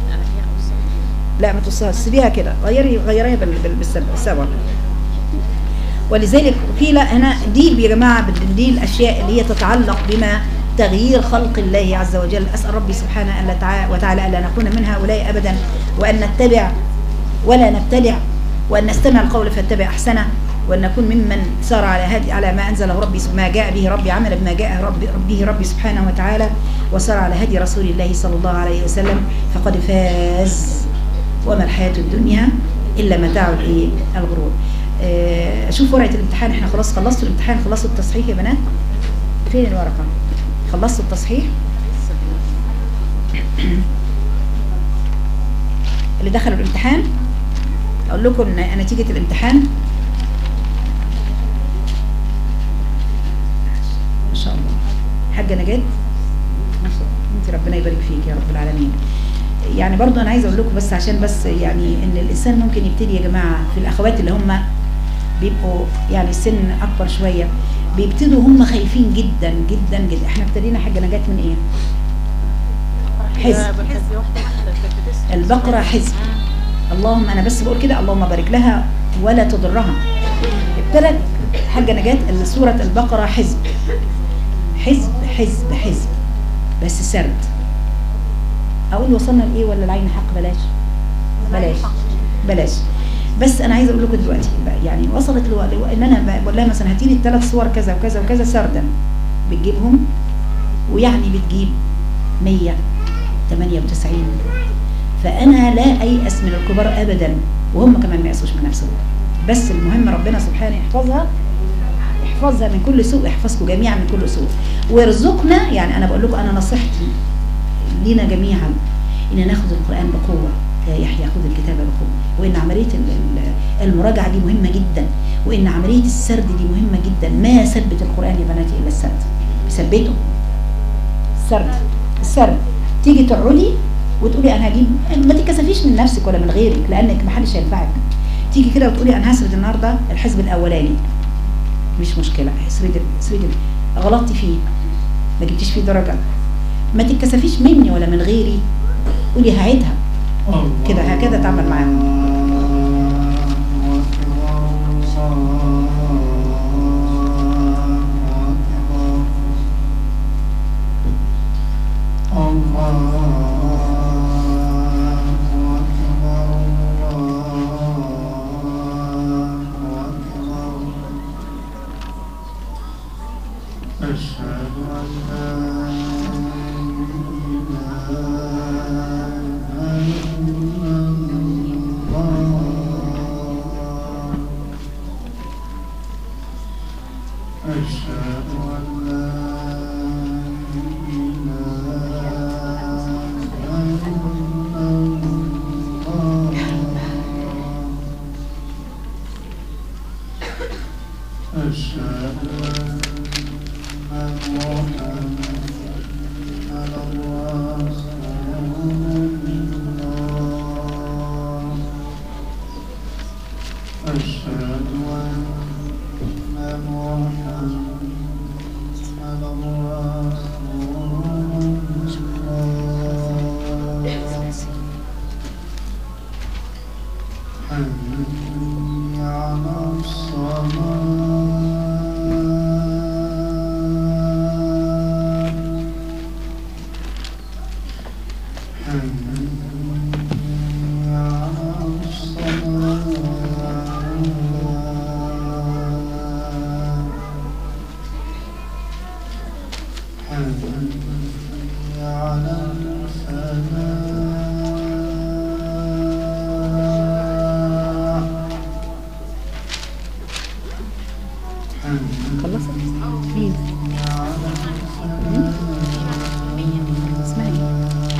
لا ما تصهرش، سيبيها كده، غيري غيريها بالسبع. ولذلك قيل هنا دي يا جماعة دي الأشياء اللي هي تتعلق بما تغيير خلق الله عز وجل. أسأل ربي سبحانه وتعالى ألا نكون من هؤلاء أبدا، وأن نتبع ولا نبتدع، وأن نستمع القول فاتبع أحسنه، وأن نكون ممن سار على هدي على ما أنزله ربي ما جاء به ربي، عمل بما جاء ربي به ربي سبحانه وتعالى، وسار على هدي رسول الله صلى الله عليه وسلم، فقد فاز. وما الحياة الدنيا إلا متاع الإيه؟ الغرور. أشوف ورقة الامتحان، احنا خلاص خلصتوا الامتحان، خلصتوا التصحيح يا بنات؟ فين الورقة؟ خلصتوا التصحيح؟ اللي دخلوا الامتحان أقول لكم نتيجة الامتحان ما شاء الله. حاجة نجاة انت ربنا يبارك فيك يا رب العالمين. يعني برضو انا عايزه اقول لكم بس عشان بس يعني ان الانسان ممكن يبتدي يا جماعه في الاخوات اللي هم بيبقوا يعني السن اكبر شويه، بيبتدوا هم خايفين جدا جدا جدا. احنا ابتدينا حاجه نجاة من ايه؟ حزب. البقره حزب. اللهم انا بس بقول كده اللهم بارك لها ولا تضرها. ابتدت حاجه نجاة سوره البقره حزب حزب حزب حزب بس سرد. اقول وصلنا لايه ولا العين حق؟ بلاش بلاش بلاش. بس انا عايزه اقول لكم دلوقتي يعني وصلت لو ان انا بقول لها مثلا هاتي لي الثلاث صور كذا وكذا وكذا سردا، بتجيبهم ويعني بتجيب مية وثمانية وتسعين. فانا لا ايأس من الكبار ابدا، وهم كمان ما يأسوش من نفسهم. بس المهم ربنا سبحانه يحفظها يحفظها من كل سوء، يحفظكم جميعا من كل سوء، ويرزقنا. يعني انا بقول لكم انا نصيحتي لينا جميعا ان ناخذ القرآن بقوة. يا يحيى خذ الكتاب بقوة. وان عملية المراجعة دي مهمة جدا، وان عملية السرد دي مهمة جدا. ما ثبت القرآن يا بناتي الا السرد، ثبته السرد. السرد تيجي تقعدي وتقولي انا هجيب، ما تتكسفيش من نفسك ولا من غيرك لانك ما حدش هينفعك. تيجي كده وتقولي انا هسرد النهارده الحزب الاولاني، مش مشكلة، اسردي اسردي غلطتي فيه ما جبتيش فيه درجة، ما تتكسفيش مني ولا من غيري، قولي هعيدها كده. هكذا تعمل معاهم. أشهد خلصت؟ مين؟ اسمعي.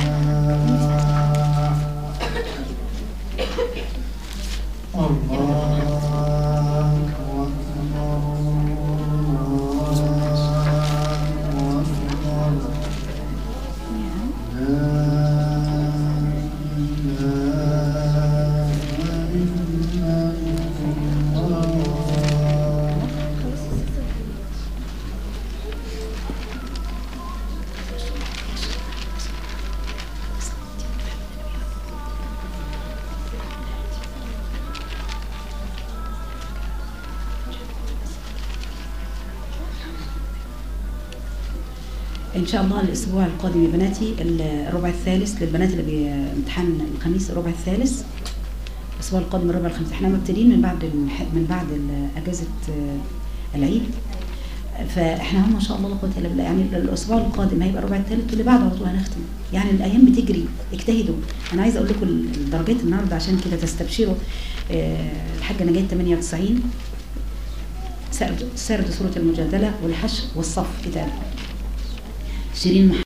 إن شاء الله الأسبوع القادم يا بناتي الربع الثالث للبنات اللي بيمتحن الخميس الربع الثالث. الأسبوع القادم الربع الخميس احنا مبتدئين من بعد من بعد أجازة العيد، فاحنا هم ما شاء الله لا قوة إلا بالله. يعني الأسبوع القادم هيبقى الربع الثالث واللي بعده على طول هنختم. يعني الأيام بتجري، اجتهدوا. أنا عايزة أقول لكم الدرجات النهارده عشان كده تستبشروا. الحاجة نجاة ثمانية وتسعين، سرد سرد سورة المجادلة والحشر والصف كتاب. شيرين